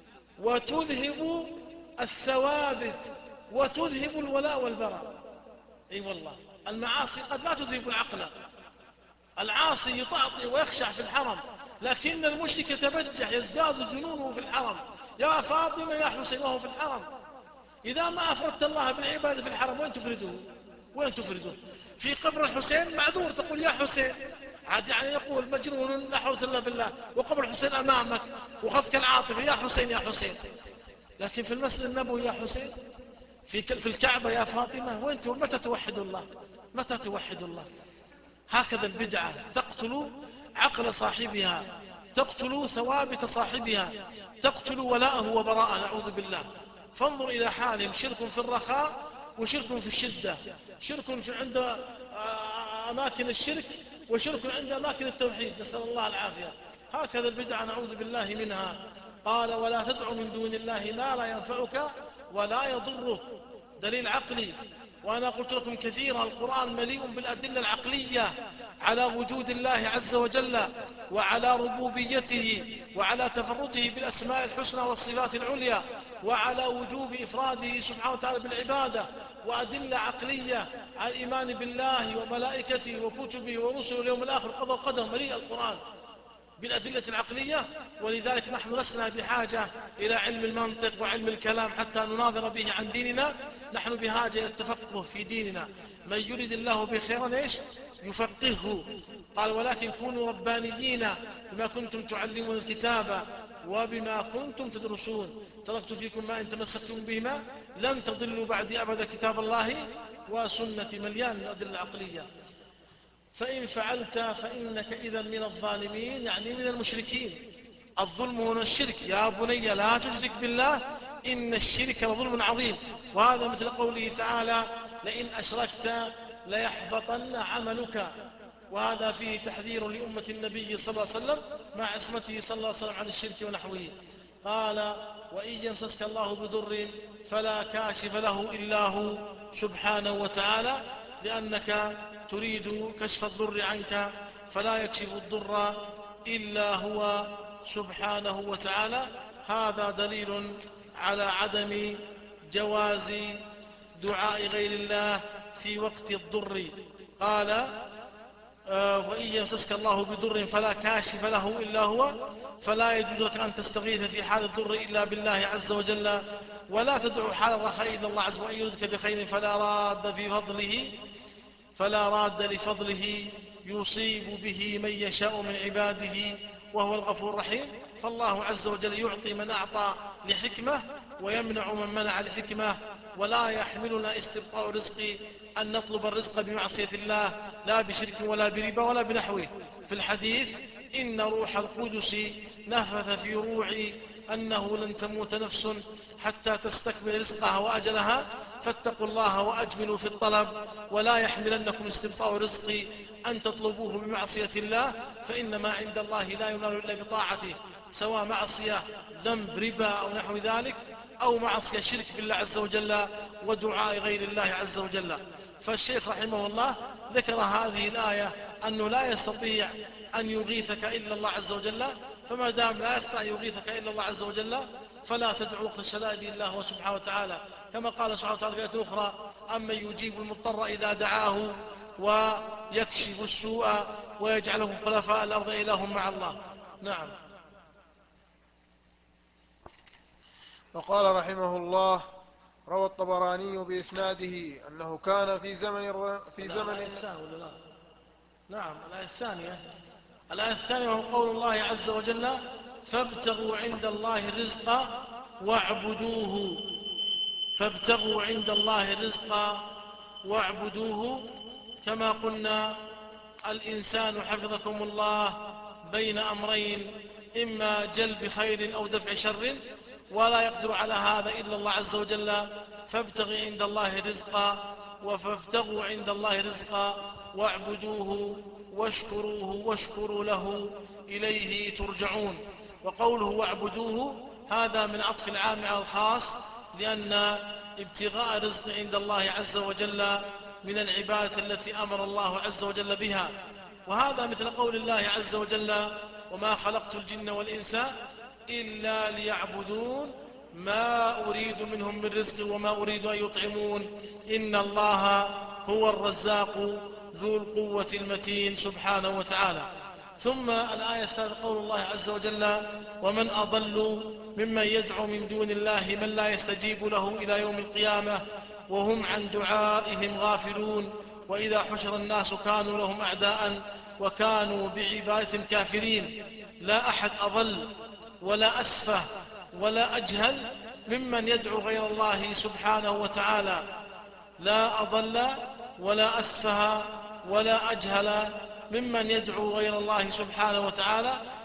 وتذهب الثوابت وتذهب الولاء والبراء. اي أيوة والله، المعاصي قد لا تذهب العقل، العاصي يطأطئ ويخشع في الحرم، لكن المشرك يتبجح يزداد جنونه في الحرم، يا فاطمة يا حسين وهو في الحرم. إذا ما أفردت الله بالعبادة في الحرم وين تفرده؟ وين تفرده؟ في قبر الحسين معذور تقول يا حسين، عاد يعني يقول مجنون لا حول إلا بالله، وقبر الحسين أمامك وخذك العاطفة يا حسين يا حسين. لكن في المسجد النبوي يا حسين، في في الكعبة يا فاطمة، وين متى توحد الله؟ متى توحد الله؟ هكذا البدعة تقتل عقل صاحبها تقتل ثوابت صاحبها، تقتل ولاءه وبراءه، نعوذ بالله. فانظر إلى حالهم، شرك في الرخاء وشرك في الشدة، شرك في عند أماكن الشرك وشرك عند أماكن التوحيد، نسأل الله العافية. هكذا البدعة نعوذ بالله منها. قال ولا تدع من دون الله ما لا ينفعك ولا يضرك، دليل عقلي. وأنا قلت لكم كثيرا القرآن مليء بالأدلة العقلية على وجود الله عز وجل وعلى ربوبيته وعلى تفرده بالأسماء الحسنى والصفات العليا وعلى وجوب إفراده سبحانه وتعالى بالعبادة، وأدلة عقلية على الإيمان بالله وملائكته وكتبه ورسله واليوم الآخر قضى القدر. مليء القرآن بالأدلة العقلية. ولذلك نحن لسنا بحاجة إلى علم المنطق وعلم الكلام حتى نناظر به عن ديننا، نحن بحاجة إلى التفقه في ديننا. من يريد الله بخيرا إيش يفقهه. قال ولكن كونوا ربانيين بما كنتم تعلمون الكتاب وبما كنتم تدرسون، تركت فيكم ما إن تمسكتم بهما لن تضلوا بعد أبدا كتاب الله وسنة. مليان من الأدلة العقلية. فإن فعلت فإنك إذا من الظالمين، يعني من المشركين. الظلم هنا الشرك، يا بني لا تشرك بالله إن الشرك لظلم عظيم. وهذا مثل قوله تعالى لئن أشركت ليحبطن عملك، وهذا فيه تحذير لأمة النبي صلى الله عليه وسلم مع عصمته صلى الله عليه وسلم عن الشرك ونحوه. قال وإن يمسسك الله بضر فلا كاشف له إلا هو سبحانه وتعالى، لأنك تريد كشف الضر عنك فلا يكشف الضر إلا هو سبحانه وتعالى. هذا دليل على عدم جواز دعاء غير الله في وقت الضر. قال آه وإن يمسسك الله بضر فلا كاشف له إلا هو، فلا يجوز لك أن تستغيث في حال الضر إلا بالله عز وجل، ولا تدعو حال الرخاء إلا الله عز وجل. وإن يردك بخير فلا راد في فضله فلا راد لفضله يصيب به من يشاء من عباده وهو الغفور الرحيم. فالله عز وجل يعطي من أعطى لحكمة ويمنع من منع لحكمة. ولا يحملنا استبقاء رزق أن نطلب الرزق بمعصية الله، لا بشرك ولا بربا ولا بنحوه. في الحديث إن روح القدس نفث في روعي أنه لن تموت نفس حتى تستكمل رزقها وأجلها، فاتقوا الله وأجملوا في الطلب، ولا يحملنكم استبطاء رزقي أن تطلبوه بمعصية الله، فإن ما عند الله لا ينال إلا بطاعته، سواء معصية ذنب ربا أو نحو ذلك، أو معصية شرك بالله عز وجل ودعاء غير الله عز وجل. فالشيخ رحمه الله ذكر هذه الآية أنه لا يستطيع أن يغيثك إلا الله عز وجل، فما دام لا يستطيع أن يغيثك إلا الله عز وجل فلا تدعو وقت الشدائد إلا هو سبحانه وتعالى، كما قال سبحانه وتعالى في آية أخرى أمن يجيب المضطر إذا دعاه ويكشف السوء ويجعلهم خلفاء الأرض إله مع الله. نعم. وقال رحمه الله روى الطبراني بإسناده أنه كان في زمن الر... في زمن لا. نعم الآية الثانية. الآية الثانية وهو قول الله عز وجل فابتغوا عند الله الرزق واعبدوه. فابتغوا عند الله الرزق واعبدوه. كما قلنا الإنسان حفظكم الله بين أمرين، إما جلب خير أو دفع شر، ولا يقدر على هذا إلا الله عز وجل. فابتغوا عند الله الرزق وفابتغوا عند الله الرزق واعبدوه واشكروه واشكروا له إليه ترجعون. وقوله واعبدوه هذا من عطف العام على الخاص، لأن ابتغاء الرزق عند الله عز وجل من العبادة التي أمر الله عز وجل بها. وهذا مثل قول الله عز وجل وما خلقت الجن والإنس إلا ليعبدون ما أريد منهم من رزق وما أريد أن يطعمون إن الله هو الرزاق ذو القوة المتين سبحانه وتعالى. ثم الآية الثالثة قول الله عز وجل ومن أضل ممن يدعو من دون الله من لا يستجيب له إلى يوم القيامة وهم عن دعائهم غافلون وإذا حشر الناس كانوا لهم أعداء وكانوا بعبادتهم كافرين. لا أحد أضل ولا أسفه ولا أجهل ممن يدعو غير الله سبحانه وتعالى. لا أضل ولا أسفه ولا أجهل ممن يدعو غير الله سبحانه وتعالى،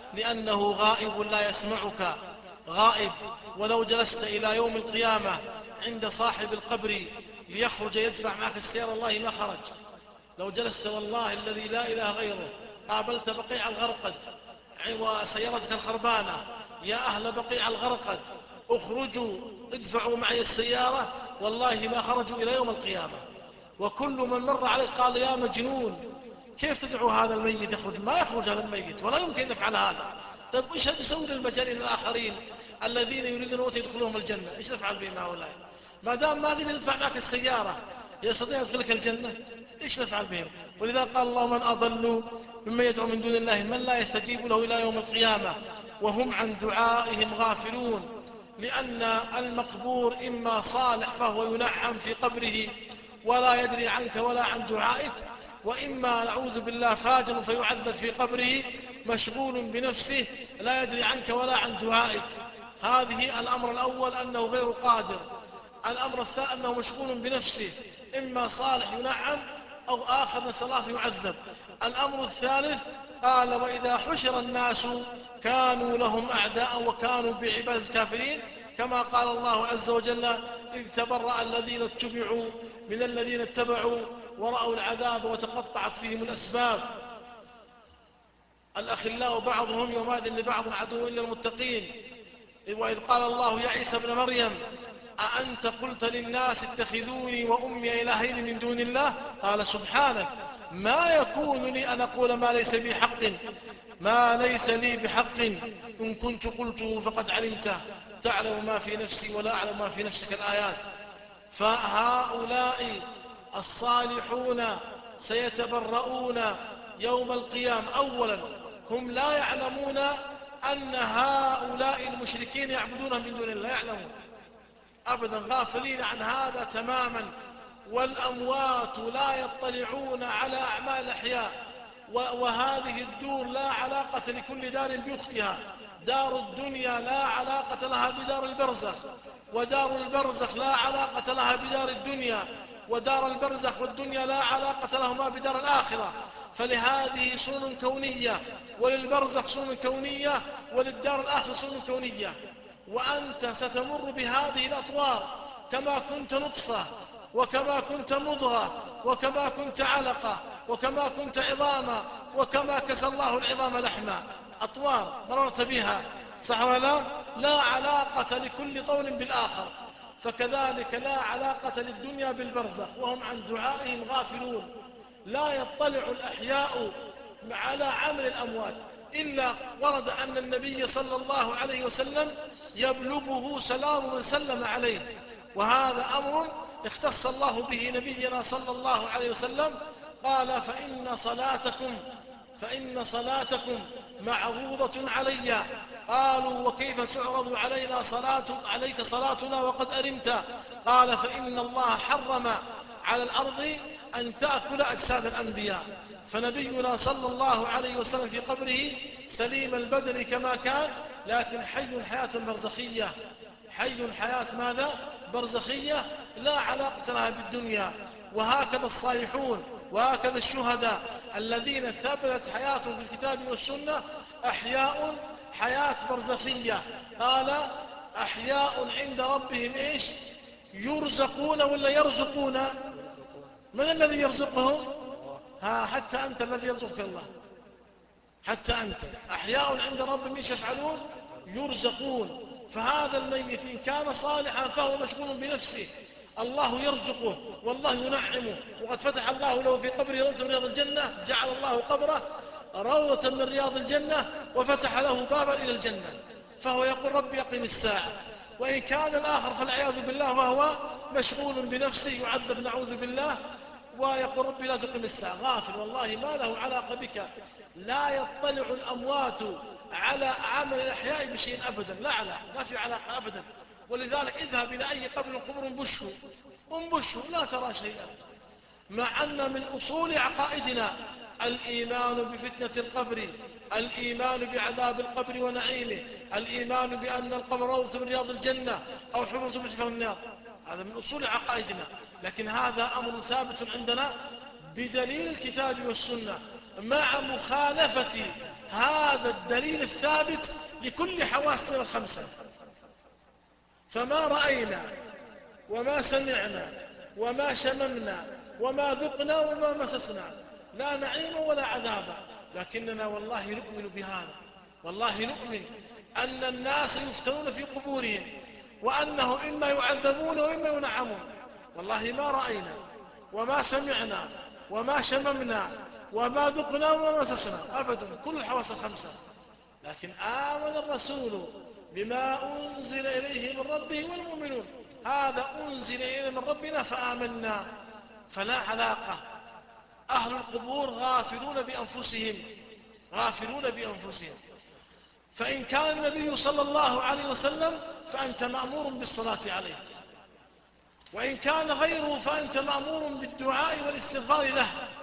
لأنه غائب لا يسمعك، غائب. ولو جلست إلى يوم القيامة عند صاحب القبر ليخرج يدفع معك السيارة والله ما خرج. لو جلست والله الذي لا إله غيره قابلت بقيع الغرقد وسيارتك الخربانة، يا أهل بقيع الغرقد اخرجوا ادفعوا معي السيارة، والله ما خرجوا إلى يوم القيامة. وكل من مر عليك قال يا مجنون كيف تدعو هذا الميت يخرج؟ ما يخرج هذا الميت ولا يمكن أن يفعل هذا. طيب إيش نسوي للمجانين الآخرين الذين يريدون أن يدخلهم الجنة؟ إيش نفعل بهم هؤلاء؟ ما دام ما قدر يدفع معك السيارة يستطيع يدخلك الجنة، إيش نفعل بهم؟ ولذا قال الله من أضل مما يدعو من دون الله من لا يستجيب له إلى يوم القيامة وهم عن دعائهم غافلون. لأن المقبور إما صالح فهو ينعم في قبره ولا يدري عنك ولا عن دعائك، وإما نعوذ بالله فاجر فيعذب في قبره مشغول بنفسه لا يدري عنك ولا عن دعائك. هذه الأمر الأول أنه غير قادر. الأمر الثاني أنه مشغول بنفسه، إما صالح ينعم أو آخر نسأل الله يعذب. الأمر الثالث قال وإذا حشر الناس كانوا لهم أعداء وكانوا بعبادة الكافرين، كما قال الله عز وجل إذ تبرأ الذين اتبعوا من الذين اتبعوا ورأوا العذاب وتقطعت بهم الأسباب. الأخلاء بعضهم يومئذ لبعض عدو إلا المتقين. وإذ قال الله يا عيسى ابن مريم أأنت قلت للناس اتخذوني وأمي إلهين من دون الله؟ قال سبحانك ما يكون لي أن أقول ما ليس بي حق ما ليس لي بحق إن كنت قلته فقد علمته تعلم ما في نفسي ولا أعلم ما في نفسك الآيات. فهؤلاء الصالحون سيتبرؤون يوم القيامة. أولا هم لا يعلمون أن هؤلاء المشركين يعبدون من دون الله، يعلمون أبدا، غافلين عن هذا تماما. والأموات لا يطلعون على أعمال الأحياء، وهذه الدور لا علاقة لكل دار بأختها. دار الدنيا لا علاقة لها بدار البرزخ، ودار البرزخ لا علاقة لها بدار الدنيا، ودار البرزخ والدنيا لا علاقة لهما بدار الآخرة. فلهذه سنن كونية، وللبرزخ سنن كونية، وللدار الآخرة سنن كونية. وأنت ستمر بهذه الأطوار كما كنت نطفة، وكما كنت مضغة، وكما كنت علقة، وكما كنت عظاما، وكما كسى الله العظام لحما. أطوار مررت بها، صح ولا لا علاقة لكل طول بالآخر. فكذلك لا علاقة للدنيا بالبرزخ، وهم عن دعائهم غافلون. لا يطلع الأحياء على عمل الأموات، إلا ورد أن النبي صلى الله عليه وسلم يبلغه سلام من سلم عليه، وهذا أمر اختص الله به نبينا صلى الله عليه وسلم. قال فإن صلاتكم فإن صلاتكم معروضة علي. قالوا وكيف تعرض علينا صلاة عليك صلاتنا وقد أرمت؟ قال فإن الله حرم على الأرض أن تأكل أجساد الأنبياء. فنبينا صلى الله عليه وسلم في قبره سليم البدن كما كان، لكن حي حياة برزخية، حي حياة ماذا؟ برزخية لا علاقة لها بالدنيا. وهكذا الصالحون وهكذا الشهداء الذين ثبتت حياتهم في الكتاب والسنة أحياء حياة برزخية. قال أحياء عند ربهم إيش؟ يرزقون ولا يرزقون؟ من الذي يرزقهم؟ ها حتى أنت الذي يرزقك الله، حتى أنت. أحياء عند ربهم إيش يفعلون؟ يرزقون. فهذا الميت إن كان صالحا فهو مشغول بنفسه، الله يرزقه والله ينعمه. وقد فتح الله له في قبره روضة من رياض الجنة، جعل الله قبره روضة من رياض الجنة وفتح له بابا إلى الجنة، فهو يقول ربي أقم الساعة. وإن كان الآخر فالعياذ بالله وهو مشغول بنفسه يعذب نعوذ بالله، ويقول ربي لا تقم الساعة، غافل والله ما له علاقة بك. لا يطلع الأموات على عمل الأحياء بشيء أبدا، لا علاقة، ما في علاقة أبدا. ولذلك اذهب إلى أي قبر قبر انبشه انبشه لا ترى شيئا. مع أن من أصول عقائدنا الإيمان بفتنة القبر، الإيمان بعذاب القبر ونعيمه، الإيمان بأن القبر روضة من رياض الجنة أو حفرة من حفر النار، هذا من أصول عقائدنا. لكن هذا أمر ثابت عندنا بدليل الكتاب والسنة، مع مخالفة هذا الدليل الثابت لكل حواسنا الخمسة. فما رأينا وما سمعنا وما شممنا وما ذقنا وما مسسنا لا نعيم ولا عذابا، لكننا والله نؤمن بهذا، والله نؤمن أن الناس يفتنون في قبورهم، وأنه إما يعذبون وإما ينعمون. والله ما رأينا وما سمعنا وما شممنا وما ذقنا وما مسسنا أبدا، كل الحواس الخمسة. لكن آمن الرسول بما أنزل إليه من ربه والمؤمنون، هذا أنزل إليه من ربنا فآمنا. فلا علاقة. أهل القبور غافلون بأنفسهم، غافلون بأنفسهم. فإن كان النبي صلى الله عليه وسلم فأنت مأمور بالصلاة عليه، وإن كان غيره فأنت مأمور بالدعاء والاستغفار له.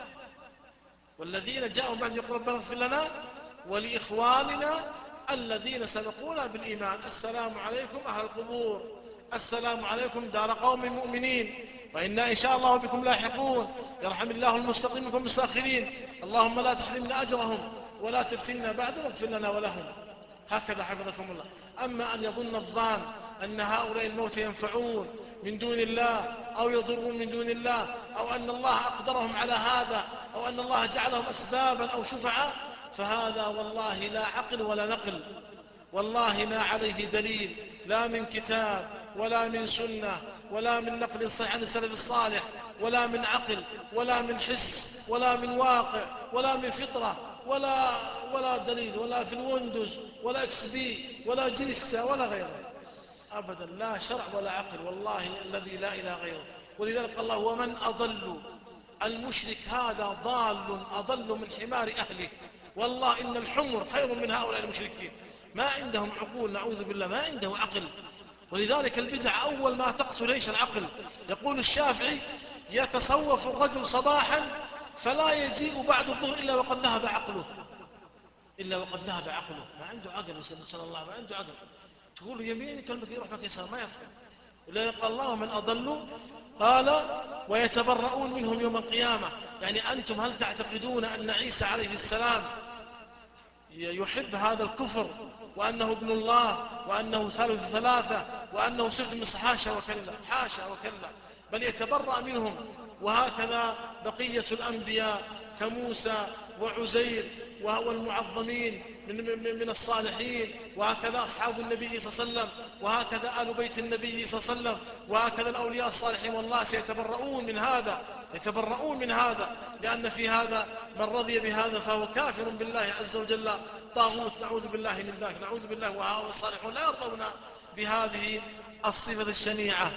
والذين جاءوا بعد يقول ربنا اغفر لنا ولإخواننا الذين سبقونا بالإيمان، السلام عليكم أهل القبور، السلام عليكم دار قوم مؤمنين، وإنا إن شاء الله بكم لاحقون، يرحم الله المستقيم منكم المستأخرين، اللهم لا تحرمنا أجرهم ولا تفتنا بعد واغفر لنا ولهم. هكذا حفظكم الله. أما أن يظن الظان أن هؤلاء الموت ينفعون من دون الله أو يضرون من دون الله، أو أن الله أقدرهم على هذا، أو أن الله جعلهم أسبابا أو شفعاء، فهذا والله لا عقل ولا نقل، والله ما عليه دليل لا من كتاب ولا من سنة ولا من نقل صحيح عن السلف الصالح، ولا من عقل ولا من حس ولا من واقع ولا من فطرة، ولا ولا دليل، ولا في الويندوز ولا اكس بي ولا جيستا ولا غيره أبدا، لا شرع ولا عقل، والله الذي لا إله غيره. ولذلك الله ومن أضل، المشرك هذا ضال أضل من حمار أهله. والله إن الحمر خير من هؤلاء المشركين، ما عندهم عقول، نعوذ بالله، ما عنده عقل. ولذلك البدع أول ما تقتل إيش؟ العقل. يقول الشافعي يتصوف الرجل صباحا فلا يجيء بعد الظهر إلا وقد ذهب عقله، إلا وقد ذهب عقله، ما عنده عقل، صلى الله عليه وسلم ما عنده عقل. تقول له يمين كلمك يروح لك يسار، ما يفهم. ولذلك قال الله من أضل، قال ويتبرؤون منهم يوم القيامة. يعني أنتم هل تعتقدون أن عيسى عليه السلام يحب هذا الكفر وأنه ابن الله وأنه ثالث ثلاثة وأنه صفت من حاشا وكلا، حاشا وكلا، بل يتبرأ منهم. وهكذا بقية الأنبياء كموسى وعزير وهو المعظمين من, من الصالحين، وهكذا أصحاب النبي صلى الله عليه وسلم، وهكذا آل بيت النبي صلى الله عليه وسلم، وهكذا الأولياء الصالحين. والله سيتبرؤون من هذا، يتبرؤون من هذا، لأن في هذا من رضي بهذا فهو كافر بالله عز وجل، طاغوت، نعوذ بالله من ذلك، نعوذ بالله. وهؤلاء الصالحون لا يرضون بهذه الصفة الشنيعة.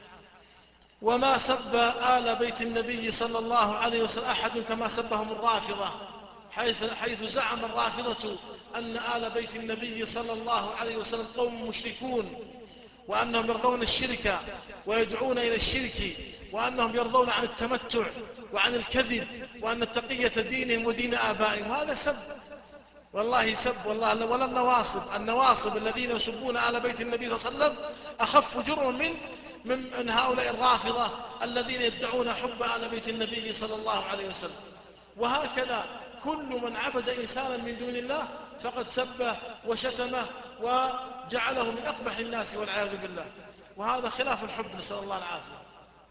وما سب آل بيت النبي صلى الله عليه وسلم أحد كما سبهم الرافضة، حيث, حيث زعم الرافضة أن آل بيت النبي صلى الله عليه وسلم قوم مشركون، وأنهم يرضون الشرك ويدعون إلى الشرك، وأنهم يرضون عن التمتع وعن الكذب، وأن التقية دينهم ودين آبائهم. هذا سب، والله سب، والله. ولا النواصب، النواصب الذين يسبون آل بيت النبي صلى الله عليه وسلم أخف جرما من من هؤلاء الرافضة الذين يدعون حب آل بيت النبي صلى الله عليه وسلم. وهكذا كل من عبد إنسانا من دون الله فقد سبه وشتمه وجعله من أقبح الناس والعياذ بالله، وهذا خلاف الحب، نسأل الله العافية.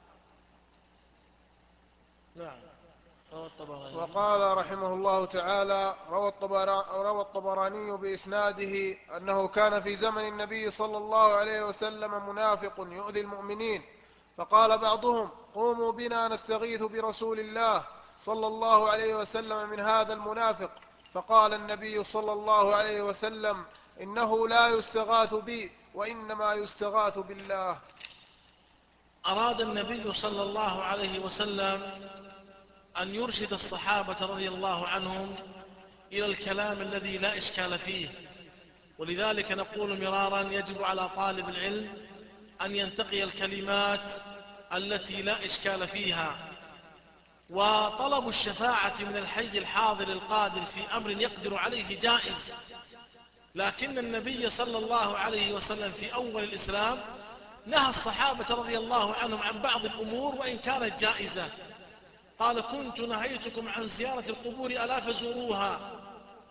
نعم. وقال رحمه الله تعالى روى الطبراني بإسناده أنه كان في زمن النبي صلى الله عليه وسلم منافق يؤذي المؤمنين، فقال بعضهم قوموا بنا نستغيث برسول الله صلى الله عليه وسلم من هذا المنافق، فقال النبي صلى الله عليه وسلم إنه لا يستغاث بي وإنما يستغاث بالله. أراد النبي صلى الله عليه وسلم أن يرشد الصحابة رضي الله عنهم إلى الكلام الذي لا إشكال فيه. ولذلك نقول مرارا يجب على طالب العلم أن ينتقي الكلمات التي لا إشكال فيها. وطلب الشفاعة من الحي الحاضر القادر في أمر يقدر عليه جائز، لكن النبي صلى الله عليه وسلم في أول الإسلام نهى الصحابة رضي الله عنهم عن بعض الأمور وإن كانت جائزة. قال كنت نهيتكم عن زيارة القبور ألا فزوروها،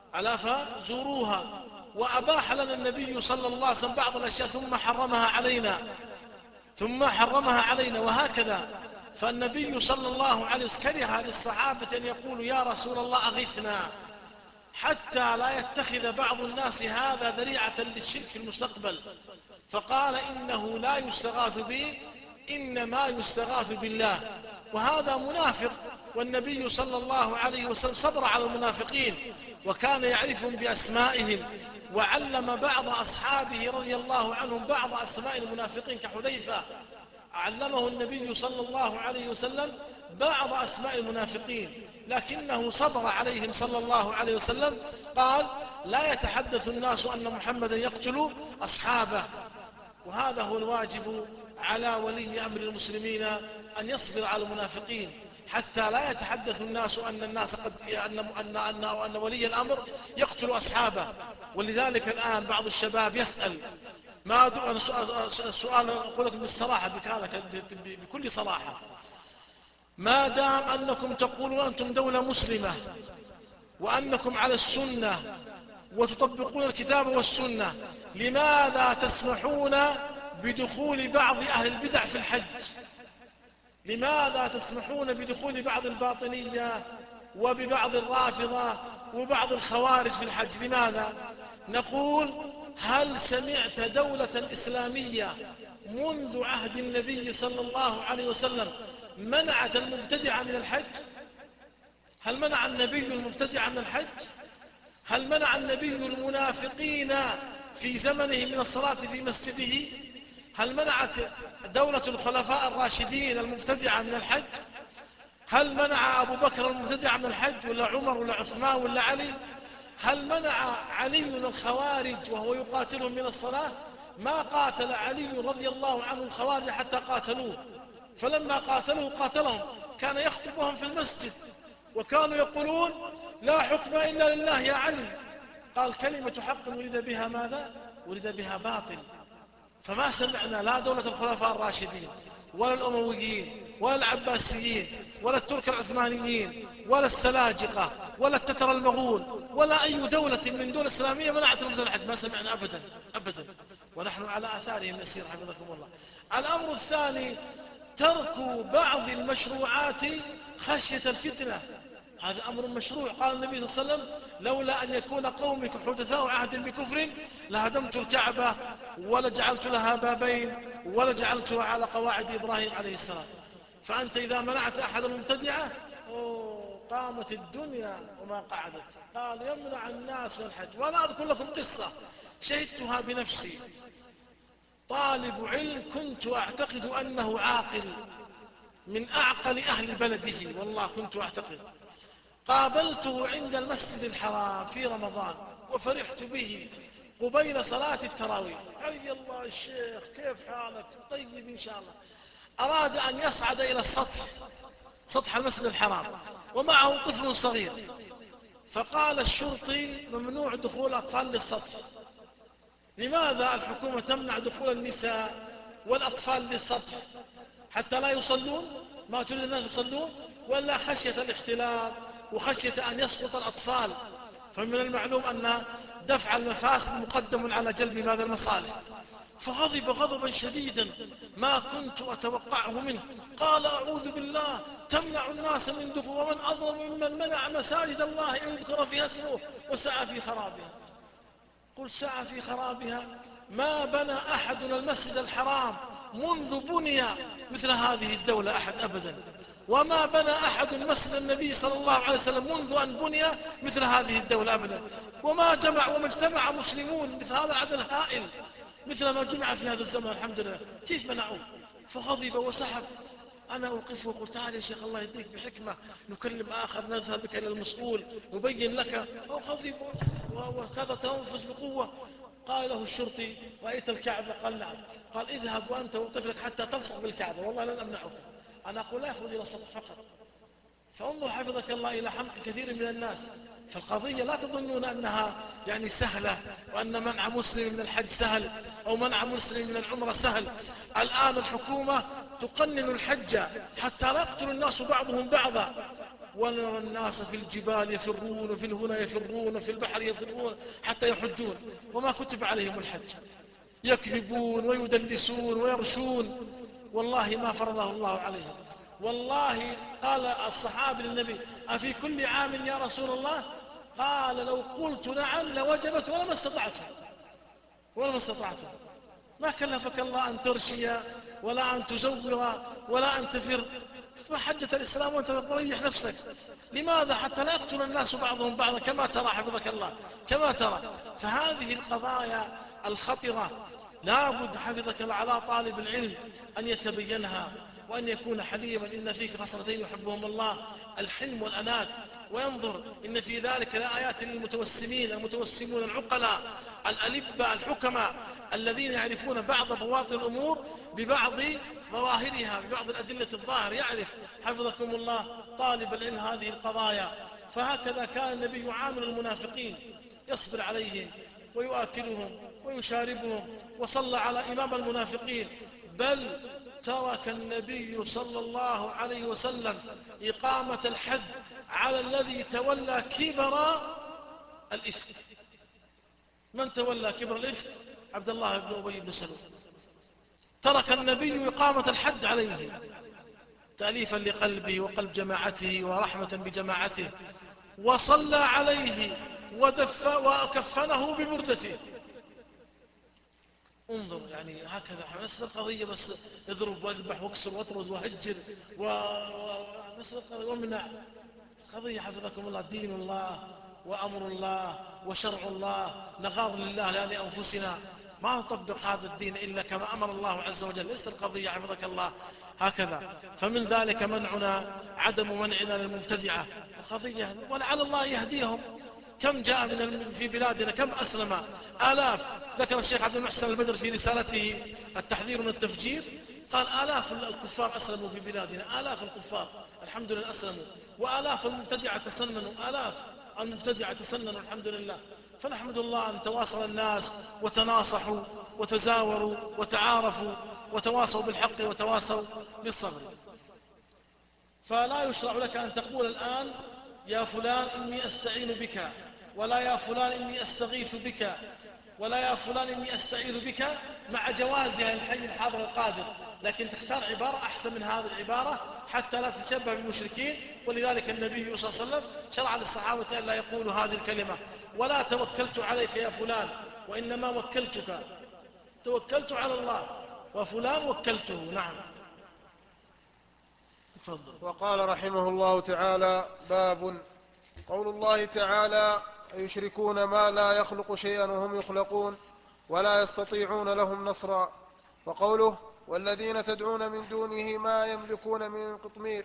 ألا فزوروها. وأباح لنا النبي صلى الله عليه وسلم بعض الأشياء ثم حرمها علينا ثم حرمها علينا وهكذا. فالنبي صلى الله عليه وسلم كره للصحابة أن يقولوا يا رسول الله أغثنا، حتى لا يتخذ بعض الناس هذا ذريعة للشرك في المستقبل، فقال إنه لا يستغاث بي إنما يستغاث بالله. وهذا منافق، والنبي صلى الله عليه وسلم صبر على المنافقين وكان يعرفهم بأسمائهم، وعلم بعض أصحابه رضي الله عنهم بعض أسماء المنافقين كحذيفة، علمه النبي صلى الله عليه وسلم بعض أسماء المنافقين، لكنه صبر عليهم صلى الله عليه وسلم. قال لا يتحدث الناس أن محمدا يقتل أصحابه. وهذا هو الواجب على ولي أمر المسلمين، أن يصبر على المنافقين حتى لا يتحدث الناس أن الناس قد أن أن أن, أن ولي الأمر يقتل أصحابه. ولذلك الآن بعض الشباب يسأل، ما أدري السؤال أقول لكم بالصراحة بكل صراحة، ما دام أنكم تقولون أنتم دولة مسلمة وأنكم على السنة وتطبقون الكتاب والسنة، لماذا تسمحون بدخول بعض أهل البدع في الحج؟ لماذا تسمحون بدخول بعض الباطنية وببعض الرافضة وبعض الخوارج في الحج؟ لماذا؟ نقول هل سمعت دولة إسلامية منذ عهد النبي صلى الله عليه وسلم منعت المبتدع من الحج؟ هل منع النبي المبتدع من الحج؟ هل منع النبي المنافقين في زمنه من الصلاة في مسجده؟ هل منعت دولة الخلفاء الراشدين المبتدعة من الحج؟ هل منع أبو بكر المبتدع من الحج ولا عمر ولا عثمان ولا علي؟ هل منع علي الخوارج وهو يقاتلهم من الصلاة؟ ما قاتل علي رضي الله عنه الخوارج حتى قاتلوه، فلما قاتلوه قاتلهم كان يخطبهم في المسجد وكانوا يقولون لا حكم إلا لله يا علي. قال كلمة حق ولد بها ماذا؟ ولد بها باطل. فما سمعنا لا دولة الخلفاء الراشدين ولا الأمويين ولا العباسيين ولا الترك العثمانيين ولا السلاجقة ولا التتر المغول ولا أي دولة من دول إسلامية منعت رمز الحج، ما سمعنا أبدا أبدا، ونحن على آثارهم نسير حفظكم الله. الأمر الثاني ترك بعض المشروعات خشية الفتنة، هذا أمر مشروع. قال النبي صلى الله عليه وسلم لولا أن يكون قومك حدثاء عهد بكفر لهدمت الكعبة ولجعلت لها بابين ولجعلتها على قواعد إبراهيم عليه السلام. فأنت إذا منعت أحد المبتدعة قامت الدنيا وما قعدت. قال يمنع الناس من الحج. وأنا أذكر لكم قصة شهدتها بنفسي. طالب علم كنت أعتقد أنه عاقل من أعقل أهل بلده، والله كنت أعتقد. قابلته عند المسجد الحرام في رمضان وفرحت به قبيل صلاة التراويح. حي الله الشيخ كيف حالك؟ طيب إن شاء الله. أراد أن يصعد إلى السطح، سطح المسجد الحرام، ومعه طفل صغير، فقال الشرطي ممنوع دخول أطفال للسطح. لماذا الحكومة تمنع دخول النساء والأطفال للسطح؟ حتى لا يصلون؟ ما تريد الناس يصلون؟ ولا خشية الاختلاط وخشية أن يسقط الأطفال؟ فمن المعلوم أن دفع المفاسد مقدم على جلب ماذا المصالح. فغضب غضبا شديدا ما كنت أتوقعه منه. قال أعوذ بالله تمنع الناس من دخول، ومن أظلم ممن منع مساجد الله أن يذكر فيها اسمه وسعى في خرابها. قل سعى في خرابها؟ ما بنى أحد المسجد الحرام منذ بني مثل هذه الدولة أحد أبدا، وما بنى أحد مسجد النبي صلى الله عليه وسلم منذ أن بني مثل هذه الدولة أبدا، وما جمع وما اجتمع مسلمون مثل هذا العدد الهائل مثل ما جمع في هذا الزمن الحمد لله. كيف منعوه؟ فغضب وسحب. أنا أوقفه وقلت تعال يا شيخ الله يهديك بحكمة نكلم آخر نذهب بك إلى المسؤول نبين لك. أو غضب وكذا تنفس بقوة. قال له الشرطي رأيت الكعبة؟ قال نعم. قال اذهب وأنت وطفلك حتى تلصق بالكعبة، والله لن أمنعك. أنا أقول لا يخرج إلى السطح فقط. فانظر حفظك الله إلى حمق كثير من الناس. فالقضية لا تظنون أنها يعني سهلة، وأن منع مسلم من الحج سهل أو منع مسلم من العمرة سهل. الآن الحكومة تقنن الحج حتى لا يقتل الناس بعضهم بعضا، ونرى الناس في الجبال يفرون، وفي الهنا يفرون، وفي البحر يفرون حتى يحجون وما كتب عليهم الحج، يكذبون ويدلسون ويرشون، والله ما فرضه الله عليهم. والله قال الصحابي للنبي: أفي كل عام يا رسول الله؟ قال: لو قلت نعم لوجبت ولما استطعته ولما استطعته ما كلفك الله أن ترشي ولا أن تزور ولا أن تفر، فحجة الإسلام وأنت تريح نفسك. لماذا؟ حتى لا يقتل الناس بعضهم بعضا كما ترى حفظك الله، كما ترى. فهذه القضايا الخطرة لا بد حفظك الله على طالب العلم أن يتبينها وأن يكون حليما. إن فيك خصلتين يحبهم الله: الحلم والأنات. وينظر إن في ذلك لآيات للمتوسمين، المتوسمون العقلاء الألبة الحكماء الذين يعرفون بعض بواطن الأمور ببعض ظواهرها، ببعض الأدلة الظاهر. يعرف حفظكم الله طالب العلم هذه القضايا. فهكذا كان النبي يعامل المنافقين، يصبر عليهم ويؤكلهم ويشاربهم، وصلى على إمام المنافقين. بل ترك النبي صلى الله عليه وسلم إقامة الحد على الذي تولى كبر الإفك. من تولى كبر الإفك؟ عبد الله بن أبي بن سلول. ترك النبي إقامة الحد عليه تأليفا لقلبه وقلب جماعته ورحمة بجماعته، وصلى عليه ودف وكفنه ببردته. انظر يعني هكذا نفس القضية، بس اضرب واذبح واكسر واطرد وهجر ونفس القضية وامنع. قضية حفظكم الله دين الله وأمر الله وشرع الله، نغار لله لا لأنفسنا. ما نطبق هذا الدين إلا كما أمر الله عز وجل. ليس القضية حفظك الله هكذا. فمن ذلك منعنا عدم منعنا للمبتدعة القضية، ولعل الله يهديهم. كم جاء من في بلادنا، كم أسلم آلاف. ذكر الشيخ عبد المحسن البدر في رسالته التحذير من التفجير، قال آلاف الكفار أسلموا في بلادنا، آلاف الكفار الحمد لله أسلموا، وآلاف المبتدعة تسننوا، آلاف المبتدعة تسننوا الحمد لله. فنحمد الله أن تواصل الناس وتناصحوا وتزاوروا وتعارفوا وتواصوا بالحق وتواصوا بالصبر. فلا يشرع لك أن تقول الآن: يا فلان إني أستعين بك، ولا يا فلان إني أستغيث بك، ولا يا فلان إني أستعيذ بك، مع جوازها الحي الحاضر القادر. لكن تختار عبارة أحسن من هذه العبارة حتى لا تتشبه بالمشركين. ولذلك النبي صلى الله عليه وسلم شرع للصحابة أن لا يقولوا هذه الكلمة: ولا توكلت عليك يا فلان، وإنما وكلتك. توكلت على الله وفلان وكلته. نعم. تفضل. وقال رحمه الله تعالى: باب قول الله تعالى: يشركون ما لا يخلق شيئا وهم يخلقون ولا يستطيعون لهم نصرا. وقوله: والذين تدعون من دونه ما يملكون من قطمير.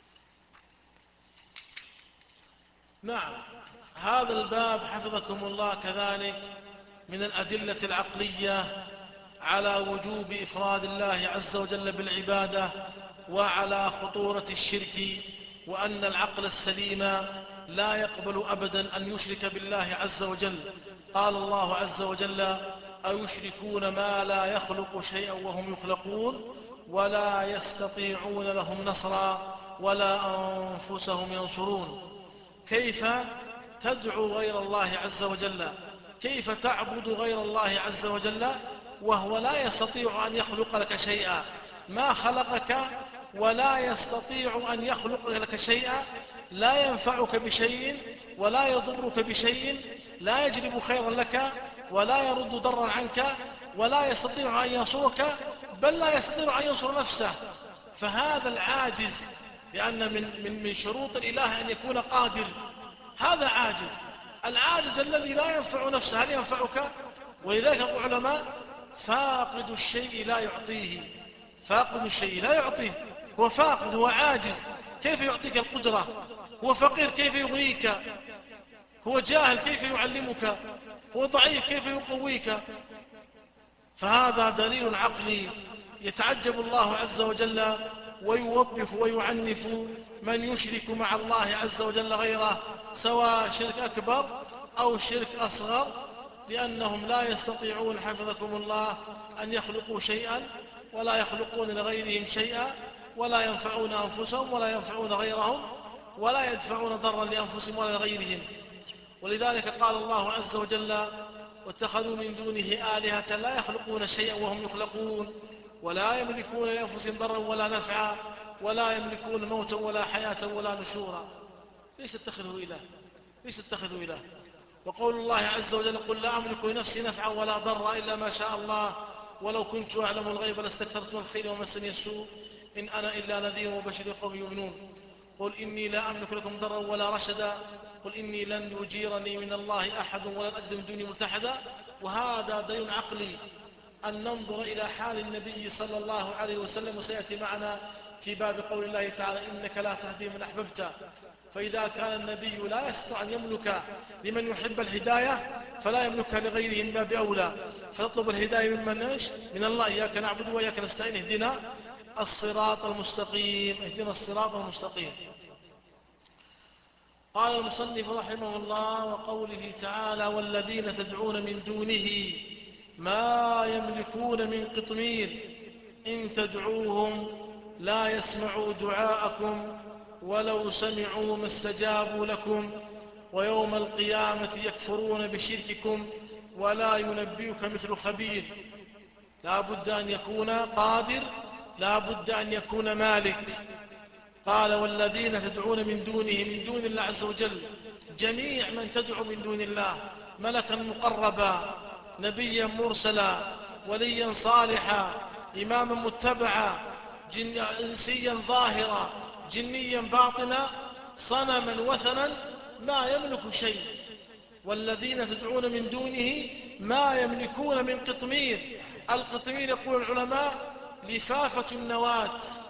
نعم. هذا الباب حفظكم الله كذلك من الأدلة العقلية على وجوب إفراد الله عز وجل بالعبادة، وعلى خطورة الشرك، وأن العقل السليم لا يقبل أبدا أن يشرك بالله عز وجل. قال الله عز وجل: أو يشركون ما لا يخلق شيئا وهم يخلقون ولا يستطيعون لهم نصرا ولا أنفسهم ينصرون. كيف تدعو غير الله عز وجل، كيف تعبد غير الله عز وجل وهو لا يستطيع أن يخلق لك شيئا؟ ما خلقك ولا يستطيع أن يخلق لك شيئا، لا ينفعك بشيء ولا يضرك بشيء، لا يجلب خيرا لك ولا يرد ضرا عنك، ولا يستطيع أن ينصرك، بل لا يستطيع أن ينصر نفسه. فهذا العاجز، لأن من, من, من شروط الإله أن يكون قادر. هذا عاجز. العاجز الذي لا ينفع نفسه هل ينفعك؟ ولذلك العلماء: فاقد الشيء لا يعطيه. فاقد الشيء لا يعطيه. هو فاقد، هو عاجز، كيف يعطيك القدرة؟ هو فقير، كيف يغنيك؟ هو جاهل، كيف يعلمك؟ هو ضعيف، كيف يقويك؟ فهذا دليل عقلي يتعجب الله عز وجل ويوبخ ويعنف من يشرك مع الله عز وجل غيره، سواء شرك أكبر أو شرك أصغر، لأنهم لا يستطيعون حفظكم الله أن يخلقوا شيئا ولا يخلقون لغيرهم شيئا ولا ينفعون أنفسهم ولا ينفعون غيرهم. ولا يدفعون ضرا لأنفسهم ولا لغيرهم. ولذلك قال الله عز وجل واتخذوا من دونه آلهة لا يخلقون شيئا وهم يخلقون ولا يملكون لأنفسهم ضرا ولا نفعا ولا يملكون موتا ولا حياة ولا نشورا. ليش تتخذوا إله؟ ليش تتخذوا إله؟ وقول الله عز وجل قل لا أملك لنفسي نفعا ولا ضرا إلا ما شاء الله ولو كنت أعلم الغيب لاستكثرت من الخير ومسني السوء إن أنا إلا نذير وبشر قوم يؤمنون. قل إني لا أملك لكم ضرا ولا رشدا قل إني لن يجيرني من الله أحد ولن أجد من دوني ملتحدا. وهذا دليل عقلي أن ننظر إلى حال النبي صلى الله عليه وسلم، وسيأتي معنا في باب قول الله تعالى إنك لا تهدي من أحببت. فإذا كان النبي لا يستطيع أن يملك لمن يحب الهداية فلا يملكها لغيره من باب أولى، فيطلب الهداية ممن ايش؟ من الله. إياك نعبد وإياك نستعين اهدنا الصراط المستقيم اهدنا الصراط المستقيم. قال المصنف رحمه الله وقوله تعالى والذين تدعون من دونه ما يملكون من قطمير إن تدعوهم لا يسمعوا دعاءكم ولو سمعوا ما استجابوا لكم ويوم القيامة يكفرون بشرككم ولا ينبئك مثل خبير. لا بد أن يكون قادر، لا بد أن يكون مالك. قال والذين تدعون من دونه من دون الله عز وجل جميع من تدعو من دون الله، ملكا مقربا نبيا مرسلا وليا صالحا إماما متبعا جن... إنسيا ظاهرا جنيا باطنا صنما وثنا ما يملك شيء. والذين تدعون من دونه ما يملكون من قطمير. القطمير يقول العلماء لفافة النواة،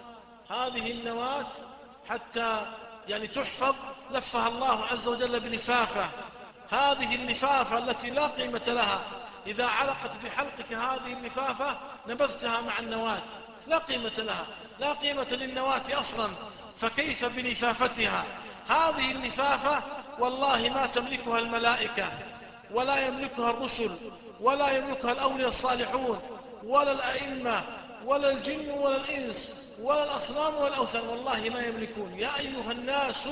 هذه النواة حتى يعني تحفظ لفها الله عز وجل بلفافة. هذه اللفافة التي لا قيمة لها إذا علقت بحلقك هذه اللفافة نبذتها مع النواة، لا قيمة لها، لا قيمة للنواة أصلا، فكيف بلفافتها؟ هذه اللفافة والله ما تملكها الملائكة ولا يملكها الرسل ولا يملكها الأولياء الصالحون ولا الأئمة ولا الجن ولا الإنس ولا الأصنام ولا الأوثان، والله ما يملكون. يا أيها الناس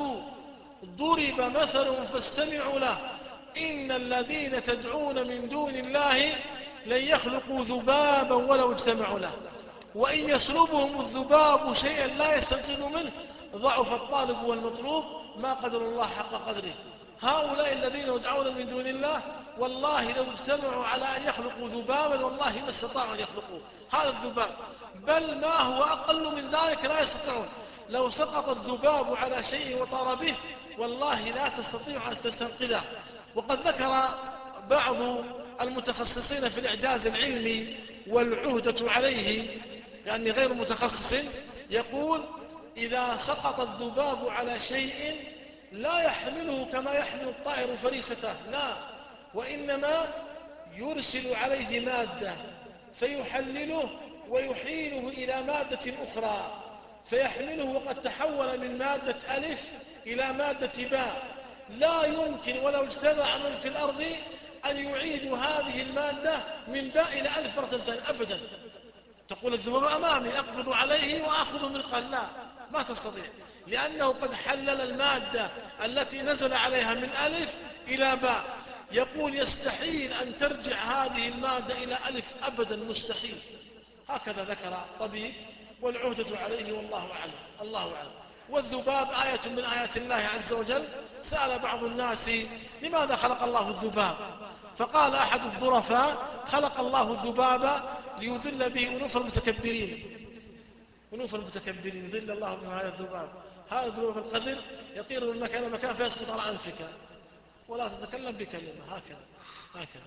ضرب مثل فاستمعوا له إن الذين تدعون من دون الله لن يخلقوا ذبابا ولو اجتمعوا له وإن يسلبهم الذباب شيئا لا يستنقذوا منه ضعف الطالب والمطلوب ما قدر الله حق قدره. هؤلاء الذين يدعون من دون الله والله لو اجتمعوا على أن يخلقوا ذبابا والله ما استطاعوا أن يخلقوا هذا الذباب، بل ما هو أقل من ذلك لا يستطيعون. لو سقط الذباب على شيء وطار به والله لا تستطيع أن تستنقذه. وقد ذكر بعض المتخصصين في الإعجاز العلمي والعهدة عليه يعني غير متخصص يقول إذا سقط الذباب على شيء لا يحمله كما يحمل الطائر فريسته، لا، وإنما يرسل عليه مادة فيحلله ويحيله إلى مادة أخرى فيحمله وقد تحول من مادة ألف إلى مادة باء. لا يمكن ولو اجتمع من في الأرض أن يعيدوا هذه المادة من باء إلى ألف مرة ثانية أبدا. تقول الذباب أمامي أقبض عليه وأخذ من قال لا، ما تستطيع، لأنه قد حلل المادة التي نزل عليها من ألف إلى باء. يقول يستحيل أن ترجع هذه المادة إلى ألف أبدا، مستحيل. هكذا ذكر طبيب والعهدة عليه والله أعلم. الله أعلم. والذباب آية من آيات الله عز وجل. سأل بعض الناس لماذا خلق الله الذباب؟ فقال أحد الظرفاء خلق الله الذباب ليذل به أنوف المتكبرين. أنوف المتكبرين يذل الله بها هذا الذباب. هذا الذباب القذر يطير من مكان لمكان فيسقط على أنفك ولا تتكلم بكلمة. هكذا هكذا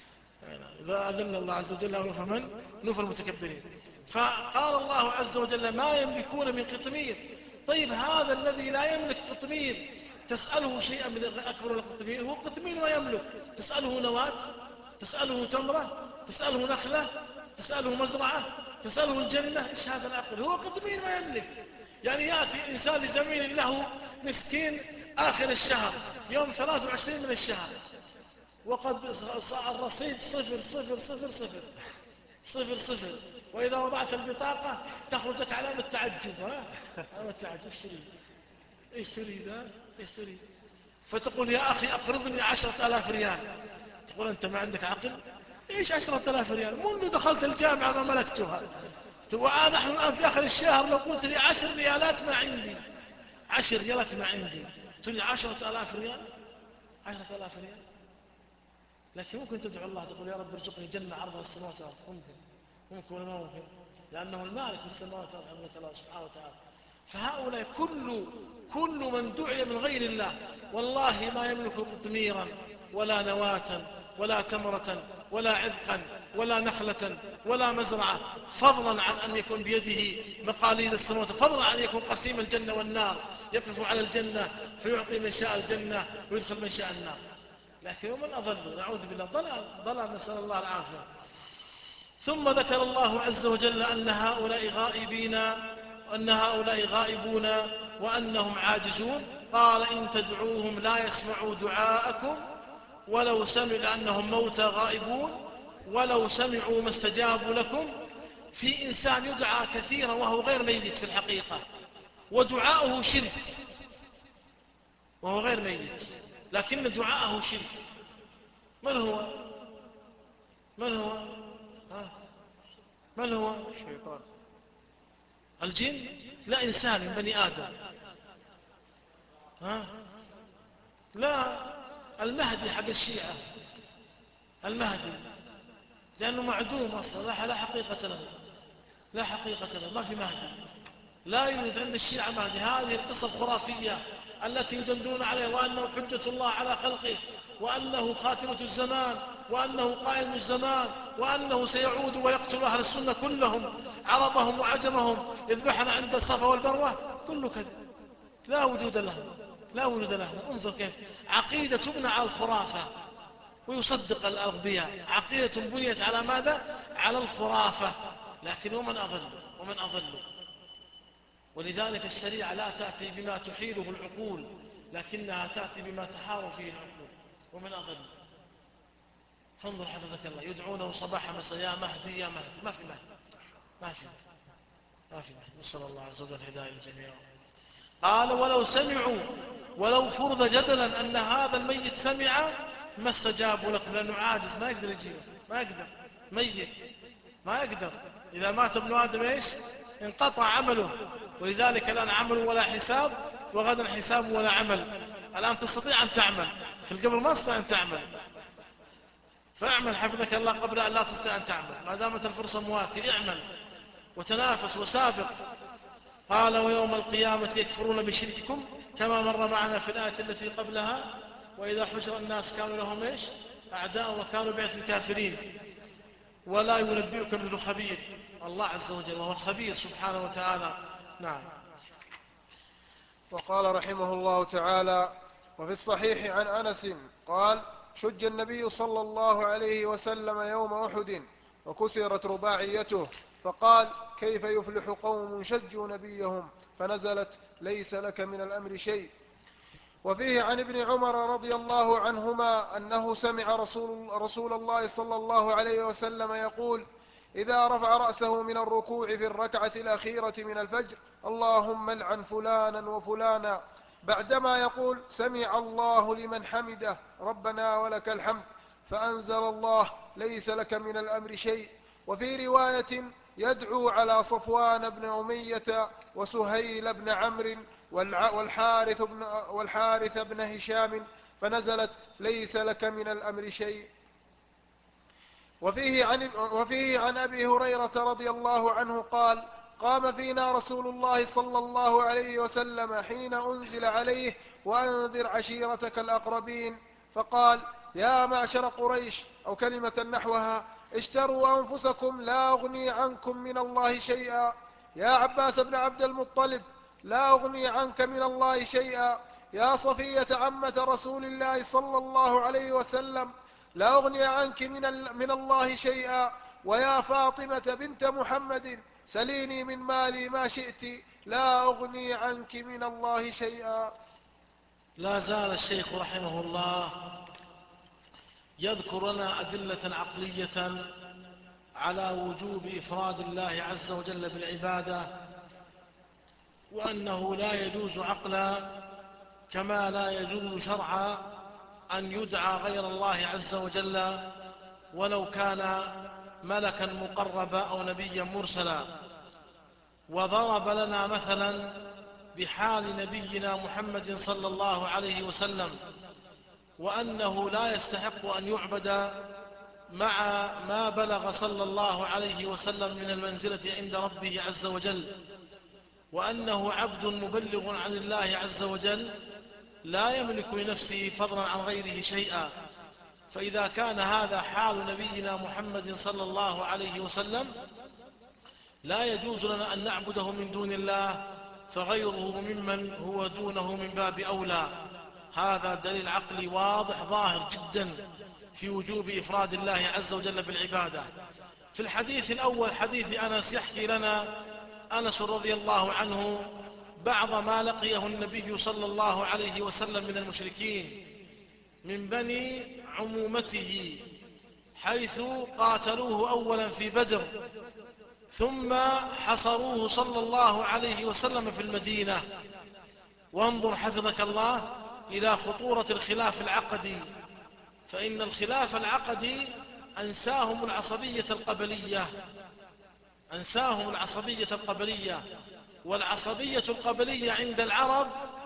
إذا أذل الله عز وجل أنوف من؟ أنوف المتكبرين. فقال الله عز وجل ما يملكون من قطمير. طيب هذا الذي لا يملك قطمير تسأله شيئا من أكبر القطمير؟ هو قطمير ما يملك. تسأله نواة، تسأله تمرة، تسأله نخلة، تسأله مزرعة، تسأله الجنة. إيش هذا العقل؟ هو قطمير ما يملك. يعني يأتي إنسان لزميل له مسكين آخر الشهر يوم ثلاث وعشرين من الشهر وقد الرصيد صفر صفر صفر صفر صفر صفر، وإذا وضعت البطاقة تخرجك علامة تعجب. ها علامة تعجب. ايش تريد ايش تريد؟ فتقول يا أخي أقرضني عشرة آلاف ريال. تقول أنت ما عندك عقل؟ إيش عشرة آلاف ريال؟ منذ دخلت الجامعة ما ملكتها. ونحن الآن في آخر الشهر لو قلت لي عشر ريالات ما عندي، عشر ريالات ما عندي، تريد عشرة آلاف ريال؟ عشرة آلاف ريال. لكن ممكن تدعو الله تقول يا رب ارزقني جنة عرضها السماوات والأرض. ممكن ممكن ولا ما ممكن؟ لأنه المالك للسماوات والأرض حفظك الله سبحانه وتعالى. فهؤلاء كل كل من دعي من غير الله والله ما يملك قطميرا ولا نواة ولا تمرة ولا عذقا ولا نخلة ولا مزرعة، فضلا عن أن يكون بيده مقاليد السماوات، فضلا عن أن يكون قسيم الجنة والنار، يقف على الجنة فيعطي من شاء الجنة ويدخل من شاء النار. لكن ومن أضل، نعوذ بالله، ضلال ضلال، نسأل الله العافية. ثم ذكر الله عز وجل أن هؤلاء غائبين، أن هؤلاء غائبون وأنهم عاجزون. قال إن تدعوهم لا يسمعوا دعاءكم ولو سمعوا، لأنهم موتى غائبون، ولو سمعوا ما استجابوا لكم. في إنسان يدعى كثيرا وهو غير ميت في الحقيقة، ودعاؤه شرك، وهو غير ميت لكن دعاءه شرك. من هو؟ من هو؟ ها؟ من هو؟ الشيطان. الجن؟ لا، إنسان من بني آدم. ها؟ لا، المهدي حق الشيعة، المهدي، لأنه معدوم أصلا، لا حقيقة له، لا حقيقة له، ما في مهدي، لا يوجد عند الشيعة مهدي. هذه القصة الخرافية التي يدندون عليه، وأنه حجة الله على خلقه، وأنه خاتمة الزمان، وأنه قائم الزمان، وأنه سيعود ويقتل أهل السنة كلهم، عربهم وعجمهم، يذبحنا عند الصفا والبروة، كله كذب، لا وجود لهم، لا وجود لهم. انظر كيف عقيدة تبنى على الخرافة ويصدق الأغبياء، عقيدة بنيت على ماذا؟ على الخرافة. لكن ومن أضل، ومن أضل. ولذلك الشريعة لا تأتي بما تحيله العقول، لكنها تأتي بما تحار فيه العقول. ومن أضل. فانظر حفظك الله، يدعونه صباح مساء يا مهدي يا مهدي، ما في مهدي، ما في ما في مهدي. نسأل الله عز وجل الهداية للجميع. قال ولو سمعوا، ولو فرض جدلا أن هذا الميت سمع ما استجابوا لكم، لأنه عاجز ما يقدر يجيبه، ما يقدر، ميت ما يقدر. إذا مات ابن آدم إيش؟ انقطع عمله. ولذلك الآن عمل ولا حساب، وغدا حساب ولا عمل. الآن تستطيع أن تعمل، في القبر ما تستطيع أن تعمل، فاعمل حفظك الله قبل أن لا تستطيع أن تعمل، ما دامت الفرصة مواتية، اعمل وتنافس وسابق. قال ويوم القيامة يكفرون بشرككم كما مر معنا في الآية التي قبلها، وإذا حشر الناس كانوا لهم إيش؟ أعداء وكانوا بهم كافرين. ولا ينبئك مثل خبير، الله عز وجل وهو الخبير سبحانه وتعالى. نعم. وقال رحمه الله تعالى: وفي الصحيح عن أنس قال: شج النبي صلى الله عليه وسلم يوم أحد وكسرت رباعيته، فقال: كيف يفلح قوم شجوا نبيهم؟ فنزلت: ليس لك من الأمر شيء. وفيه عن ابن عمر رضي الله عنهما أنه سمع رسول, رسول الله صلى الله عليه وسلم يقول: إذا رفع رأسه من الركوع في الركعة الأخيرة من الفجر: اللهم العن فلانا وفلانا، بعدما يقول: سمع الله لمن حمده ربنا ولك الحمد، فأنزل الله: ليس لك من الأمر شيء. وفي رواية: يدعو على صفوان بن أمية وسهيل بن عمرو والحارث بن, والحارث بن هشام، فنزلت: ليس لك من الأمر شيء. وفيه عن, وفيه عن أبي هريرة رضي الله عنه قال: قام فينا رسول الله صلى الله عليه وسلم حين أنزل عليه: وأنذر عشيرتك الأقربين، فقال: يا معشر قريش، أو كلمة نحوها: اشتروا أنفسكم لا أغني عنكم من الله شيئا. يا عباس بن عبد المطلب، لا أغني عنك من الله شيئا. يا صفية عمة رسول الله صلى الله عليه وسلم، لا أغني عنك من, من الله شيئا. ويا فاطمة بنت محمد، سليني من مالي ما شئت، لا أغني عنك من الله شيئا. لا زال الشيخ رحمه الله يذكر لنا أدلة عقلية على وجوب إفراد الله عز وجل بالعبادة، وأنه لا يجوز عقلا كما لا يجوز شرعا أن يدعى غير الله عز وجل ولو كان ملكا مقربا أو نبيا مرسلا. وضرب لنا مثلا بحال نبينا محمد صلى الله عليه وسلم، وأنه لا يستحق أن يعبد مع ما بلغ صلى الله عليه وسلم من المنزلة عند ربه عز وجل، وأنه عبد مبلغ عن الله عز وجل لا يملك لنفسه فضلا عن غيره شيئا. فإذا كان هذا حال نبينا محمد صلى الله عليه وسلم لا يجوز لنا أن نعبده من دون الله، فغيره ممن هو دونه من باب أولى. هذا دليل عقلي واضح ظاهر جدا في وجوب إفراد الله عز وجل بالعبادة. في الحديث الأول حديث أنس يحكي لنا أنس رضي الله عنه بعض ما لقيه النبي صلى الله عليه وسلم من المشركين من بني عمومته، حيث قاتلوه أولا في بدر ثم حصروه صلى الله عليه وسلم في المدينة. وانظر حفظك الله إلى خطورة الخلاف العقدي، فإن الخلاف العقدي أنساهم العصبية القبلية أنساهم العصبية القبلية والعصبية القبلية عند العرب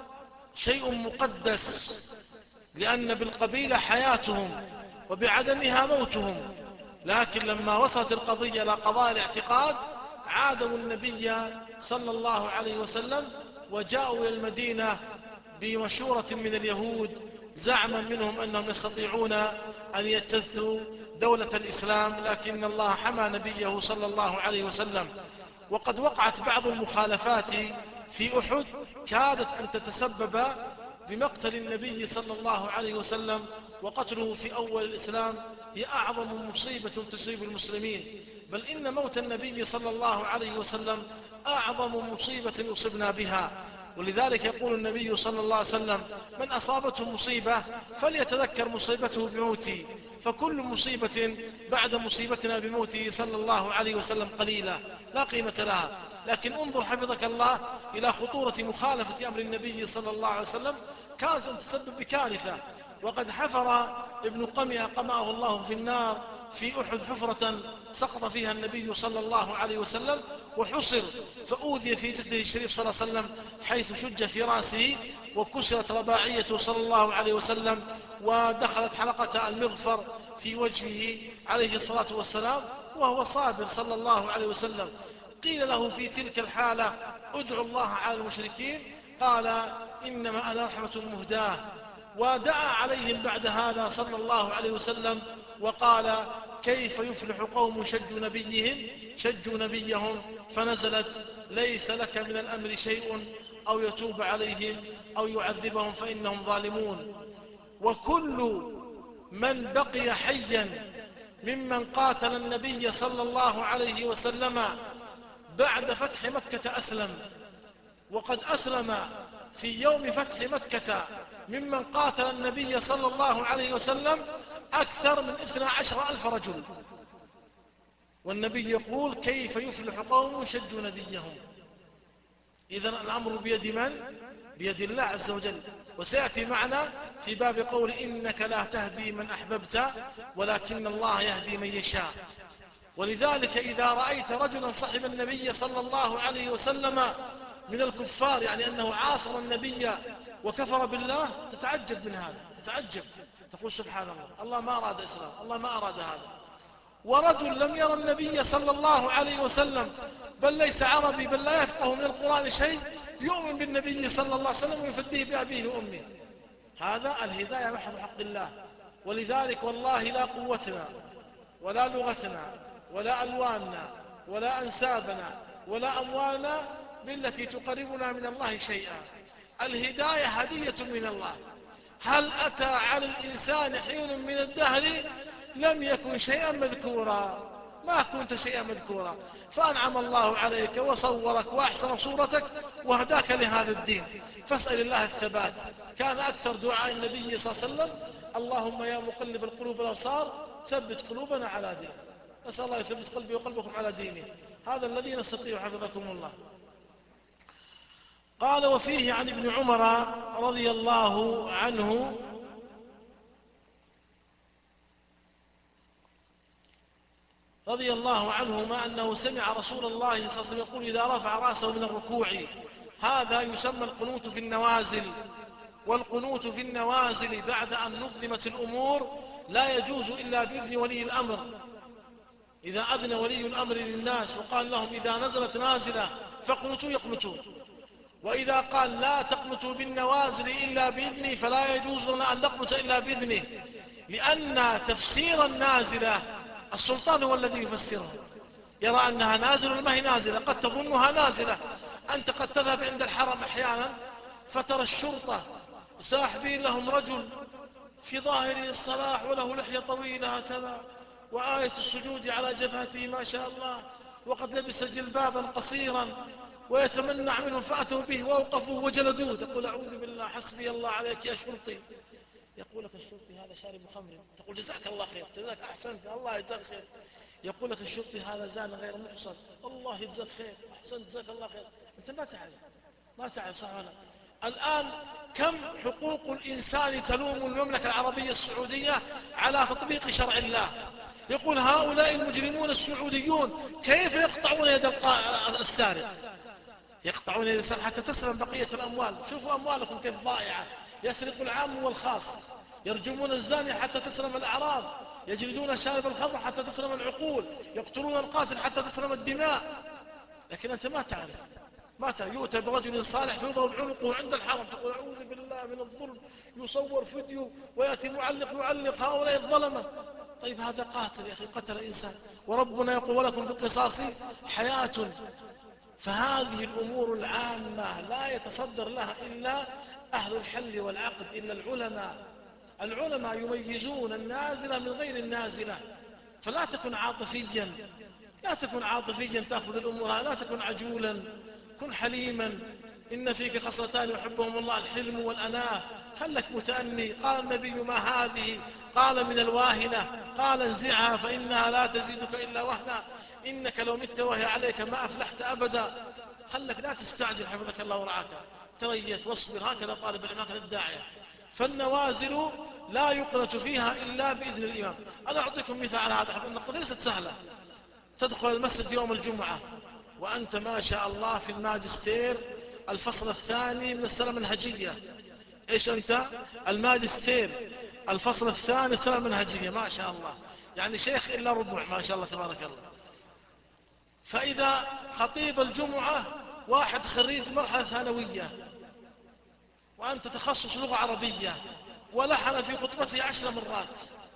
شيء مقدس، لأن بالقبيلة حياتهم وبعدمها موتهم. لكن لما وصلت القضية إلى قضاء الاعتقاد عادوا النبي صلى الله عليه وسلم وجاءوا إلى المدينة بمشورة من اليهود زعما منهم أنهم يستطيعون أن يجتثوا دولة الإسلام، لكن الله حمى نبيه صلى الله عليه وسلم. وقد وقعت بعض المخالفات في أحد كادت أن تتسبب بمقتل النبي صلى الله عليه وسلم، وقتله في أول الإسلام هي أعظم مصيبة تصيب المسلمين، بل إن موت النبي صلى الله عليه وسلم أعظم مصيبة أصبنا بها. ولذلك يقول النبي صلى الله عليه وسلم: من أصابته مصيبة فليتذكر مصيبته بموتي، فكل مصيبة بعد مصيبتنا بموته صلى الله عليه وسلم قليلة لا قيمة لها. لكن انظر حفظك الله إلى خطورة مخالفة أمر النبي صلى الله عليه وسلم، كانت أن تسبب بكارثة. وقد حفر ابن قمئة قمأه الله في النار في أحد حفرة سقط فيها النبي صلى الله عليه وسلم وحصر، فأوذي في جسده الشريف صلى الله عليه وسلم حيث شج في رأسه وكسرت رباعيته صلى الله عليه وسلم، ودخلت حلقة المغفر في وجهه عليه الصلاة والسلام وهو صابر صلى الله عليه وسلم. قيل له في تلك الحالة: ادعو الله على المشركين، قال: إنما أنا رحمة مهداة. ودعا عليهم بعد هذا صلى الله عليه وسلم وقال: كيف يفلح قوم شجوا نبيهم شجوا نبيهم، فنزلت: ليس لك من الأمر شيء أو يتوب عليهم أو يعذبهم فإنهم ظالمون. وكل من بقي حيا ممن قاتل النبي صلى الله عليه وسلم بعد فتح مكة أسلم، وقد أسلم في يوم فتح مكة ممن قاتل النبي صلى الله عليه وسلم أكثر من اثنى عشر ألف رجل. والنبي يقول: كيف يفلح قوم شجوا نبيهم. إذن الأمر بيد من؟ بيد الله عز وجل. وسيأتي معنا في باب قول: إنك لا تهدي من أحببت ولكن الله يهدي من يشاء. ولذلك إذا رأيت رجلا صحب النبي صلى الله عليه وسلم من الكفار، يعني أنه عاصر النبي وكفر بالله، تتعجب من هذا، تتعجب تقول: سبحان الله، الله ما أراد إسلام، الله ما أراد هذا. ورجل لم يرى النبي صلى الله عليه وسلم، بل ليس عربي، بل لا يفقه من القرآن شيء، يؤمن بالنبي صلى الله عليه وسلم ويفديه بأبيه وأمه. هذا الهداية محض حق الله. ولذلك والله لا قوتنا ولا لغتنا ولا ألواننا ولا أنسابنا ولا أموالنا بالتي تقربنا من الله شيئا. الهداية هدية من الله. هل أتى على الإنسان حين من الدهر لم يكن شيئا مذكورا؟ ما كنت شيئا مذكورا، فأنعم الله عليك وصورك وأحسن صورتك وهداك لهذا الدين، فاسأل الله الثبات. كان أكثر دعاء النبي صلى الله عليه وسلم: اللهم يا مقلب القلوب والأبصار ثبت قلوبنا على دينك. نسأل الله يثبت قلبي وقلبكم على دينه، هذا الذي نستطيع حفظكم الله. قال وفيه عن ابن عمر رضي الله عنه رضي الله عنهما أنه سمع رسول الله صلى الله عليه وسلم يقول إذا رفع رأسه من الركوع هذا يسمى القنوت في النوازل. والقنوت في النوازل بعد أن نظمت الأمور لا يجوز إلا بإذن ولي الأمر. إذا أذن ولي الأمر للناس وقال لهم إذا نزلت نازلة فاقنتوا يقنتوا، وإذا قال لا تقنتوا بالنوازل إلا بإذني فلا يجوز لنا أن نقنت إلا بإذنه، لأن تفسير النازلة السلطان هو الذي يفسرها، يرى أنها نازلة وما هي نازلة، قد تظنها نازلة. أنت قد تذهب عند الحرم أحيانا فترى الشرطة ساحبين لهم رجل في ظاهره الصلاح وله لحية طويلة هكذا وآية السجود على جبهته ما شاء الله، وقد لبس جلبابا قصيرا، ويتمنع منهم فأتوا به وأوقفوه وجلدوه. تقول أعوذ بالله حسبي الله عليك يا شرطي. يقول لك الشرطي هذا شارب خمر، تقول جزاك الله خير، جزاك أحسنت الله يجزاك خير. يقول لك الشرطي هذا زان غير محصن، الله يجزاك خير، أحسنت جزاك الله خير. أنت ما تعرف ما تعرف صح ولا؟ الآن كم حقوق الإنسان تلوم المملكة العربية السعودية على تطبيق شرع الله. يقول هؤلاء المجرمون السعوديون كيف يقطعون يد السارق، يقطعون يد السارق حتى تسلم بقية الأموال. شوفوا أموالكم كيف ضائعة، يسرق العام والخاص، يرجمون الزاني حتى تسلم الأعراض، يجلدون شارب الخمر حتى تسلم العقول، يقتلون القاتل حتى تسلم الدماء. لكن أنت ما تعرف ما تعرف يؤتى برجل صالح فيضرب عنقه عند الحرم، تقول أعوذ بالله من الظلم، يصور فيديو ويأتي معلق يعلق هؤلاء الظلمة. طيب هذا قاتل يا أخي، قتل إنسان، وربنا يقول ولكم في القصاص حياة. فهذه الأمور العامة لا يتصدر لها إلا أهل الحل والعقد، إلا العلماء. العلماء يميزون النازلة من غير النازلة. فلا تكن عاطفيا، لا تكن عاطفيا تأخذ الأمور، لا تكن عجولا، كن حليما. إن فيك خصلتان يحبهم الله الحلم والأناة. خلك متأني. قال النبي ما هذه؟ قال من الواهنة. قال انزعها فإنها لا تزيدك إلا وهنا، إنك لو مت وهي عليك ما أفلحت أبدا. خلك لا تستعجل حفظك الله ورعاك، تريث واصبر، هكذا طالب العلم هكذا الداعية. فالنوازل لا يقنت فيها إلا بإذن الإمام. أنا أعطيكم مثال على هذا، حفظ النقض ليست سهلة. تدخل المسجد يوم الجمعة وأنت ما شاء الله في الماجستير الفصل الثاني من السنة المنهجية. إيش أنت؟ الماجستير الفصل الثاني السنة المنهجية، ما شاء الله، يعني شيخ إلا ربع ما شاء الله تبارك الله. فإذا خطيب الجمعة واحد خريج مرحلة ثانوية وأنت تخصص لغة عربية ولحن في خطبته عشر مرات،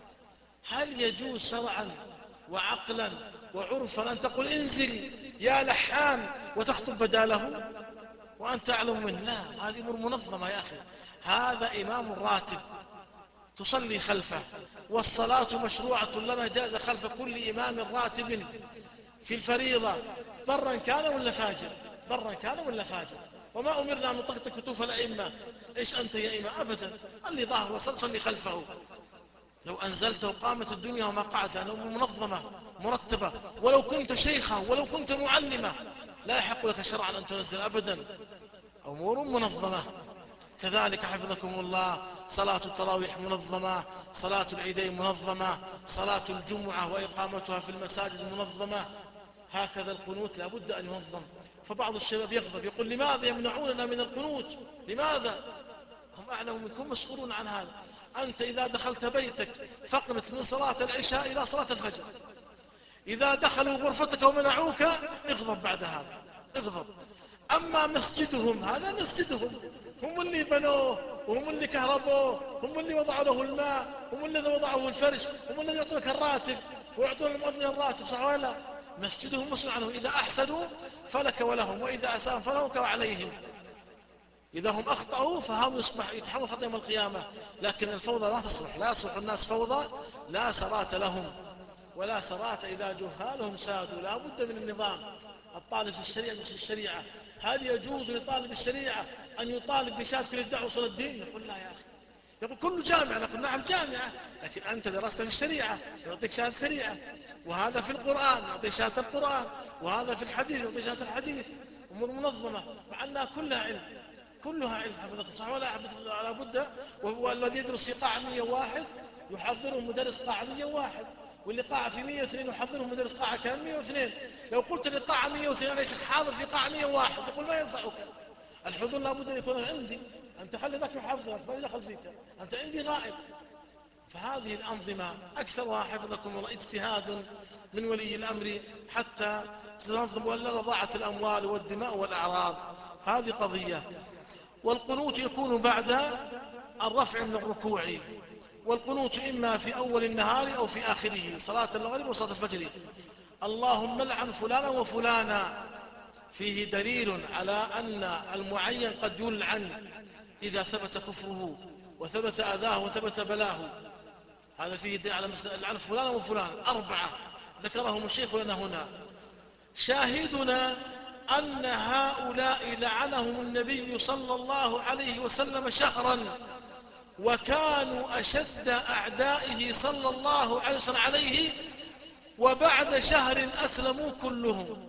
هل يجوز شرعا وعقلا وعرفا أن تقول انزل يا لحان وتخطب بداله وأنت أعلم منه؟ لا، هذه أمور منظمة يا أخي. هذا إمام راتب تصلي خلفه، والصلاة مشروعة لنا جاز خلف كل إمام راتب في الفريضة، برا كان ولا فاجر، برا كان ولا فاجر. وما أمرنا من طقط كتوف الأئمة إيش أنت يا إمام أبدا، اللي ظاهر وصل صلي خلفه. لو أنزلت وقامت الدنيا وما قعدت، لو منظمة مرتبة، ولو كنت شيخا ولو كنت معلمة لا يحق لك شرعا أن تنزل أبدا، أمور منظمة. كذلك حفظكم الله صلاة التراويح منظمة، صلاة العيدين منظمة، صلاة الجمعة وإقامتها في المساجد منظمة. هكذا القنوت لا بد أن ينظم. فبعض الشباب يغضب يقول لماذا يمنعوننا من القنوت؟ لماذا؟ هم أعلم منكم مسؤولون عن هذا. أنت إذا دخلت بيتك فاقنت من صلاة العشاء إلى صلاة الفجر. إذا دخلوا غرفتك ومنعوك اغضب بعد هذا، اغضب. أما مسجدهم هذا مسجدهم، هم اللي بنوه وهم اللي كهربوه، هم اللي وضعوا له الماء، هم اللي وضعوا الفرش، هم اللي يعطونك الراتب ويعطون المؤذن الراتب، صح ولا؟ مسجدهم مسؤول عنه. إذا أحسنوا فلك ولهم، وإذا أساءوا فلك وعليهم. إذا هم أخطأوا فهم يصبح يتحمل خطأ يوم القيامة. لكن الفوضى لا تصلح، لا يصلح الناس فوضى، لا سرات لهم ولا سرات إذا جهالهم سادوا. لا بد من النظام. الطالب في الشريعة في الشريعة، هل يجوز لطالب الشريعة أن يطالب بشهادة كل الدعوة وصول الدين؟ يقول لا يا أخي. يقول كل جامعة، نقول نعم جامعة، لكن أنت درست في الشريعة يعطيك شهادة شريعة، وهذا في القرآن يعطيك شهادة القرآن، وهذا في الحديث يعطيك شهادة الحديث. أمور منظمة، مع أنها كلها علم، كلها علم حفظكم صح ولا؟ لا بد. وهو الذي يدرس في قاعة مئة وواحد يحضره مدرس قاعة مئة وواحد، واللي قاعة في مئة واثنين يحضره مدرس قاعة كان مئة واثنين. لو قلت للقاعة مئة واثنين أنا شيخ حاضر في قاعة مئة وواحد يقول ما ينفعك، الحضور لا بد أن يكون عندي، أنت خلي ذاك يحضرك ما يدخل فيك، أنت عندي غائب. فهذه الأنظمة أكثرها حفظكم الله اجتهاد من ولي الأمر حتى تنظم، ولا ضاعت الأموال والدماء والأعراض. هذه قضية. والقنوت يكون بعد الرفع من الركوع، والقنوت إما في أول النهار أو في آخره، صلاة المغرب وصلاة الفجر. اللهم لعن فلانا وفلانا، فيه دليل على أن المعين قد يلعن إذا ثبت كفره وثبت أذاه وثبت بلاه. هذا فيه دليل على لعن فلانا وفلان، أربعة ذكرهم الشيخ لنا هنا. شاهدنا أن هؤلاء لعنهم النبي صلى الله عليه وسلم شهرا، وكانوا أشد أعدائه صلى الله عليه وسلم عليه، وبعد شهر أسلموا كلهم.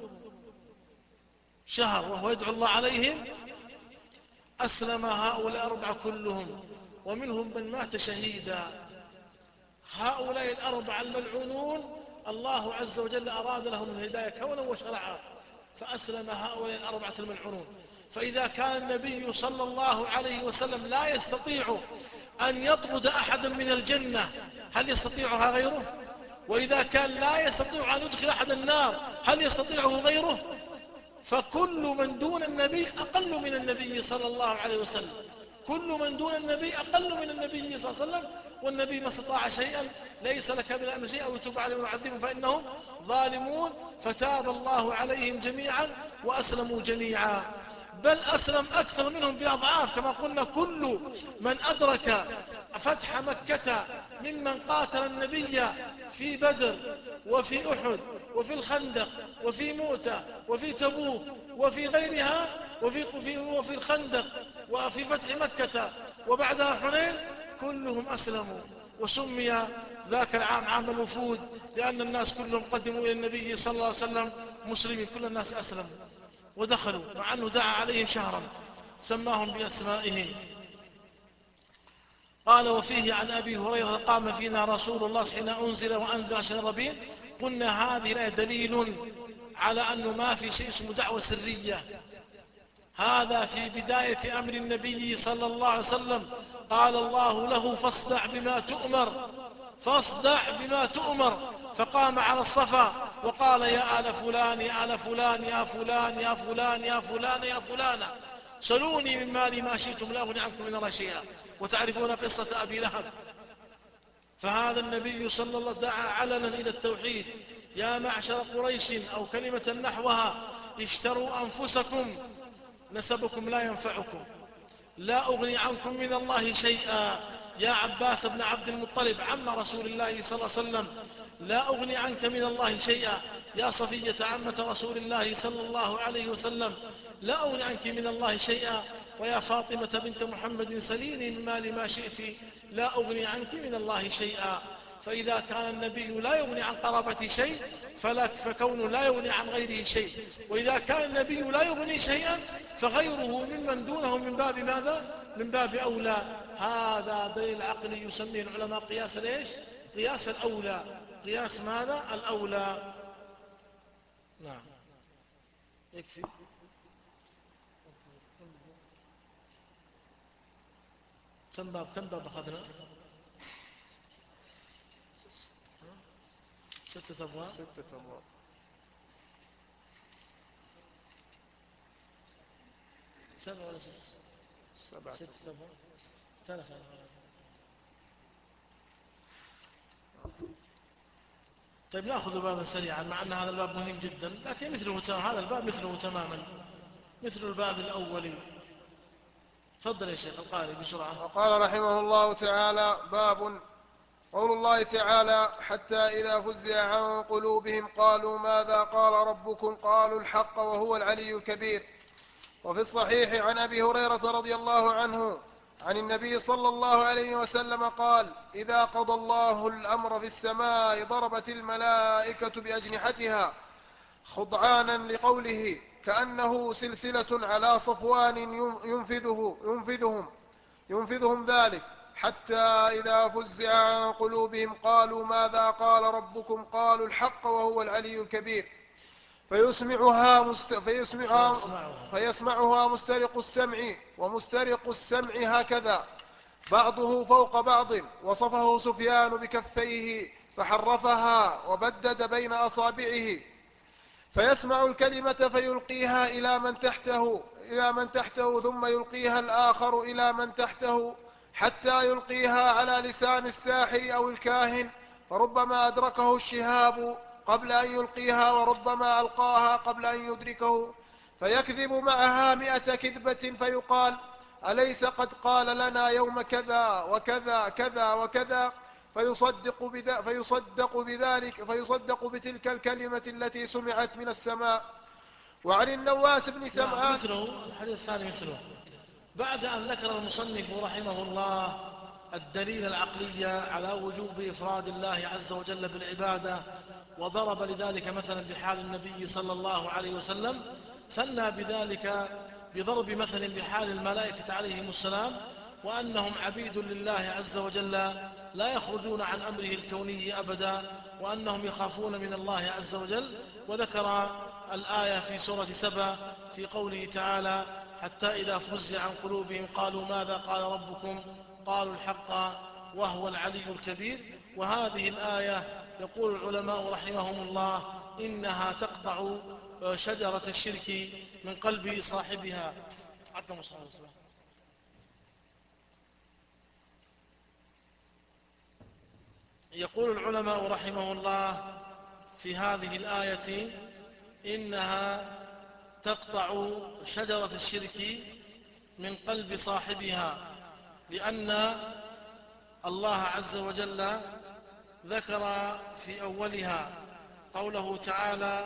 شهر وهو يدعو الله عليهم، أسلم هؤلاء الأربعة كلهم، ومنهم من مات شهيدا. هؤلاء الأربعة الملعونون الله عز وجل أراد لهم الهداية كونا وشرعا، فأسلم هؤلاء الأربعة الملعونون. فإذا كان النبي صلى الله عليه وسلم لا يستطيع أن يطرد أحدا من الجنة، هل يستطيعها غيره؟ وإذا كان لا يستطيع أن يدخل أحد النار، هل يستطيعه غيره؟ فكل من دون النبي أقل من النبي صلى الله عليه وسلم، كل من دون النبي أقل من النبي صلى الله عليه وسلم. والنبي ما استطاع شيئا، ليس لك من الأمر شيئا، ويتوب عليهم ويعذبهم فإنهم ظالمون. فتاب الله عليهم جميعا وأسلموا جميعا، بل أسلم أكثر منهم بأضعاف. كما قلنا كل من أدرك فتح مكة ممن قاتل النبي في بدر وفي أحد وفي الخندق وفي موتة وفي تبوك وفي غيرها، وفي, وفي, وفي الخندق وفي فتح مكة وبعدها حنين، كلهم أسلموا. وسمي ذاك العام عام الوفود، لأن الناس كلهم قدموا إلى النبي صلى الله عليه وسلم مسلمين، كل الناس أسلموا ودخلوا، مع أنه دعا عليهم شهرا سماهم بأسمائهم. قال وفيه عن أبي هريرة قام فينا رسول الله حين أنزل وأنذر عشر الربيع. قلنا هذه الآية دليل على أنه ما في شيء اسمه دعوة سرية. هذا في بداية أمر النبي صلى الله عليه وسلم، قال الله له فاصدع بما تؤمر، فاصدع بما تؤمر. فقام على الصفا وقال يا آل فلان يا آل فلان يا فلان يا فلان يا فلان يا فلان سلوني من مالي ما شئتم لا أغني عنكم من الله شيئا. وتعرفون قصة أبي لهب. فهذا النبي صلى الله عليه وسلم دعا علنا إلى التوحيد. يا معشر قريش أو كلمة نحوها، اشتروا أنفسكم، نسبكم لا ينفعكم، لا أغني عنكم من الله شيئا. يا عباس بن عبد المطلب عم رسول الله صلى الله عليه وسلم، لا أغني عنك من الله شيئا. يا صفية عمة رسول الله صلى الله عليه وسلم، لا أغني عنك من الله شيئا. ويا فاطمة بنت محمد سليني من مال ما شئت، لا أغني عنك من الله شيئا. فإذا كان النبي لا يغني عن قرابة شيء، فلك فكونه لا يغني عن غيره شيء. وإذا كان النبي لا يغني شيئا، فغيره ممن دونه من باب ماذا؟ من باب أولى. هذا دليل عقلي يسميه العلماء قياس ليش؟ قياس الأولى. قياس ماذا؟ الأولى. نعم يكفي. كم باب كم باب أخذنا؟ ستة أبواب. ستة أبواب. سبعة ولا سبعة. ستة أبواب. ثلاثة. طيب نأخذ بابا سريعا، مع أن هذا الباب مهم جدا، لكن مثله تمام. هذا الباب مثله تماما، مثل الباب الأولي. تفضل يا شيخ القارئ بسرعة. وقال رحمه الله تعالى: باب قول الله تعالى: حتى إذا فزع عن قلوبهم قالوا ماذا قال ربكم قالوا الحق وهو العلي الكبير. وفي الصحيح عن أبي هريرة رضي الله عنه عن النبي صلى الله عليه وسلم قال: إذا قضى الله الأمر في السماء ضربت الملائكة بأجنحتها خضعانا لقوله كأنه سلسلة على صفوان ينفذه ينفذهم ينفذهم ذلك، حتى إذا فزع عن قلوبهم قالوا ماذا قال ربكم؟ قالوا الحق وهو العلي الكبير. فيسمعها, مست... فيسمعها... فيسمعها مسترق السمع، ومسترق السمع هكذا بعضه فوق بعض. وصفه سفيان بكفيه فحرفها وبدد بين أصابعه، فيسمع الكلمة فيلقيها إلى من تحته إلى من تحته ثم يلقيها الآخر إلى من تحته، حتى يلقيها على لسان الساحر أو الكاهن، فربما أدركه الشهاب قبل أن يلقيها، وربما ألقاها قبل أن يدركه، فيكذب معها مئة كذبة فيقال أليس قد قال لنا يوم كذا وكذا كذا وكذا، فيصدق, بذ... فيصدق بذلك فيصدق بتلك الكلمة التي سمعت من السماء. وعن النواس بن سمعان مثله الحديث الثاني مثله، بعد أن ذكر المصنف رحمه الله الدليل العقلي على وجوب إفراد الله عز وجل بالعبادة، وضرب لذلك مثلا بحال النبي صلى الله عليه وسلم، ثنى بذلك بضرب مثل بحال الملائكة عليهم السلام، وأنهم عبيد لله عز وجل لا يخرجون عن أمره الكوني أبدا، وأنهم يخافون من الله عز وجل. وذكر الآية في سورة سبا في قوله تعالى حتى إذا فزع عن قلوبهم قالوا ماذا قال ربكم؟ قالوا الحق وهو العلي الكبير. وهذه الآية يقول العلماء رحمهم الله إنها تقطع شجرة الشرك من قلب صاحبها. يقول العلماء رحمه الله في هذه الآية إنها تقطع شجرة الشرك من قلب صاحبها، لأن الله عز وجل ذكر في أولها قوله تعالى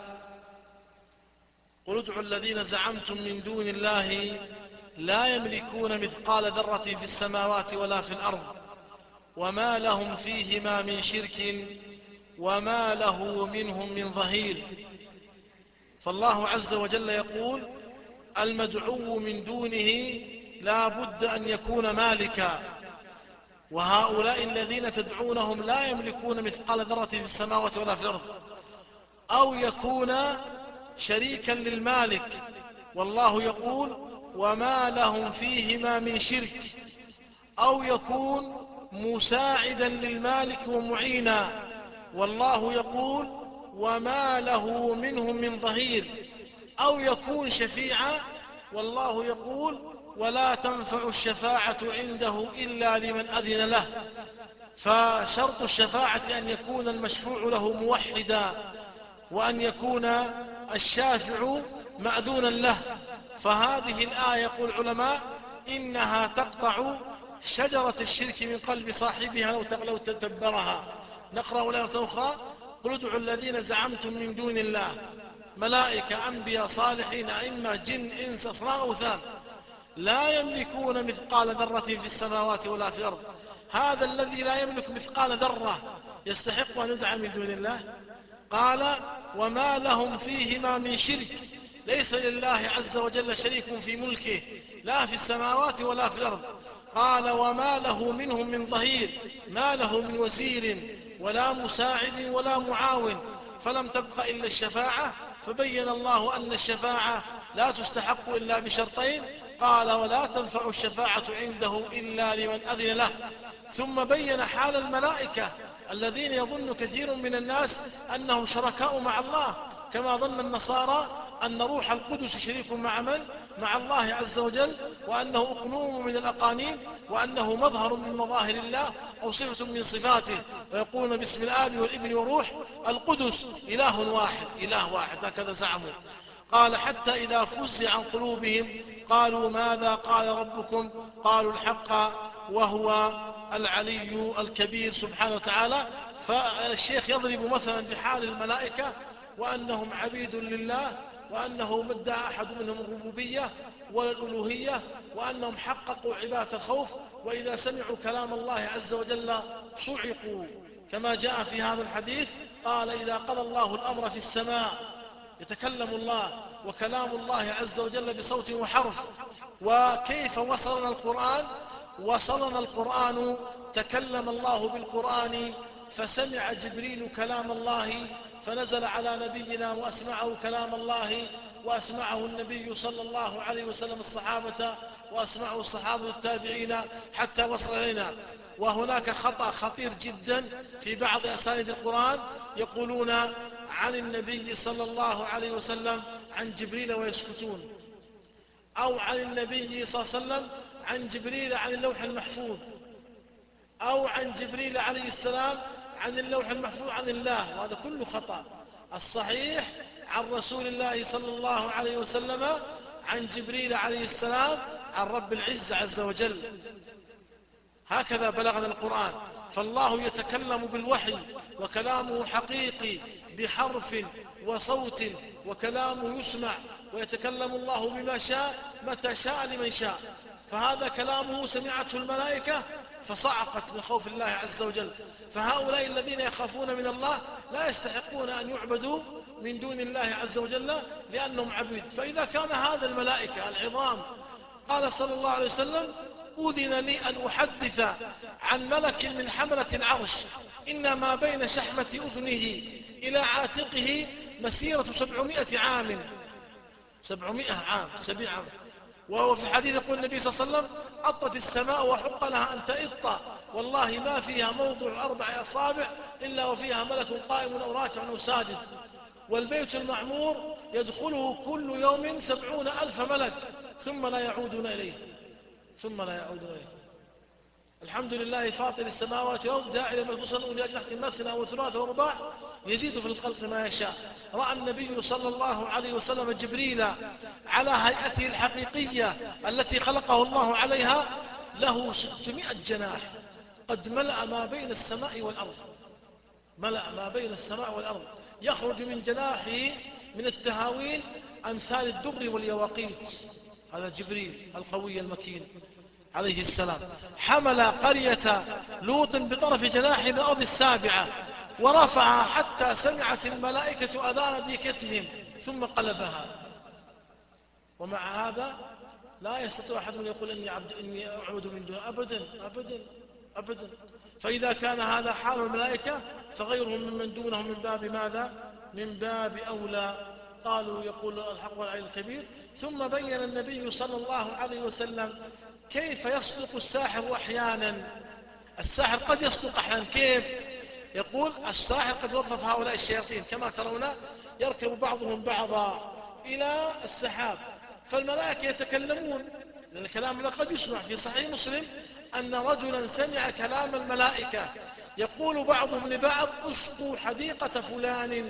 قل ادعوا الذين زعمتم من دون الله لا يملكون مثقال ذرة في السماوات ولا في الأرض وما لهم فيهما من شرك وما له منهم من ظهير. فالله عز وجل يقول المدعو من دونه لا بد أن يكون مالكا، وهؤلاء الذين تدعونهم لا يملكون مثقال ذرة في السماوات ولا في الأرض، أو يكون شريكا للمالك، والله يقول وما لهم فيهما من شرك، أو يكون مساعدا للمالك ومعينا، والله يقول وما له منهم من ظهير، أو يكون شفيعا، والله يقول ولا تنفع الشفاعة عنده إلا لمن أذن له. فشرط الشفاعة أن يكون المشفوع له موحدا، وأن يكون الشافع مأذونا له. فهذه الآية يقول العلماء إنها تقطع شجرة الشرك من قلب صاحبها لو تدبرها. نقرأ الآية أخرى قل ادعوا الذين زعمتم من دون الله، ملائكة أنبياء صالحين أئمة جن إنس أصنام أوثان، لا يملكون مثقال ذرة في السماوات ولا في الأرض. هذا الذي لا يملك مثقال ذرة يستحق أن يدعى من دون الله؟ قال وما لهم فيهما من شرك، ليس لله عز وجل شريك في ملكه لا في السماوات ولا في الأرض. قال وما له منهم من ظهير، ما له من وزير ولا مساعد ولا معاون، فلم تبق إلا الشفاعة. فبين الله أن الشفاعة لا تستحق إلا بشرطين، قال ولا تنفع الشفاعة عنده إلا لمن أذن له. ثم بين حال الملائكة الذين يظن كثير من الناس أنهم شركاء مع الله، كما ظن النصارى أن روح القدس شريك مع من؟ مع الله عز وجل، وأنه أقنوم من الأقانيم، وأنه مظهر من مظاهر الله أو صفة من صفاته، ويقولون باسم الآب والابن وروح القدس إله واحد إله واحد، هكذا زعموا. قال حتى إذا فزع عن قلوبهم قالوا ماذا قال ربكم؟ قالوا الحق وهو العلي الكبير سبحانه وتعالى. فالشيخ يضرب مثلا بحال الملائكة وأنهم عبيد لله، وأنه ما ادعى أحد منهم الربوبية ولا الألوهية، وأنهم حققوا عبادة الخوف، وإذا سمعوا كلام الله عز وجل صعقوا، كما جاء في هذا الحديث قال إذا قضى الله الأمر في السماء، يتكلم الله وكلام الله عز وجل بصوت وحرف. وكيف وصلنا القرآن؟ وصلنا القرآن، تكلم الله بالقرآن، فسمع جبريل كلام الله فنزل على نبينا وأسمعه كلام الله، وأسمعه النبي صلى الله عليه وسلم الصحابة، وأسمعه الصحابة التابعين حتى وصل إلينا. وهناك خطأ خطير جدا في بعض أسانيد القرآن، يقولون عن النبي صلى الله عليه وسلم عن جبريل ويسكتون، أو عن النبي صلى الله عليه وسلم عن جبريل عن اللوح المحفوظ، أو عن جبريل عليه السلام عن اللوح المحفوظ عن الله، وهذا كله خطأ. الصحيح عن رسول الله صلى الله عليه وسلم عن جبريل عليه السلام عن رب العزة عز وجل. هكذا بلغنا القرآن. فالله يتكلم بالوحي، وكلامه حقيقي بحرف وصوت، وكلامه يسمع، ويتكلم الله بما شاء متى شاء لمن شاء. فهذا كلامه سمعته الملائكة فصعقت من خوف الله عز وجل. فهؤلاء الذين يخافون من الله لا يستحقون أن يعبدوا من دون الله عز وجل لأنهم عبيد. فإذا كان هذا الملائكة العظام، قال صلى الله عليه وسلم: أذن لي أن أحدث عن ملك من حملة العرش إن ما بين شحمة أذنه إلى عاتقه مسيرة سبعمائة عام. سبعمائة عام، سبيع عام. وهو في حديث يقول النبي صلى الله عليه وسلم: أطت السماء وحق لها أن تئط، والله ما فيها موضع أربع أصابع إلا وفيها ملك قائم أو راكع أو ساجد. والبيت المعمور يدخله كل يوم سبعون ألف ملك ثم لا يعودون إليه ثم لا يعودون إليه. الحمد لله فاطر السماوات والأرض جاعل ما يتصل لأجنحة مثنى وثلاث ورباع يزيد في الخلق ما يشاء. رأى النبي صلى الله عليه وسلم جبريل على هيئته الحقيقية التي خلقه الله عليها، له ستمائة جناح، قد ملأ ما بين السماء والأرض، ملأ ما بين السماء والأرض، يخرج من جناحه من التهاوين أمثال الدر واليواقيت. هذا جبريل القوي المكين عليه السلام. حمل قرية لوط بطرف جناحه من الأرض السابعة، ورفع حتى سمعت الملائكة أذان ديكتهم ثم قلبها. ومع هذا لا يستطيع أحد من يقول إني, عبد إني أعبد من دون أبدا أبدا أبدا. فإذا كان هذا حال الملائكة فغيرهم ممن دونهم من باب ماذا؟ من باب أولى. قالوا يقول الحق والعلي الكبير. ثم بين النبي صلى الله عليه وسلم كيف يصدق الساحر أحيانا. الساحر قد يصدق أحيانا. كيف؟ يقول الساحر قد وظف هؤلاء الشياطين كما ترون يركب بعضهم بعضا إلى السحاب، فالملائكة يتكلمون، لأن كلام قد يسمع. في صحيح مسلم أن رجلا سمع كلام الملائكة يقول بعضهم لبعض: اسقوا حديقة فلان،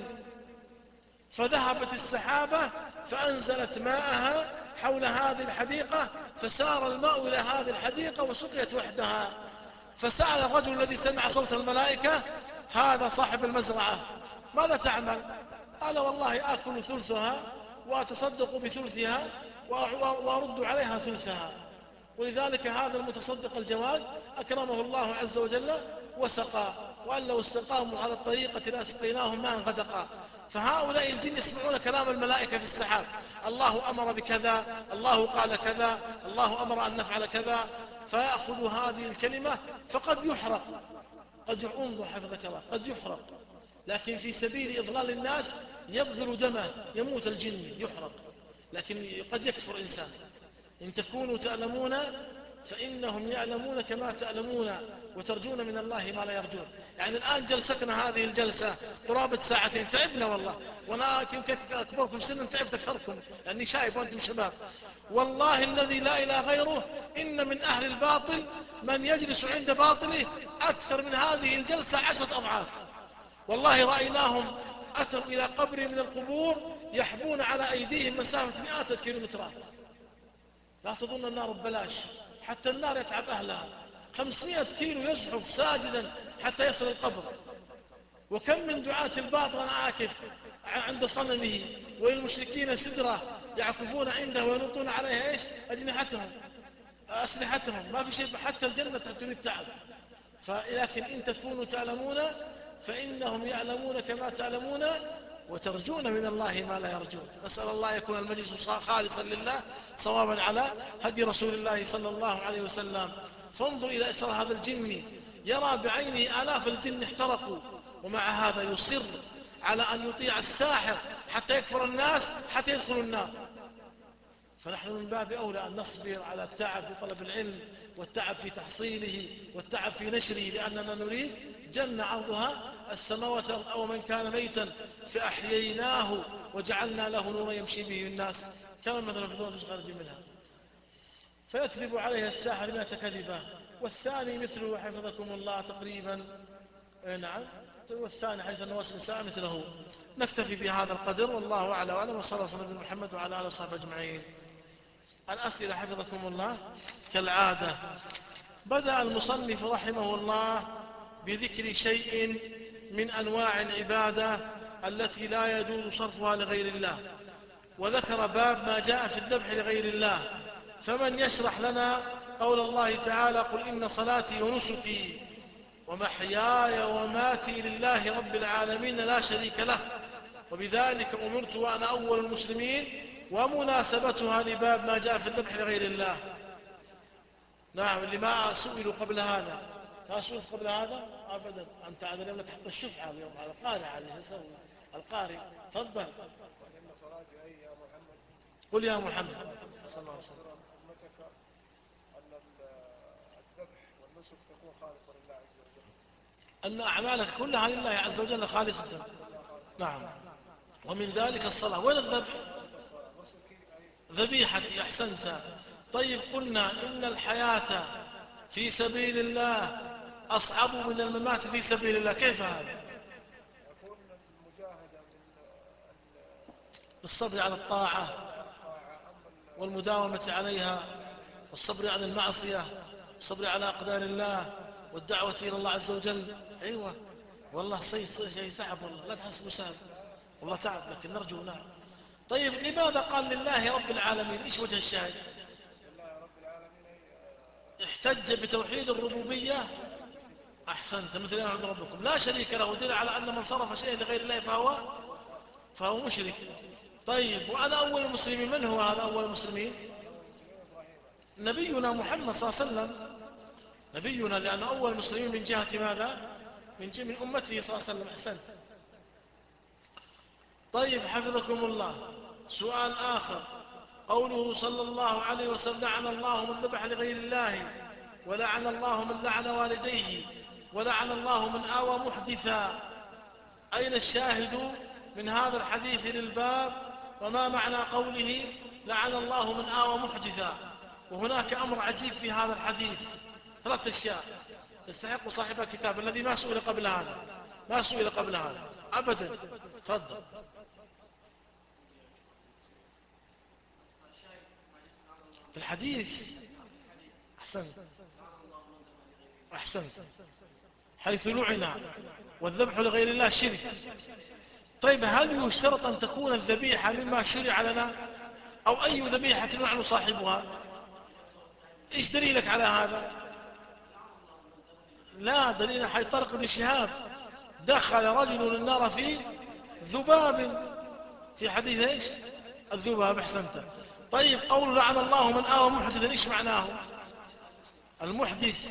فذهبت السحابة فأنزلت ماءها حول هذه الحديقة، فسار الماء إلى هذه الحديقة وسقيت وحدها. فسأل الرجل الذي سمع صوت الملائكة هذا صاحب المزرعة: ماذا تعمل؟ قال: والله آكل ثلثها وأتصدق بثلثها وأرد عليها ثلثها. ولذلك هذا المتصدق الجواد أكرمه الله عز وجل وسقى، وأن لو استقاموا على الطريقة لأسقيناهم ماء غدقا. فهؤلاء الجن يسمعون كلام الملائكة في السحاب: الله أمر بكذا، الله قال كذا، الله أمر أن نفعل كذا. فيأخذ هذه الكلمة فقد يحرق، قد انظر حفظك الله، قد يحرق، لكن في سبيل إضلال الناس يبذل دمه، يموت الجن يحرق، لكن قد يكفر إنسان. إن تكونوا تألمون فإنهم يعلمون كما تألمون وترجون من الله ما لا يرجون. يعني الآن جلستنا هذه الجلسة قرابة ساعتين، تعبنا والله، وأنا يمكن أكبركم سنا تعبت أكثركم لأني شايب وأنتم شباب. والله الذي لا إله غيره إن من أهل الباطل من يجلس عند باطله أكثر من هذه الجلسة عشرة أضعاف. والله رأيناهم أتوا إلى قبر من القبور يحبون على أيديهم مسافة مئات الكيلومترات. لا تظن النار ببلاش، حتى النار يتعب أهلها. خمسمائة كيلو يزحف ساجدا حتى يصل القبر. وكم من دعاة الباطل عاكف عند صنمه، وللمشركين سدرة يعكفون عنده وينطون عليها ايش؟ أجنحتهم أسلحتهم. ما في شيء، حتى الجنة تريد تعب. لكن إن تكونوا تعلمون فإنهم يعلمون كما تعلمون وترجون من الله ما لا يرجون. نسأل الله يكون المجلس خالصا لله صوابا على هدي رسول الله صلى الله عليه وسلم. فانظر إلى إسراء هذا الجن، يرى بعينه آلاف الجن احترقوا، ومع هذا يصر على أن يطيع الساحر حتى يكفر الناس حتى يدخلوا النار. فنحن من باب أولى أن نصبر على التعب في طلب العلم، والتعب في تحصيله، والتعب في نشره، لأننا نريد جنة عرضها السماوات أو من كان ميتا فأحييناه وجعلنا له نورا يمشي به الناس كما مثلا في ذلك خارج منها. فيكذب عليها الساحر مئة كذبة، والثاني مثله حفظكم الله تقريبا. نعم، والثاني حيث النواس من ساعة مثله. نكتفي بهذا القدر، والله أعلى وأعلم، وصلى الله على محمد وعلى آله وصحبه أجمعين. الأسئلة حفظكم الله كالعادة. بدأ المصنف رحمه الله بذكر شيء من أنواع العبادة التي لا يجوز صرفها لغير الله، وذكر باب ما جاء في الذبح لغير الله. فمن يشرح لنا قول الله تعالى: قل إن صلاتي ونسكي ومحياي وماتي لله رب العالمين لا شريك له وبذلك أمرت وأنا أول المسلمين، ومناسبتها لباب ما جاء في الذبح لغير الله. نعم، اللي ما سئلوا قبل هذا، ما سئلت قبل هذا أبدا. أنت عاد اليوم لك حق الشفعة اليوم، هذا قارئ عليه يسوي القارئ. تفضل. وإن صلاتي أي يا محمد، قل يا محمد صلى الله عليه وسلم أمتك أن الذبح والنسك تكون خالصة لله عز وجل، أن أعمالك كلها لله عز وجل خالصة. نعم، ومن ذلك الصلاة. وين الذبح؟ ذبيحتي. أحسنت. طيب، قلنا إن الحياة في سبيل الله أصعب من الممات في سبيل الله. كيف هذا؟ يكون المجاهدة بالصبر على الطاعة والمداومة عليها، والصبر عن المعصية، والصبر على أقدار الله، والدعوة إلى الله عز وجل. أيوة والله شيء شيء تعب، والله لا تحسبوا سهل، والله تعب، لكن نرجو. نعم. طيب، لماذا قال لله رب العالمين؟ إيش وجه الشاهد؟ لله رب العالمين احتج بتوحيد الربوبية. أحسنت. مثل أن عبد ربكم لا شريك له، دل على أن من صرف شيئا لغير الله فهو فهو مشرك. طيب، وأنا أول المسلمين. من هو هذا أول المسلمين؟ نبينا محمد صلى الله عليه وسلم، نبينا، لأن أول المسلمين من جهة ماذا؟ من جهة من أمته صلى الله عليه وسلم. أحسنت. طيب، حفظكم الله، سؤال آخر. قوله صلى الله عليه وسلم: لعن الله من ذبح لغير الله، ولعن الله من لعن والديه، ولعن الله من آوى محدثا. أين الشاهد من هذا الحديث للباب؟ وما معنى قوله لعن الله من آوى محدثا؟ وهناك أمر عجيب في هذا الحديث، ثلاث أشياء يستحق صاحب الكتاب الذي ما سئل قبل هذا، ما سئل قبل هذا أبدا. تفضل. في الحديث. أحسنت، أحسنت. حيث لعن والذبح لغير الله شرك. طيب، هل يشترط أن تكون الذبيحة مما شرع لنا، أو أي ذبيحة يلعن صاحبها؟ إيش دليلك على هذا؟ لا دليل. حي طارق بن شهاب دخل رجل النار في ذباب، في حديث إيش؟ الذباب. أحسنت. طيب، قول لعن الله من آوى محدثا، إيش معناه؟ المحدث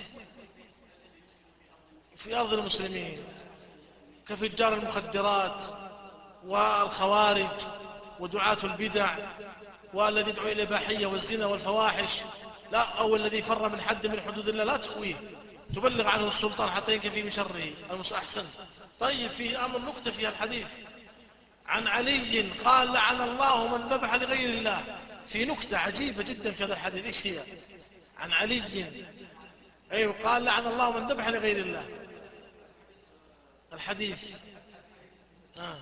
في أرض المسلمين كتجار المخدرات والخوارج ودعاة البدع، والذي يدعو إلى الإباحية والزنا والفواحش، لا، أو الذي فر من حد من حدود الله لا تؤويه، تبلغ عنه السلطان حتى ينكفي من شره. المستحسن. طيب، في أمر نكتة في الحديث عن علي قال: لعن الله من ذبح لغير الله. في نكتة عجيبة جدا في هذا الحديث. إيش هي؟ عن علي، أيوه، قال: لعن الله من ذبح لغير الله. الحديث آه.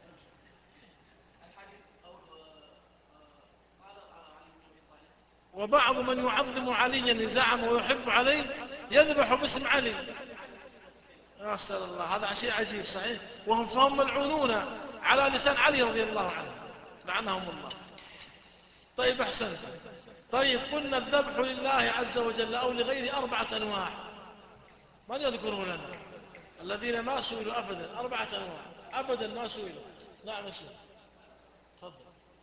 وبعض من يعظم عليا زعم ويحب علي يذبح باسم علي. أسأل الله، هذا شيء عجيب صحيح. وهم فهم ملعونون على لسان علي رضي الله عنه، لعنهم الله. طيب، أحسن. طيب، قلنا الذبح لله عز وجل أو لغير أربعة أنواع. من يذكره لنا؟ الذين ما سئلوا أبدا. أربعة أنواع أبدا ما سئلوا. نعم يا شيخ تفضل.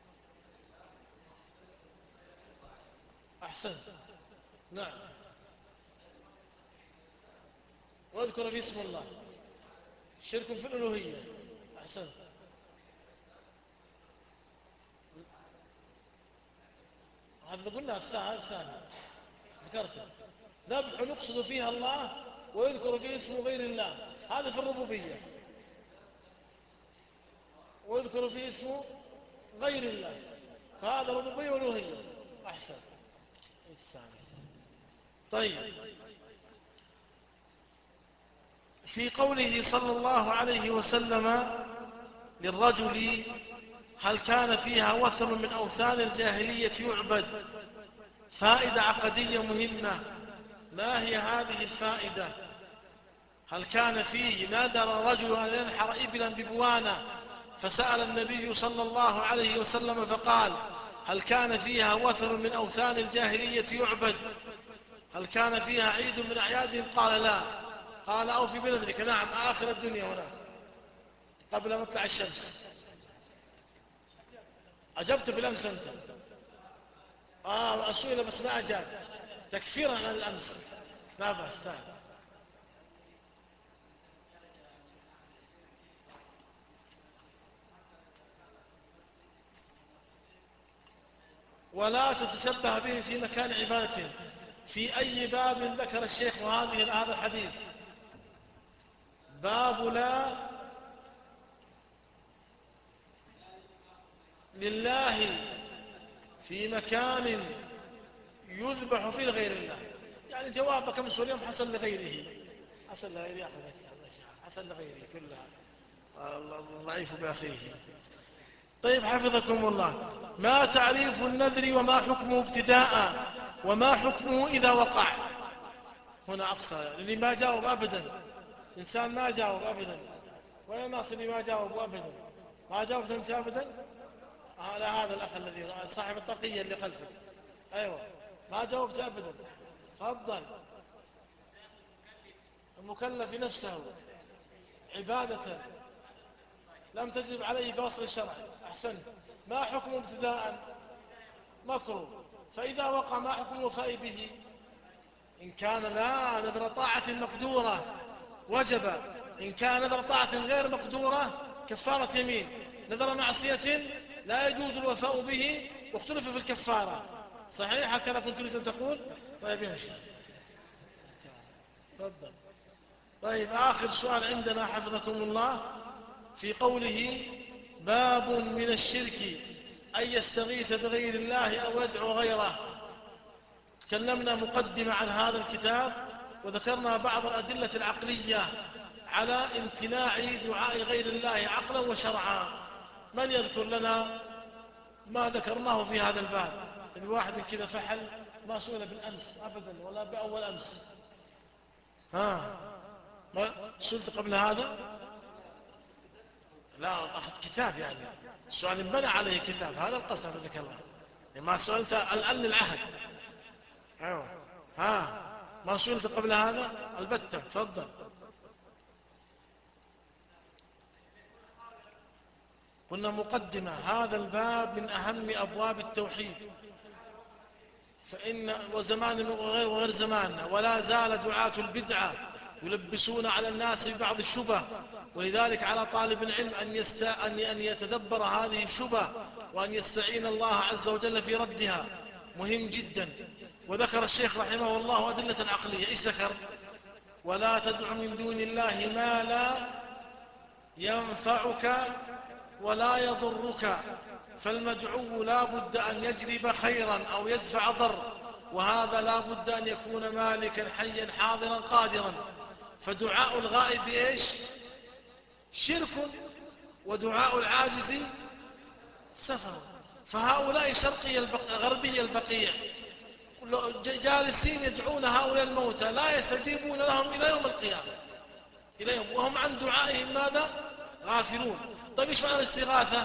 أحسن. نعم. واذكر في اسم الله. شرك في الألوهية. أحسن. هذا قلنا الثاني ذكرته. ذبح نقصد فيها الله ويذكر فيه اسم غير الله، هذا في الربوبية. ويذكر فيه اسم غير الله، فهذا ربوبية والوهية. أحسن. طيب، في قوله صلى الله عليه وسلم للرجل هل كان فيها وثن من أوثان الجاهلية يعبد، فائدة عقدية مهمة. ما هي هذه الفائدة؟ هل كان فيه نادر رجل أن ينحر إبلا ببوانة، فسأل النبي صلى الله عليه وسلم فقال هل كان فيها وثن من أوثان الجاهلية يعبد، هل كان فيها عيد من أعيادهم؟ قال لا. قال أوفي بنذرك. نعم، آخر الدنيا هنا قبل مطلع الشمس. أجبت بالأمس أنت. آه أسئلة بس ما أجاب، تكفيرا عن الأمس. لا بأس. تعال. ولا تتشبه به في مكان عبادته. في أي باب ذكر الشيخ هذه هذا الحديث؟ باب لا لله في مكان يذبح فيه لغير الله. يعني جوابك امس واليوم حسن لغيره. حسن لغيره. حسن لغيره كلها. الضعيف بأخيه. طيب حفظكم الله. ما تعريف النذر وما حكمه ابتداء وما حكمه إذا وقع؟ هنا أقصى اللي ما جاوب أبدا. إنسان ما جاوب أبدا. ولا ناس اللي ما جاوب أبدا. ما جاوبت أنت أبدا. هذا هذا الأخ الذي صاحب الطاقية اللي خلفك. أيوة ما جاوبت أبدا. تفضل. المكلف نفسه عبادة لم تجب عليه بوصل الشرع. أحسنت. ما حكم ابتداء؟ مكروه. فإذا وقع ما حكم الوفاء به؟ إن كان لا نذر طاعة مقدورة وجب، إن كان نذر طاعة غير مقدورة كفارة يمين. نذر معصية لا يجوز الوفاء به، واختلف في الكفارة. صحيح هكذا كنت تريد أن تقول؟ طيب يا شيخ تفضل. طيب آخر سؤال عندنا حفظكم الله، في قوله باب من الشرك أن يستغيث بغير الله أو يدعو غيره. تكلمنا مقدمة عن هذا الكتاب وذكرنا بعض الأدلة العقلية على امتناع دعاء غير الله عقلا وشرعا. من يذكر لنا ما ذكرناه في هذا الباب؟ الواحد كذا فحل ما سئل بالأمس أبدا ولا بأول أمس. ها ما سئلت قبل هذا؟ لا أخذ كتاب، يعني السؤال انبنى عليه كتاب، هذا القصد حفظك الله. ما سئلت الآن للعهد. أيوة. ها ما سئلت قبل هذا البتة. تفضل. قلنا مقدمة هذا الباب من أهم أبواب التوحيد، فإن وزمان وغير, وغير زماننا ولا زال دعاة البدعة يلبسون على الناس ببعض الشبه، ولذلك على طالب العلم أن, يست... أن يتدبر هذه الشبه وأن يستعين الله عز وجل في ردها. مهم جدا. وذكر الشيخ رحمه الله أدلة عقلية. إيش ذكر؟ ولا تدع من دون الله ما لا ينفعك ولا يضرك، فالمدعو لا بد أن يجلب خيرا أو يدفع ضر، وهذا لا بد أن يكون مالكا حيا حاضرا قادرا. فدعاء الغائب إيش؟ شرك، ودعاء العاجز سفر. فهؤلاء شرقي البق... غربي البقيع جالسين يدعون هؤلاء الموتى لا يستجيبون لهم إلى يوم القيامة، إلى يوم وهم عن دعائهم ماذا؟ غافلون. طيب إيش معنى الاستغاثة؟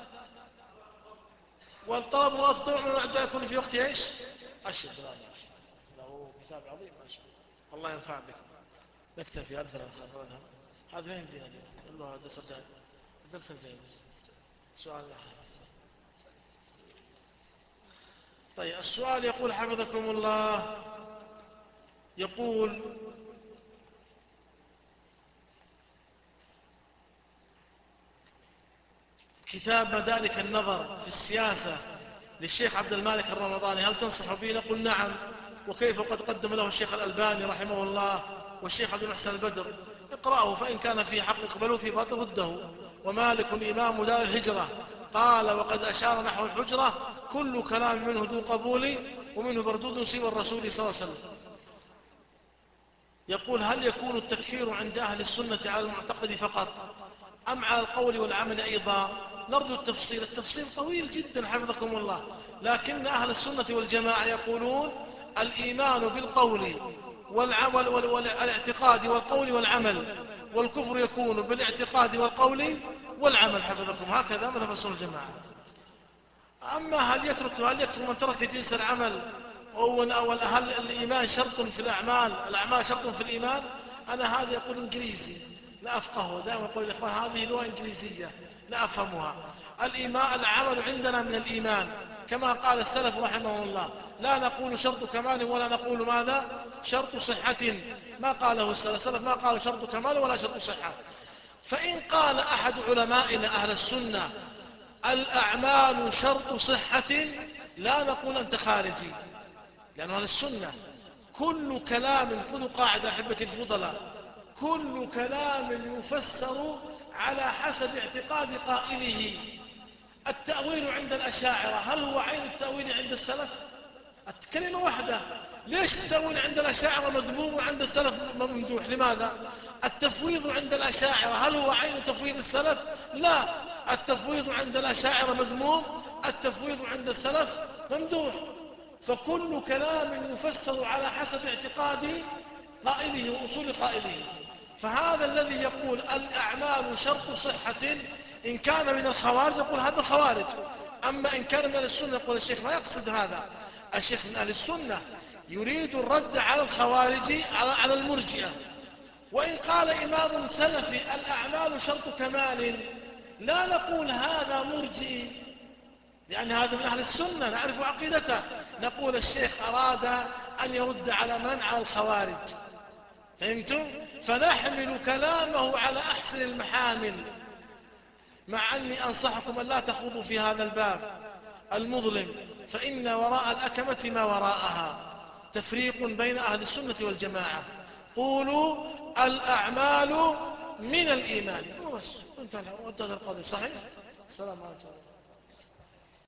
والطلب والطلع من الأعداء يكون في وقت إيش؟ أشهد. لا ما أشهد له كتاب عظيم ما شاء الله ينفع بكم. نكتفي. أذن هذا وين دينا اليوم؟ الله هذا صدق الدرس الجاي سؤال آخر. طيب السؤال يقول حفظكم الله، يقول كتاب مدارك النظر في السياسة للشيخ عبد المالك الرمضاني هل تنصح به؟ نقول نعم، وكيف قد قدم له الشيخ الألباني رحمه الله والشيخ عبد المحسن البدر. اقرأه فإن كان في حق اقبلوا، في باطل رده. ومالك إمام دار الهجرة قال وقد أشار نحو الحجرة كل كلام منه ذو قبول ومنه مردود سوى الرسول صلى الله عليه وسلم. يقول هل يكون التكفير عند أهل السنة على المعتقد فقط أم على القول والعمل أيضا؟ نرجو التفصيل. التفصيل طويل جدا حفظكم الله، لكن أهل السنة والجماعة يقولون الإيمان بالقول والعمل والاعتقاد والقول والعمل، والكفر يكون بالاعتقاد والقول والعمل حفظكم، هكذا مذهب السنة والجماعة. أما هل يترك هل يكفر من ترك جنس العمل أو هل الإيمان شرط في الأعمال الأعمال شرط في الإيمان؟ أنا هذا يقول إنجليزي لا أفقهه، دائما يقول الإخوان هذه لغة إنجليزية لا أفهمها. الإيمان العمل عندنا من الإيمان كما قال السلف رحمه الله، لا نقول شرط كمال ولا نقول ماذا شرط صحة، ما قاله السلف ما قالوا شرط كمال ولا شرط صحة. فإن قال أحد علمائنا أهل السنة الأعمال شرط صحة لا نقول أنت خارجي، لأن أهل السنة كل كلام، خذوا قاعدة أحبتي الفضلاء، كل كلام يفسر على حسب اعتقاد قائله. التأويل عند الأشاعرة هل هو عين التأويل عند السلف؟ كلمة واحدة. ليش التأويل عند الأشاعرة مذموم وعند السلف ممدوح؟ لماذا؟ التفويض عند الأشاعرة هل هو عين تفويض السلف؟ لا، التفويض عند الأشاعرة مذموم، التفويض عند السلف ممدوح. فكل كلام يفسر على حسب اعتقاد قائله وأصول قائله. فهذا الذي يقول الأعمال شرط صحة إن كان من الخوارج نقول هذا الخوارج، أما إن كان من أهل السنة نقول الشيخ ما يقصد هذا، الشيخ من أهل السنة يريد الرد على الخوارج على المرجئة. وإن قال إمام سلفي الأعمال شرط كمال لا نقول هذا مرجئ، لأن هذا من أهل السنة نعرف عقيدته، نقول الشيخ أراد أن يرد على من؟ على الخوارج. فهمتم؟ فنحمل كلامه على أحسن المحامل، مع أني أنصحكم أن لا تخوضوا في هذا الباب المظلم، فإن وراء الأكمة ما وراءها. تفريق بين أهل السنة والجماعة. قولوا الأعمال من الإيمان وبس، انتهى القضية. صحيح؟ السلام عليكم.